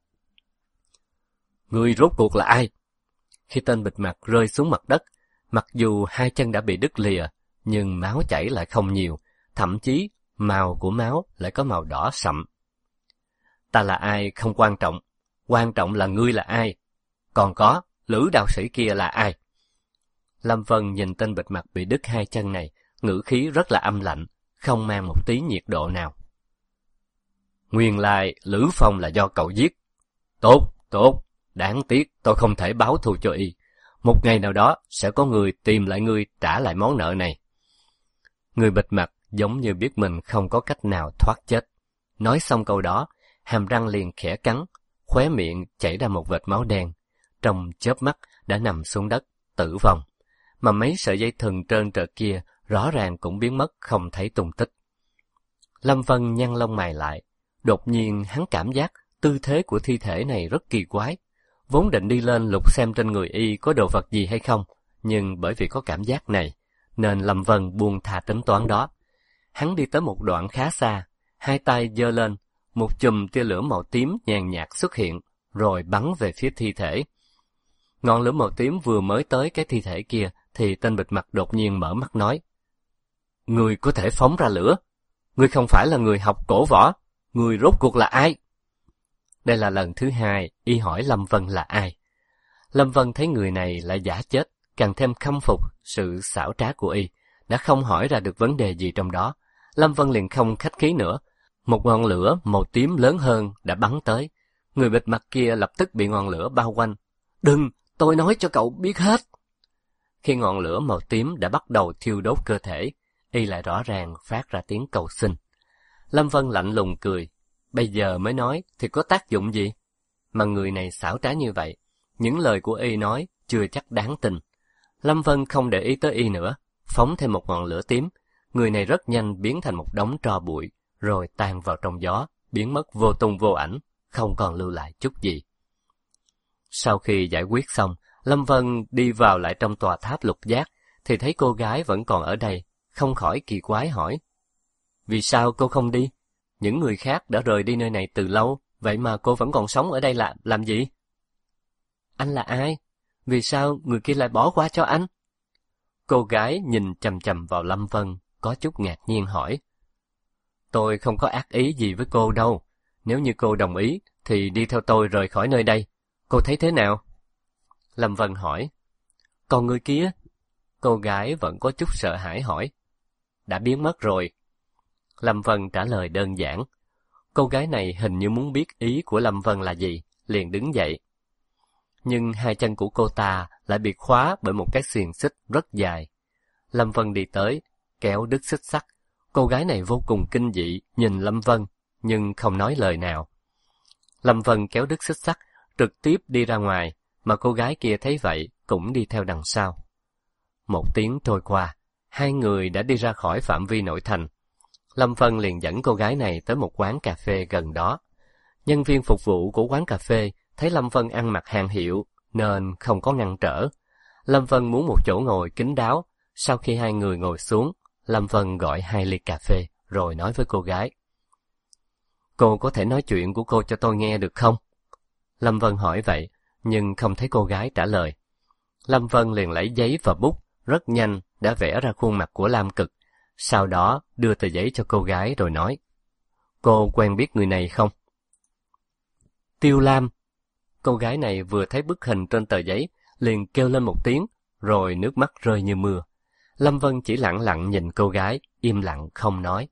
Người rốt cuộc là ai? Khi tên bịt mặt rơi xuống mặt đất, mặc dù hai chân đã bị đứt lìa, nhưng máu chảy lại không nhiều, thậm chí màu của máu lại có màu đỏ sậm. Ta là ai không quan trọng là ngươi là ai. Còn có, Lữ đạo sĩ kia là ai? Lâm Vân nhìn tên bịt mặt bị đứt hai chân này, ngữ khí rất là âm lạnh, không mang một tí nhiệt độ nào. Nguyên lai Lữ Phong là do cậu giết. Tốt, đáng tiếc tôi không thể báo thù cho y. Một ngày nào đó sẽ có người tìm lại ngươi trả lại món nợ này. Người bịt mặt giống như biết mình không có cách nào thoát chết. Nói xong câu đó, hàm răng liền khẽ cắn, khóe miệng chảy ra một vệt máu đen. Trong chớp mắt đã nằm xuống đất, tử vong. Mà mấy sợi dây thừng trơn trượt kia rõ ràng cũng biến mất không thấy tung tích. Lâm Vân nhăn lông mày lại. Đột nhiên hắn cảm giác tư thế của thi thể này rất kỳ quái. Vốn định đi lên lục xem trên người y có đồ vật gì hay không, nhưng bởi vì có cảm giác này, nên Lâm Vân buông thà tính toán đó. Hắn đi tới một đoạn khá xa, hai tay giơ lên, một chùm tia lửa màu tím nhàn nhạt xuất hiện, rồi bắn về phía thi thể. Ngọn lửa màu tím vừa mới tới cái thi thể kia, thì tên bịt mặt đột nhiên mở mắt nói: Người có thể phóng ra lửa. Người không phải là người học cổ võ. Người rốt cuộc là ai? Đây là lần thứ hai y hỏi Lâm Vân là ai. Lâm Vân thấy người này lại giả chết, càng thêm khâm phục sự xảo trá của y, đã không hỏi ra được vấn đề gì trong đó. Lâm Vân liền không khách khí nữa. Một ngọn lửa màu tím lớn hơn đã bắn tới. Người bịt mặt kia lập tức bị ngọn lửa bao quanh. Đừng, tôi nói cho cậu biết hết. Khi ngọn lửa màu tím đã bắt đầu thiêu đốt cơ thể, y lại rõ ràng phát ra tiếng cầu xin. Lâm Vân lạnh lùng cười. Bây giờ mới nói thì có tác dụng gì? Mà người này xảo trá như vậy, những lời của y nói chưa chắc đáng tin. Lâm Vân không để ý tới y nữa, phóng thêm một ngọn lửa tím. Người này rất nhanh biến thành một đống tro bụi, rồi tan vào trong gió, biến mất vô tung vô ảnh, không còn lưu lại chút gì. Sau khi giải quyết xong, Lâm Vân đi vào lại trong tòa tháp lục giác, thì thấy cô gái vẫn còn ở đây, không khỏi kỳ quái hỏi: Vì sao cô không đi? Những người khác đã rời đi nơi này từ lâu, vậy mà cô vẫn còn sống ở đây làm gì? Anh là ai? Vì sao người kia lại bỏ qua cho anh? Cô gái nhìn chằm chằm vào Lâm Vân, có chút ngạc nhiên hỏi: Tôi không có ác ý gì với cô đâu. Nếu như cô đồng ý, thì đi theo tôi rời khỏi nơi đây. Cô thấy thế nào? Lâm Vân hỏi. Còn người kia? Cô gái vẫn có chút sợ hãi hỏi. Đã biến mất rồi. Lâm Vân trả lời đơn giản. Cô gái này hình như muốn biết ý của Lâm Vân là gì, liền đứng dậy. Nhưng hai chân của cô ta lại bị khóa bởi một cái xiềng xích rất dài. Lâm Vân đi tới, kéo đứt xích sắt. Cô gái này vô cùng kinh dị, nhìn Lâm Vân, nhưng không nói lời nào. Lâm Vân kéo đứt xích sắt, trực tiếp đi ra ngoài, mà cô gái kia thấy vậy, cũng đi theo đằng sau. Một tiếng trôi qua, hai người đã đi ra khỏi phạm vi nội thành. Lâm Vân liền dẫn cô gái này tới một quán cà phê gần đó. Nhân viên phục vụ của quán cà phê thấy Lâm Vân ăn mặc hàng hiệu, nên không có ngăn trở. Lâm Vân muốn một chỗ ngồi kín đáo. Sau khi hai người ngồi xuống, Lâm Vân gọi 2 ly cà phê, rồi nói với cô gái. Cô có thể nói chuyện của cô cho tôi nghe được không? Lâm Vân hỏi vậy, nhưng không thấy cô gái trả lời. Lâm Vân liền lấy giấy và bút, rất nhanh đã vẽ ra khuôn mặt của Lam Cực, sau đó đưa tờ giấy cho cô gái rồi nói, cô quen biết người này không? Tiêu Lam. Cô gái này vừa thấy bức hình trên tờ giấy, liền kêu lên một tiếng, rồi nước mắt rơi như mưa. Lâm Vân chỉ lặng lặng nhìn cô gái, im lặng không nói.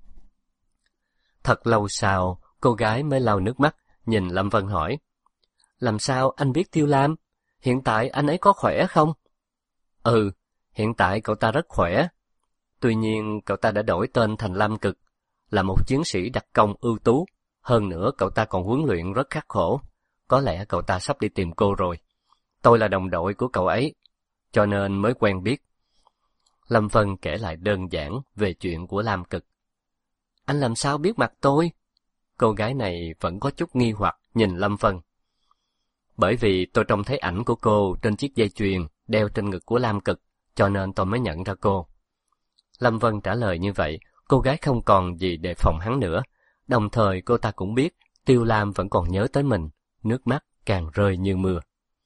Thật lâu sau, cô gái mới lau nước mắt, nhìn Lâm Vân hỏi, làm sao anh biết Tiêu Lam? Hiện tại anh ấy có khỏe không? Ừ, hiện tại cậu ta rất khỏe. Tuy nhiên, cậu ta đã đổi tên thành Lam Cực, là một chiến sĩ đặc công ưu tú. Hơn nữa, cậu ta còn huấn luyện rất khắc khổ. Có lẽ cậu ta sắp đi tìm cô rồi. Tôi là đồng đội của cậu ấy, cho nên mới quen biết. Lâm Vân kể lại đơn giản về chuyện của Lam Cực. Anh làm sao biết mặt tôi? Cô gái này vẫn có chút nghi hoặc nhìn Lâm Vân. Bởi vì tôi trông thấy ảnh của cô trên chiếc dây chuyền đeo trên ngực của Lam Cực, cho nên tôi mới nhận ra cô. Lâm Vân trả lời như vậy, cô gái không còn gì đề phòng hắn nữa. Đồng thời cô ta cũng biết Tiêu Lam vẫn còn nhớ tới mình, nước mắt càng rơi như mưa.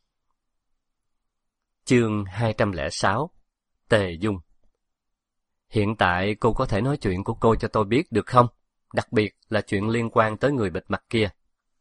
Chương 206. Tề Dung. Hiện tại cô có thể nói chuyện của cô cho tôi biết được không? Đặc biệt là chuyện liên quan tới người bịt mặt kia.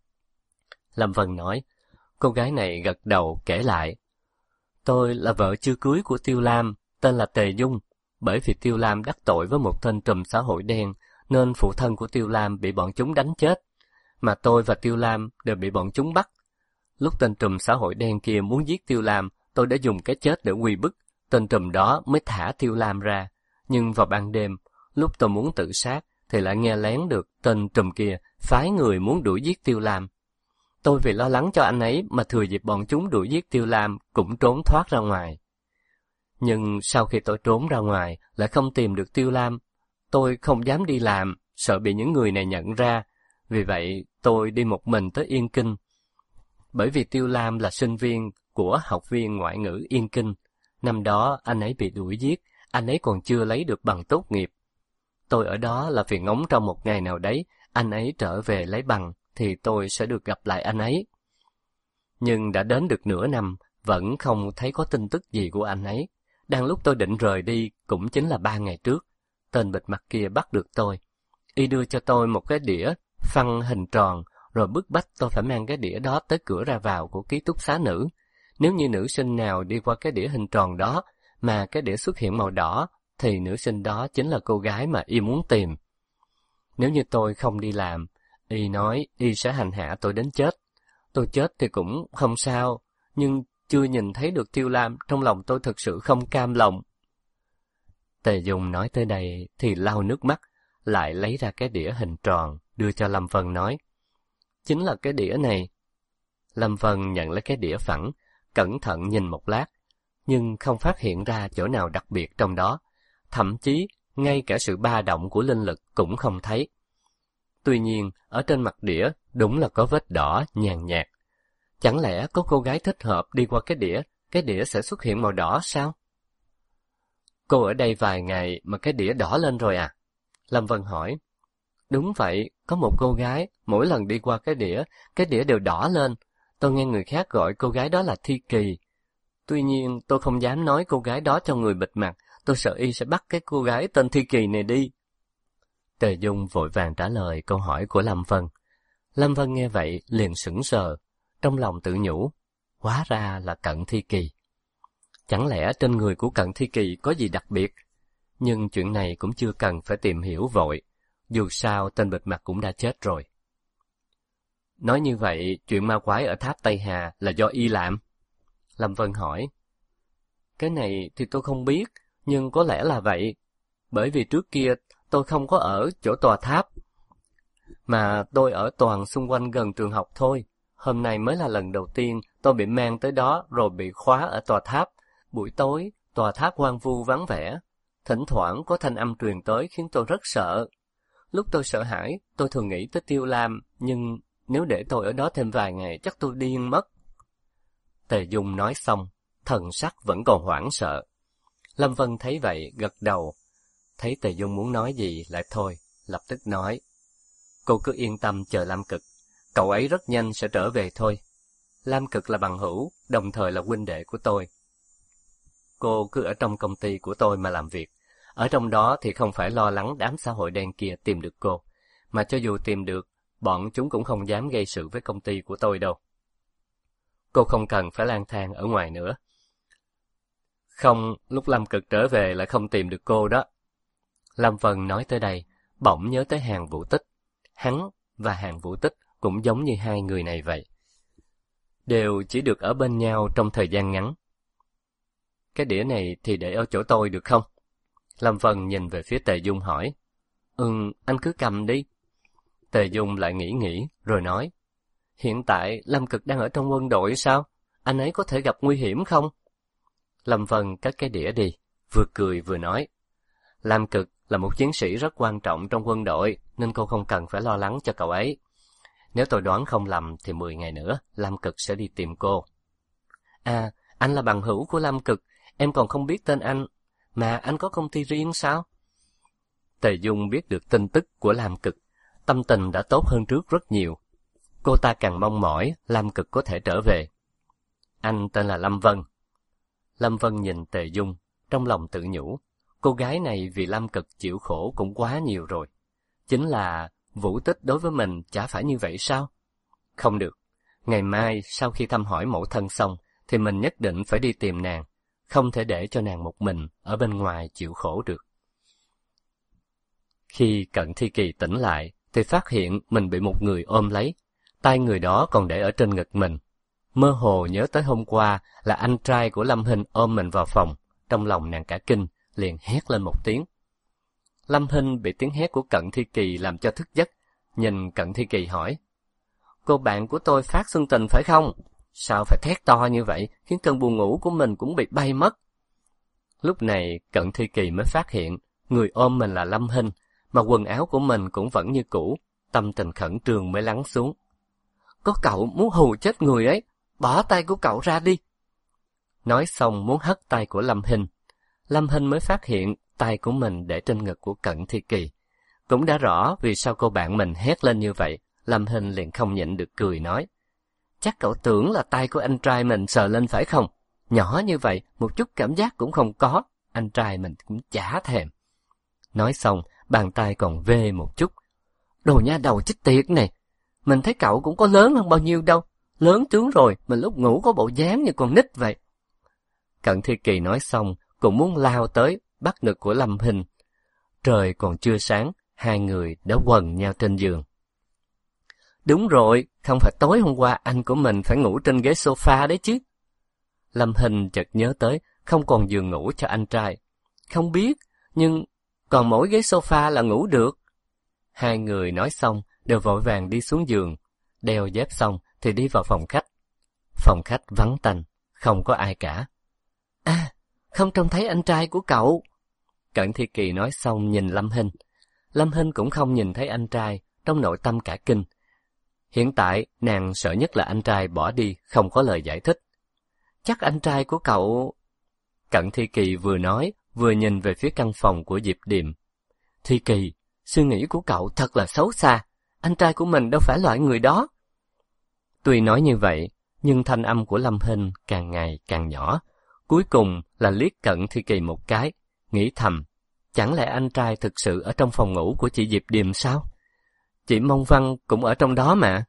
Lâm Vân nói. Cô gái này gật đầu kể lại. Tôi là vợ chưa cưới của Tiêu Lam, tên là Tề Dung. Bởi vì Tiêu Lam đắc tội với một tên trùm xã hội đen, nên phụ thân của Tiêu Lam bị bọn chúng đánh chết. Mà tôi và Tiêu Lam đều bị bọn chúng bắt. Lúc tên trùm xã hội đen kia muốn giết Tiêu Lam, tôi đã dùng cái chết để uy bức. Tên trùm đó mới thả Tiêu Lam ra. Nhưng vào ban đêm, lúc tôi muốn tự sát, thì lại nghe lén được tên trùm kia phái người muốn đuổi giết Tiêu Lam. Tôi vì lo lắng cho anh ấy mà thừa dịp bọn chúng đuổi giết Tiêu Lam cũng trốn thoát ra ngoài. Nhưng sau khi tôi trốn ra ngoài lại không tìm được Tiêu Lam. Tôi không dám đi làm, sợ bị những người này nhận ra. Vì vậy tôi đi một mình tới Yên Kinh. Bởi vì Tiêu Lam là sinh viên của học viên ngoại ngữ Yên Kinh. Năm đó anh ấy bị đuổi giết, anh ấy còn chưa lấy được bằng tốt nghiệp. Tôi ở đó là vì ngóng trong một ngày nào đấy, anh ấy trở về lấy bằng, thì tôi sẽ được gặp lại anh ấy. Nhưng đã đến được nửa năm, vẫn không thấy có tin tức gì của anh ấy. Đang lúc tôi định rời đi, cũng chính là 3 ngày trước, tên bịt mặt kia bắt được tôi. Y đưa cho tôi một cái đĩa phăng hình tròn, rồi bức bách tôi phải mang cái đĩa đó tới cửa ra vào của ký túc xá nữ. Nếu như nữ sinh nào đi qua cái đĩa hình tròn đó, mà cái đĩa xuất hiện màu đỏ, thì nữ sinh đó chính là cô gái mà Y muốn tìm. Nếu như tôi không đi làm, Y nói Y sẽ hành hạ tôi đến chết. Tôi chết thì cũng không sao, nhưng chưa nhìn thấy được Tiêu Lam, trong lòng tôi thực sự không cam lòng. Tề Dung nói tới đây thì lau nước mắt, lại lấy ra cái đĩa hình tròn, đưa cho Lâm Vân nói. Chính là cái đĩa này. Lâm Vân nhận lấy cái đĩa phẳng, cẩn thận nhìn một lát, nhưng không phát hiện ra chỗ nào đặc biệt trong đó. Thậm chí, ngay cả sự ba động của linh lực cũng không thấy. Tuy nhiên, ở trên mặt đĩa đúng là có vết đỏ nhàn nhạt. Chẳng lẽ có cô gái thích hợp đi qua cái đĩa sẽ xuất hiện màu đỏ sao? Cô ở đây vài ngày mà cái đĩa đỏ lên rồi à? Lâm Vân hỏi. Đúng vậy, có một cô gái, mỗi lần đi qua cái đĩa đều đỏ lên. Tôi nghe người khác gọi cô gái đó là Thi Kỳ. Tuy nhiên, tôi không dám nói cô gái đó cho người bịt mặt, tôi sợ Y sẽ bắt cái cô gái tên Thi Kỳ này đi. Tề Dung vội vàng trả lời câu hỏi của Lâm Vân. Lâm Vân nghe vậy liền sững sờ, trong lòng tự nhủ, hóa ra là Cận Thi Kỳ. Chẳng lẽ trên người của Cận Thi Kỳ có gì đặc biệt? Nhưng chuyện này cũng chưa cần phải tìm hiểu vội, dù sao tên bịt mặt cũng đã chết rồi. Nói như vậy, chuyện ma quái ở tháp Tây Hà là do Y làm? Lâm Vân hỏi. Cái này thì tôi không biết, nhưng có lẽ là vậy. Bởi vì trước kia tôi không có ở chỗ tòa tháp, mà tôi ở toàn xung quanh gần trường học thôi. Hôm nay mới là lần đầu tiên tôi bị mang tới đó rồi bị khóa ở tòa tháp. Buổi tối, tòa tháp hoang vu vắng vẻ. Thỉnh thoảng có thanh âm truyền tới khiến tôi rất sợ. Lúc tôi sợ hãi, tôi thường nghĩ tới Tiêu Lam, nhưng nếu để tôi ở đó thêm vài ngày chắc tôi điên mất. Tề Dung nói xong, thần sắc vẫn còn hoảng sợ. Lâm Vân thấy vậy, gật đầu. Thấy Tề Dung muốn nói gì lại thôi, lập tức nói. Cô cứ yên tâm chờ Lam Cực, cậu ấy rất nhanh sẽ trở về thôi. Lam Cực là bằng hữu, đồng thời là huynh đệ của tôi. cô cứ ở trong công ty của tôi mà làm việc. Ở trong đó thì không phải lo lắng đám xã hội đen kia tìm được cô, mà cho dù tìm được, bọn chúng cũng không dám gây sự với công ty của tôi đâu. Cô không cần phải lang thang ở ngoài nữa. Không, lúc Lâm Cực trở về lại không tìm được cô đó. Lâm Vân nói tới đây, bỗng nhớ tới Hàn Vũ Tích. Hắn và Hàn Vũ Tích cũng giống như hai người này vậy. Đều chỉ được ở bên nhau trong thời gian ngắn. Cái đĩa này thì để ở chỗ tôi được không? Lâm Vân nhìn về phía Tề Dung hỏi. Anh cứ cầm đi. Tề Dung lại nghĩ rồi nói. Hiện tại Lâm Cực đang ở trong quân đội sao? Anh ấy có thể gặp nguy hiểm không? Lâm Vân cất cái đĩa đi, vừa cười vừa nói. Lâm Cực là một chiến sĩ rất quan trọng trong quân đội, nên cô không cần phải lo lắng cho cậu ấy. Nếu tôi đoán không lầm thì 10 ngày nữa, Lâm Cực sẽ đi tìm cô. À, anh là bằng hữu của Lâm Cực, em còn không biết tên anh. Mà anh có công ty riêng sao? Tề Dung biết được tin tức của Lâm Cực, tâm tình đã tốt hơn trước rất nhiều. Cô ta càng mong mỏi Lâm Cực có thể trở về. Anh tên là Lâm Vân. Lâm Vân nhìn Tề Dung, trong lòng tự nhủ, cô gái này vì Lâm Cực chịu khổ cũng quá nhiều rồi. Chính là Vũ Tích đối với mình chả phải như vậy sao? Không được, ngày mai sau khi thăm hỏi mẫu thân xong, thì mình nhất định phải đi tìm nàng, không thể để cho nàng một mình ở bên ngoài chịu khổ được. Khi Cận Thi Kỳ tỉnh lại, thì phát hiện mình bị một người ôm lấy, tay người đó còn để ở trên ngực mình. Mơ hồ nhớ tới hôm qua là anh trai của Lâm Hinh ôm mình vào phòng, trong lòng nàng cả kinh, liền hét lên một tiếng. Lâm Hinh bị tiếng hét của Cận Thi Kỳ làm cho thức giấc, nhìn Cận Thi Kỳ hỏi. Cô bạn của tôi phát xuân tình phải không? Sao phải thét to như vậy, khiến cơn buồn ngủ của mình cũng bị bay mất. Lúc này Cận Thi Kỳ mới phát hiện, người ôm mình là Lâm Hinh, mà quần áo của mình cũng vẫn như cũ, tâm tình khẩn trương mới lắng xuống. Có cậu muốn hù chết người ấy, bỏ tay của cậu ra đi. Nói xong muốn hất tay của Lâm Hinh. Lâm Hinh mới phát hiện tay của mình để trên ngực của Cận Thi Kỳ. Cũng đã rõ vì sao cô bạn mình hét lên như vậy, Lâm Hinh liền không nhịn được cười nói. Chắc cậu tưởng là tay của anh trai mình sờ lên phải không? Nhỏ như vậy, một chút cảm giác cũng không có, anh trai mình cũng chả thèm. Nói xong, bàn tay còn vê một chút. Đồ nha đầu chích tiệt này, mình thấy cậu cũng có lớn hơn bao nhiêu đâu. Lớn tướng rồi, mình lúc ngủ có bộ dáng như con nít vậy. Cận Thi Kỳ nói xong, cũng muốn lao tới, bắt ngực của Lâm Hinh. Trời còn chưa sáng, hai người đã quần nhau trên giường. Đúng rồi, không phải tối hôm qua anh của mình phải ngủ trên ghế sofa đấy chứ. Lâm Hinh chợt nhớ tới, không còn giường ngủ cho anh trai. Không biết, nhưng còn mỗi ghế sofa là ngủ được. Hai người nói xong, đều vội vàng đi xuống giường. Đeo dép xong thì đi vào phòng khách. Phòng khách vắng tanh, không có ai cả. À, không trông thấy anh trai của cậu. Cận Thi Kỳ nói xong nhìn Lâm Hinh. Lâm Hinh cũng không nhìn thấy anh trai, trong nội tâm cả kinh. Hiện tại, nàng sợ nhất là anh trai bỏ đi, không có lời giải thích. Chắc anh trai của cậu... Cận Thi Kỳ vừa nói, vừa nhìn về phía căn phòng của Diệp Điềm. Thi Kỳ, suy nghĩ của cậu thật là xấu xa. Anh trai của mình đâu phải loại người đó. Tuy nói như vậy, nhưng thanh âm của Lâm Hinh càng ngày càng nhỏ. Cuối cùng là liếc Cận Thi Kỳ một cái, nghĩ thầm. Chẳng lẽ anh trai thực sự ở trong phòng ngủ của chị Diệp Điềm sao? Chị Mông Văn cũng ở trong đó mà.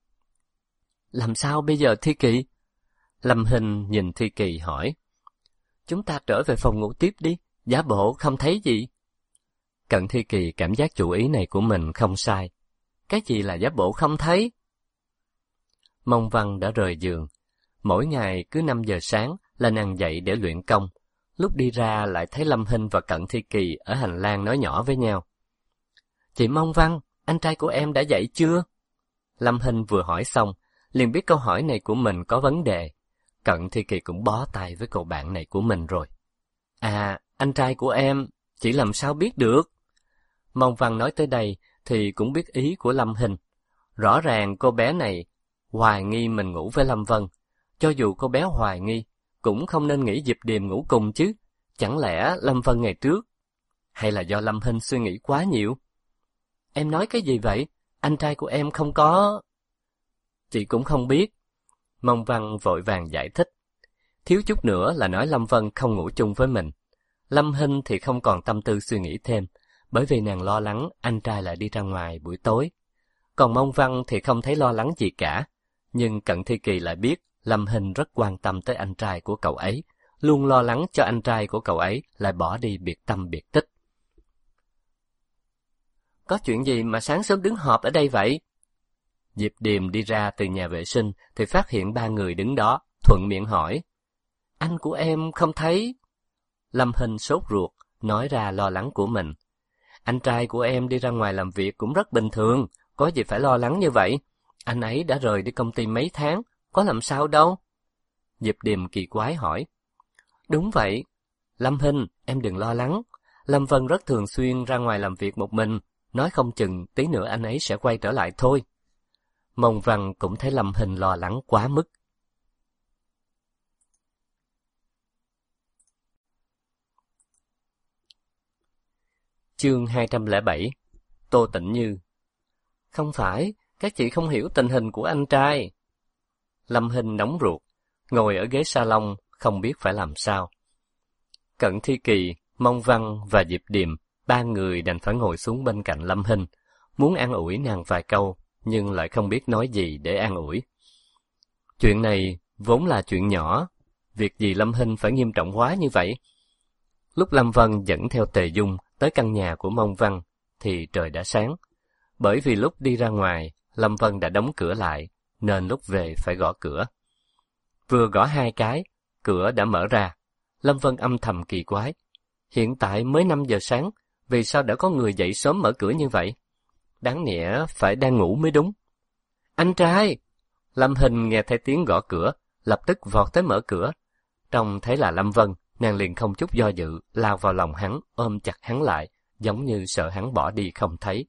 Làm sao bây giờ Thi Kỳ? Lâm Hinh nhìn Thi Kỳ hỏi. Chúng ta trở về phòng ngủ tiếp đi, giả bộ không thấy gì. Cận Thi Kỳ cảm giác chủ ý này của mình không sai. Cái gì là giả bộ không thấy? Mông Văn đã rời giường. Mỗi ngày cứ 5 giờ sáng là nàng dậy để luyện công. Lúc đi ra lại thấy Lâm Hinh và Cận Thi Kỳ ở hành lang nói nhỏ với nhau. Chị Mông Văn, anh trai của em đã dậy chưa? Lâm Hinh vừa hỏi xong, liền biết câu hỏi này của mình có vấn đề. Cận Thi Kỳ cũng bó tay với cậu bạn này của mình rồi. À, anh trai của em, chị làm sao biết được? Mông Văn nói tới đây thì cũng biết ý của Lâm Hinh. Rõ ràng cô bé này hoài nghi mình ngủ với Lâm Vân. Cho dù cô bé hoài nghi, cũng không nên nghĩ Diệp Điềm ngủ cùng chứ. Chẳng lẽ Lâm Vân ngày trước? Hay là do Lâm Hinh suy nghĩ quá nhiều? Em nói cái gì vậy? Anh trai của em không có... Chị cũng không biết. Mông Văn vội vàng giải thích. Thiếu chút nữa là nói Lâm Vân không ngủ chung với mình. Lâm Hinh thì không còn tâm tư suy nghĩ thêm, bởi vì nàng lo lắng anh trai lại đi ra ngoài buổi tối. Còn Mông Văn thì không thấy lo lắng gì cả, nhưng Cận Thi Kỳ lại biết Lâm Hinh rất quan tâm tới anh trai của cậu ấy, luôn lo lắng cho anh trai của cậu ấy lại bỏ đi biệt tâm biệt tích. Có chuyện gì mà sáng sớm đứng họp ở đây vậy? Diệp Điềm đi ra từ nhà vệ sinh thì phát hiện 3 người đứng đó, thuận miệng hỏi. Anh của em không thấy. Lâm Hinh sốt ruột, nói ra lo lắng của mình. Anh trai của em đi ra ngoài làm việc cũng rất bình thường, có gì phải lo lắng như vậy. Anh ấy đã rời đi công ty mấy tháng, có làm sao đâu. Diệp Điềm kỳ quái hỏi. Đúng vậy. Lâm Hinh, em đừng lo lắng. Lâm Vân rất thường xuyên ra ngoài làm việc một mình, nói không chừng tí nữa anh ấy sẽ quay trở lại thôi. Mông Văn cũng thấy Lâm Hinh lo lắng quá mức. Chương 207. Tô Tĩnh Như. Không phải, các chị không hiểu tình hình của anh trai. Lâm Hinh nóng ruột, ngồi ở ghế salon, không biết phải làm sao. Cận Thi Kỳ, Mông Văn và Diệp Điềm, 3 người đành phải ngồi xuống bên cạnh Lâm Hinh, muốn an ủi nàng vài câu, nhưng lại không biết nói gì để an ủi. Chuyện này vốn là chuyện nhỏ, việc gì Lâm Hinh phải nghiêm trọng quá như vậy? Lúc Lâm Vân dẫn theo Tề Dung tới căn nhà của Mông Văn, thì trời đã sáng. Bởi vì lúc đi ra ngoài, Lâm Vân đã đóng cửa lại, nên lúc về phải gõ cửa. Vừa gõ 2 cái, cửa đã mở ra. Lâm Vân âm thầm kỳ quái. Hiện tại mới 5 giờ sáng, vì sao đã có người dậy sớm mở cửa như vậy? Đáng nhẽ phải đang ngủ mới đúng. Anh trai! Lâm Hinh nghe thấy tiếng gõ cửa, lập tức vọt tới mở cửa. Trông thấy là Lâm Vân, nàng liền không chút do dự, lao vào lòng hắn, ôm chặt hắn lại, giống như sợ hắn bỏ đi không thấy.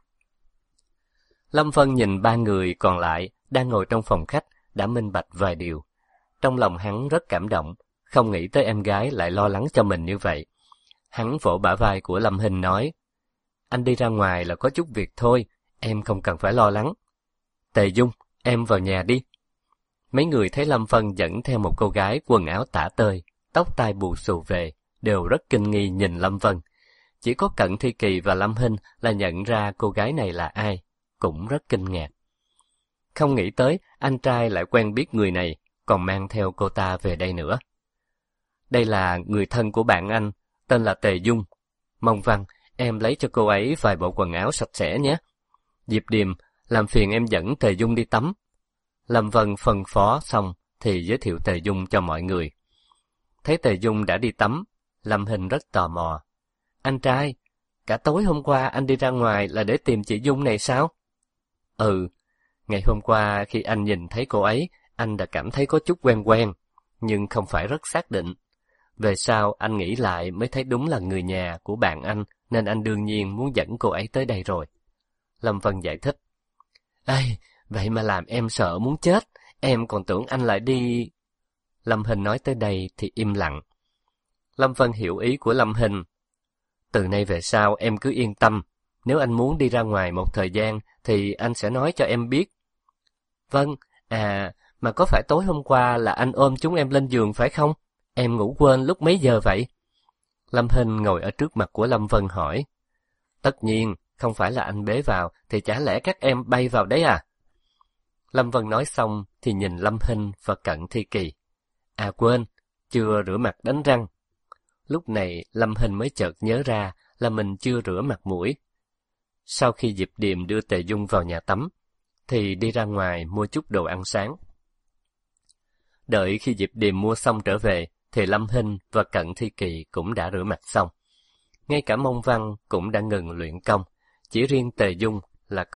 Lâm Vân nhìn 3 người còn lại đang ngồi trong phòng khách, đã minh bạch vài điều. Trong lòng hắn rất cảm động, không nghĩ tới em gái lại lo lắng cho mình như vậy. Hắn vỗ bả vai của Lâm Hinh nói, anh đi ra ngoài là có chút việc thôi, em không cần phải lo lắng. Tề Dung, em vào nhà đi. Mấy người thấy Lâm Vân dẫn theo một cô gái quần áo tả tơi, tóc tai bù xù về, đều rất kinh nghi nhìn Lâm Vân. Chỉ có Cận Thi Kỳ và Lâm Hinh là nhận ra cô gái này là ai, cũng rất kinh ngạc. Không nghĩ tới anh trai lại quen biết người này, còn mang theo cô ta về đây nữa. Đây là người thân của bạn anh, tên là Tề Dung. Mông Văn, em lấy cho cô ấy vài bộ quần áo sạch sẽ nhé. Diệp Điềm, làm phiền em dẫn Tề Dung đi tắm. Lâm Vân phân phó xong thì giới thiệu Tề Dung cho mọi người. Thấy Tề Dung đã đi tắm, Lâm Hinh rất tò mò. Anh trai, cả tối hôm qua anh đi ra ngoài là để tìm chị Dung này sao? Ừ, ngày hôm qua khi anh nhìn thấy cô ấy, anh đã cảm thấy có chút quen quen, nhưng không phải rất xác định. Về sau anh nghĩ lại mới thấy đúng là người nhà của bạn anh, nên anh đương nhiên muốn dẫn cô ấy tới đây rồi. Lâm Vân giải thích. Ê, vậy mà làm em sợ muốn chết, em còn tưởng anh lại đi... Lâm Hinh nói tới đây thì im lặng. Lâm Vân hiểu ý của Lâm Hinh. Từ nay về sau em cứ yên tâm, nếu anh muốn đi ra ngoài một thời gian thì anh sẽ nói cho em biết. Vâng, mà có phải tối hôm qua là anh ôm chúng em lên giường phải không? Em ngủ quên lúc mấy giờ vậy? Lâm Hinh ngồi ở trước mặt của Lâm Vân hỏi. Tất nhiên, không phải là anh bế vào thì chả lẽ các em bay vào đấy à? Lâm Vân nói xong thì nhìn Lâm Hinh và Cận Thi Kỳ. À quên, chưa rửa mặt đánh răng. Lúc này Lâm Hinh mới chợt nhớ ra là mình chưa rửa mặt mũi. Sau khi Diệp Điềm đưa Tề Dung vào nhà tắm, thì đi ra ngoài mua chút đồ ăn sáng. Đợi khi Diệp Điềm mua xong trở về, thì Lâm Hinh và Cận Thi Kỳ cũng đã rửa mặt xong. Ngay cả Mông Văn cũng đã ngừng luyện công, chỉ riêng Tề Dung là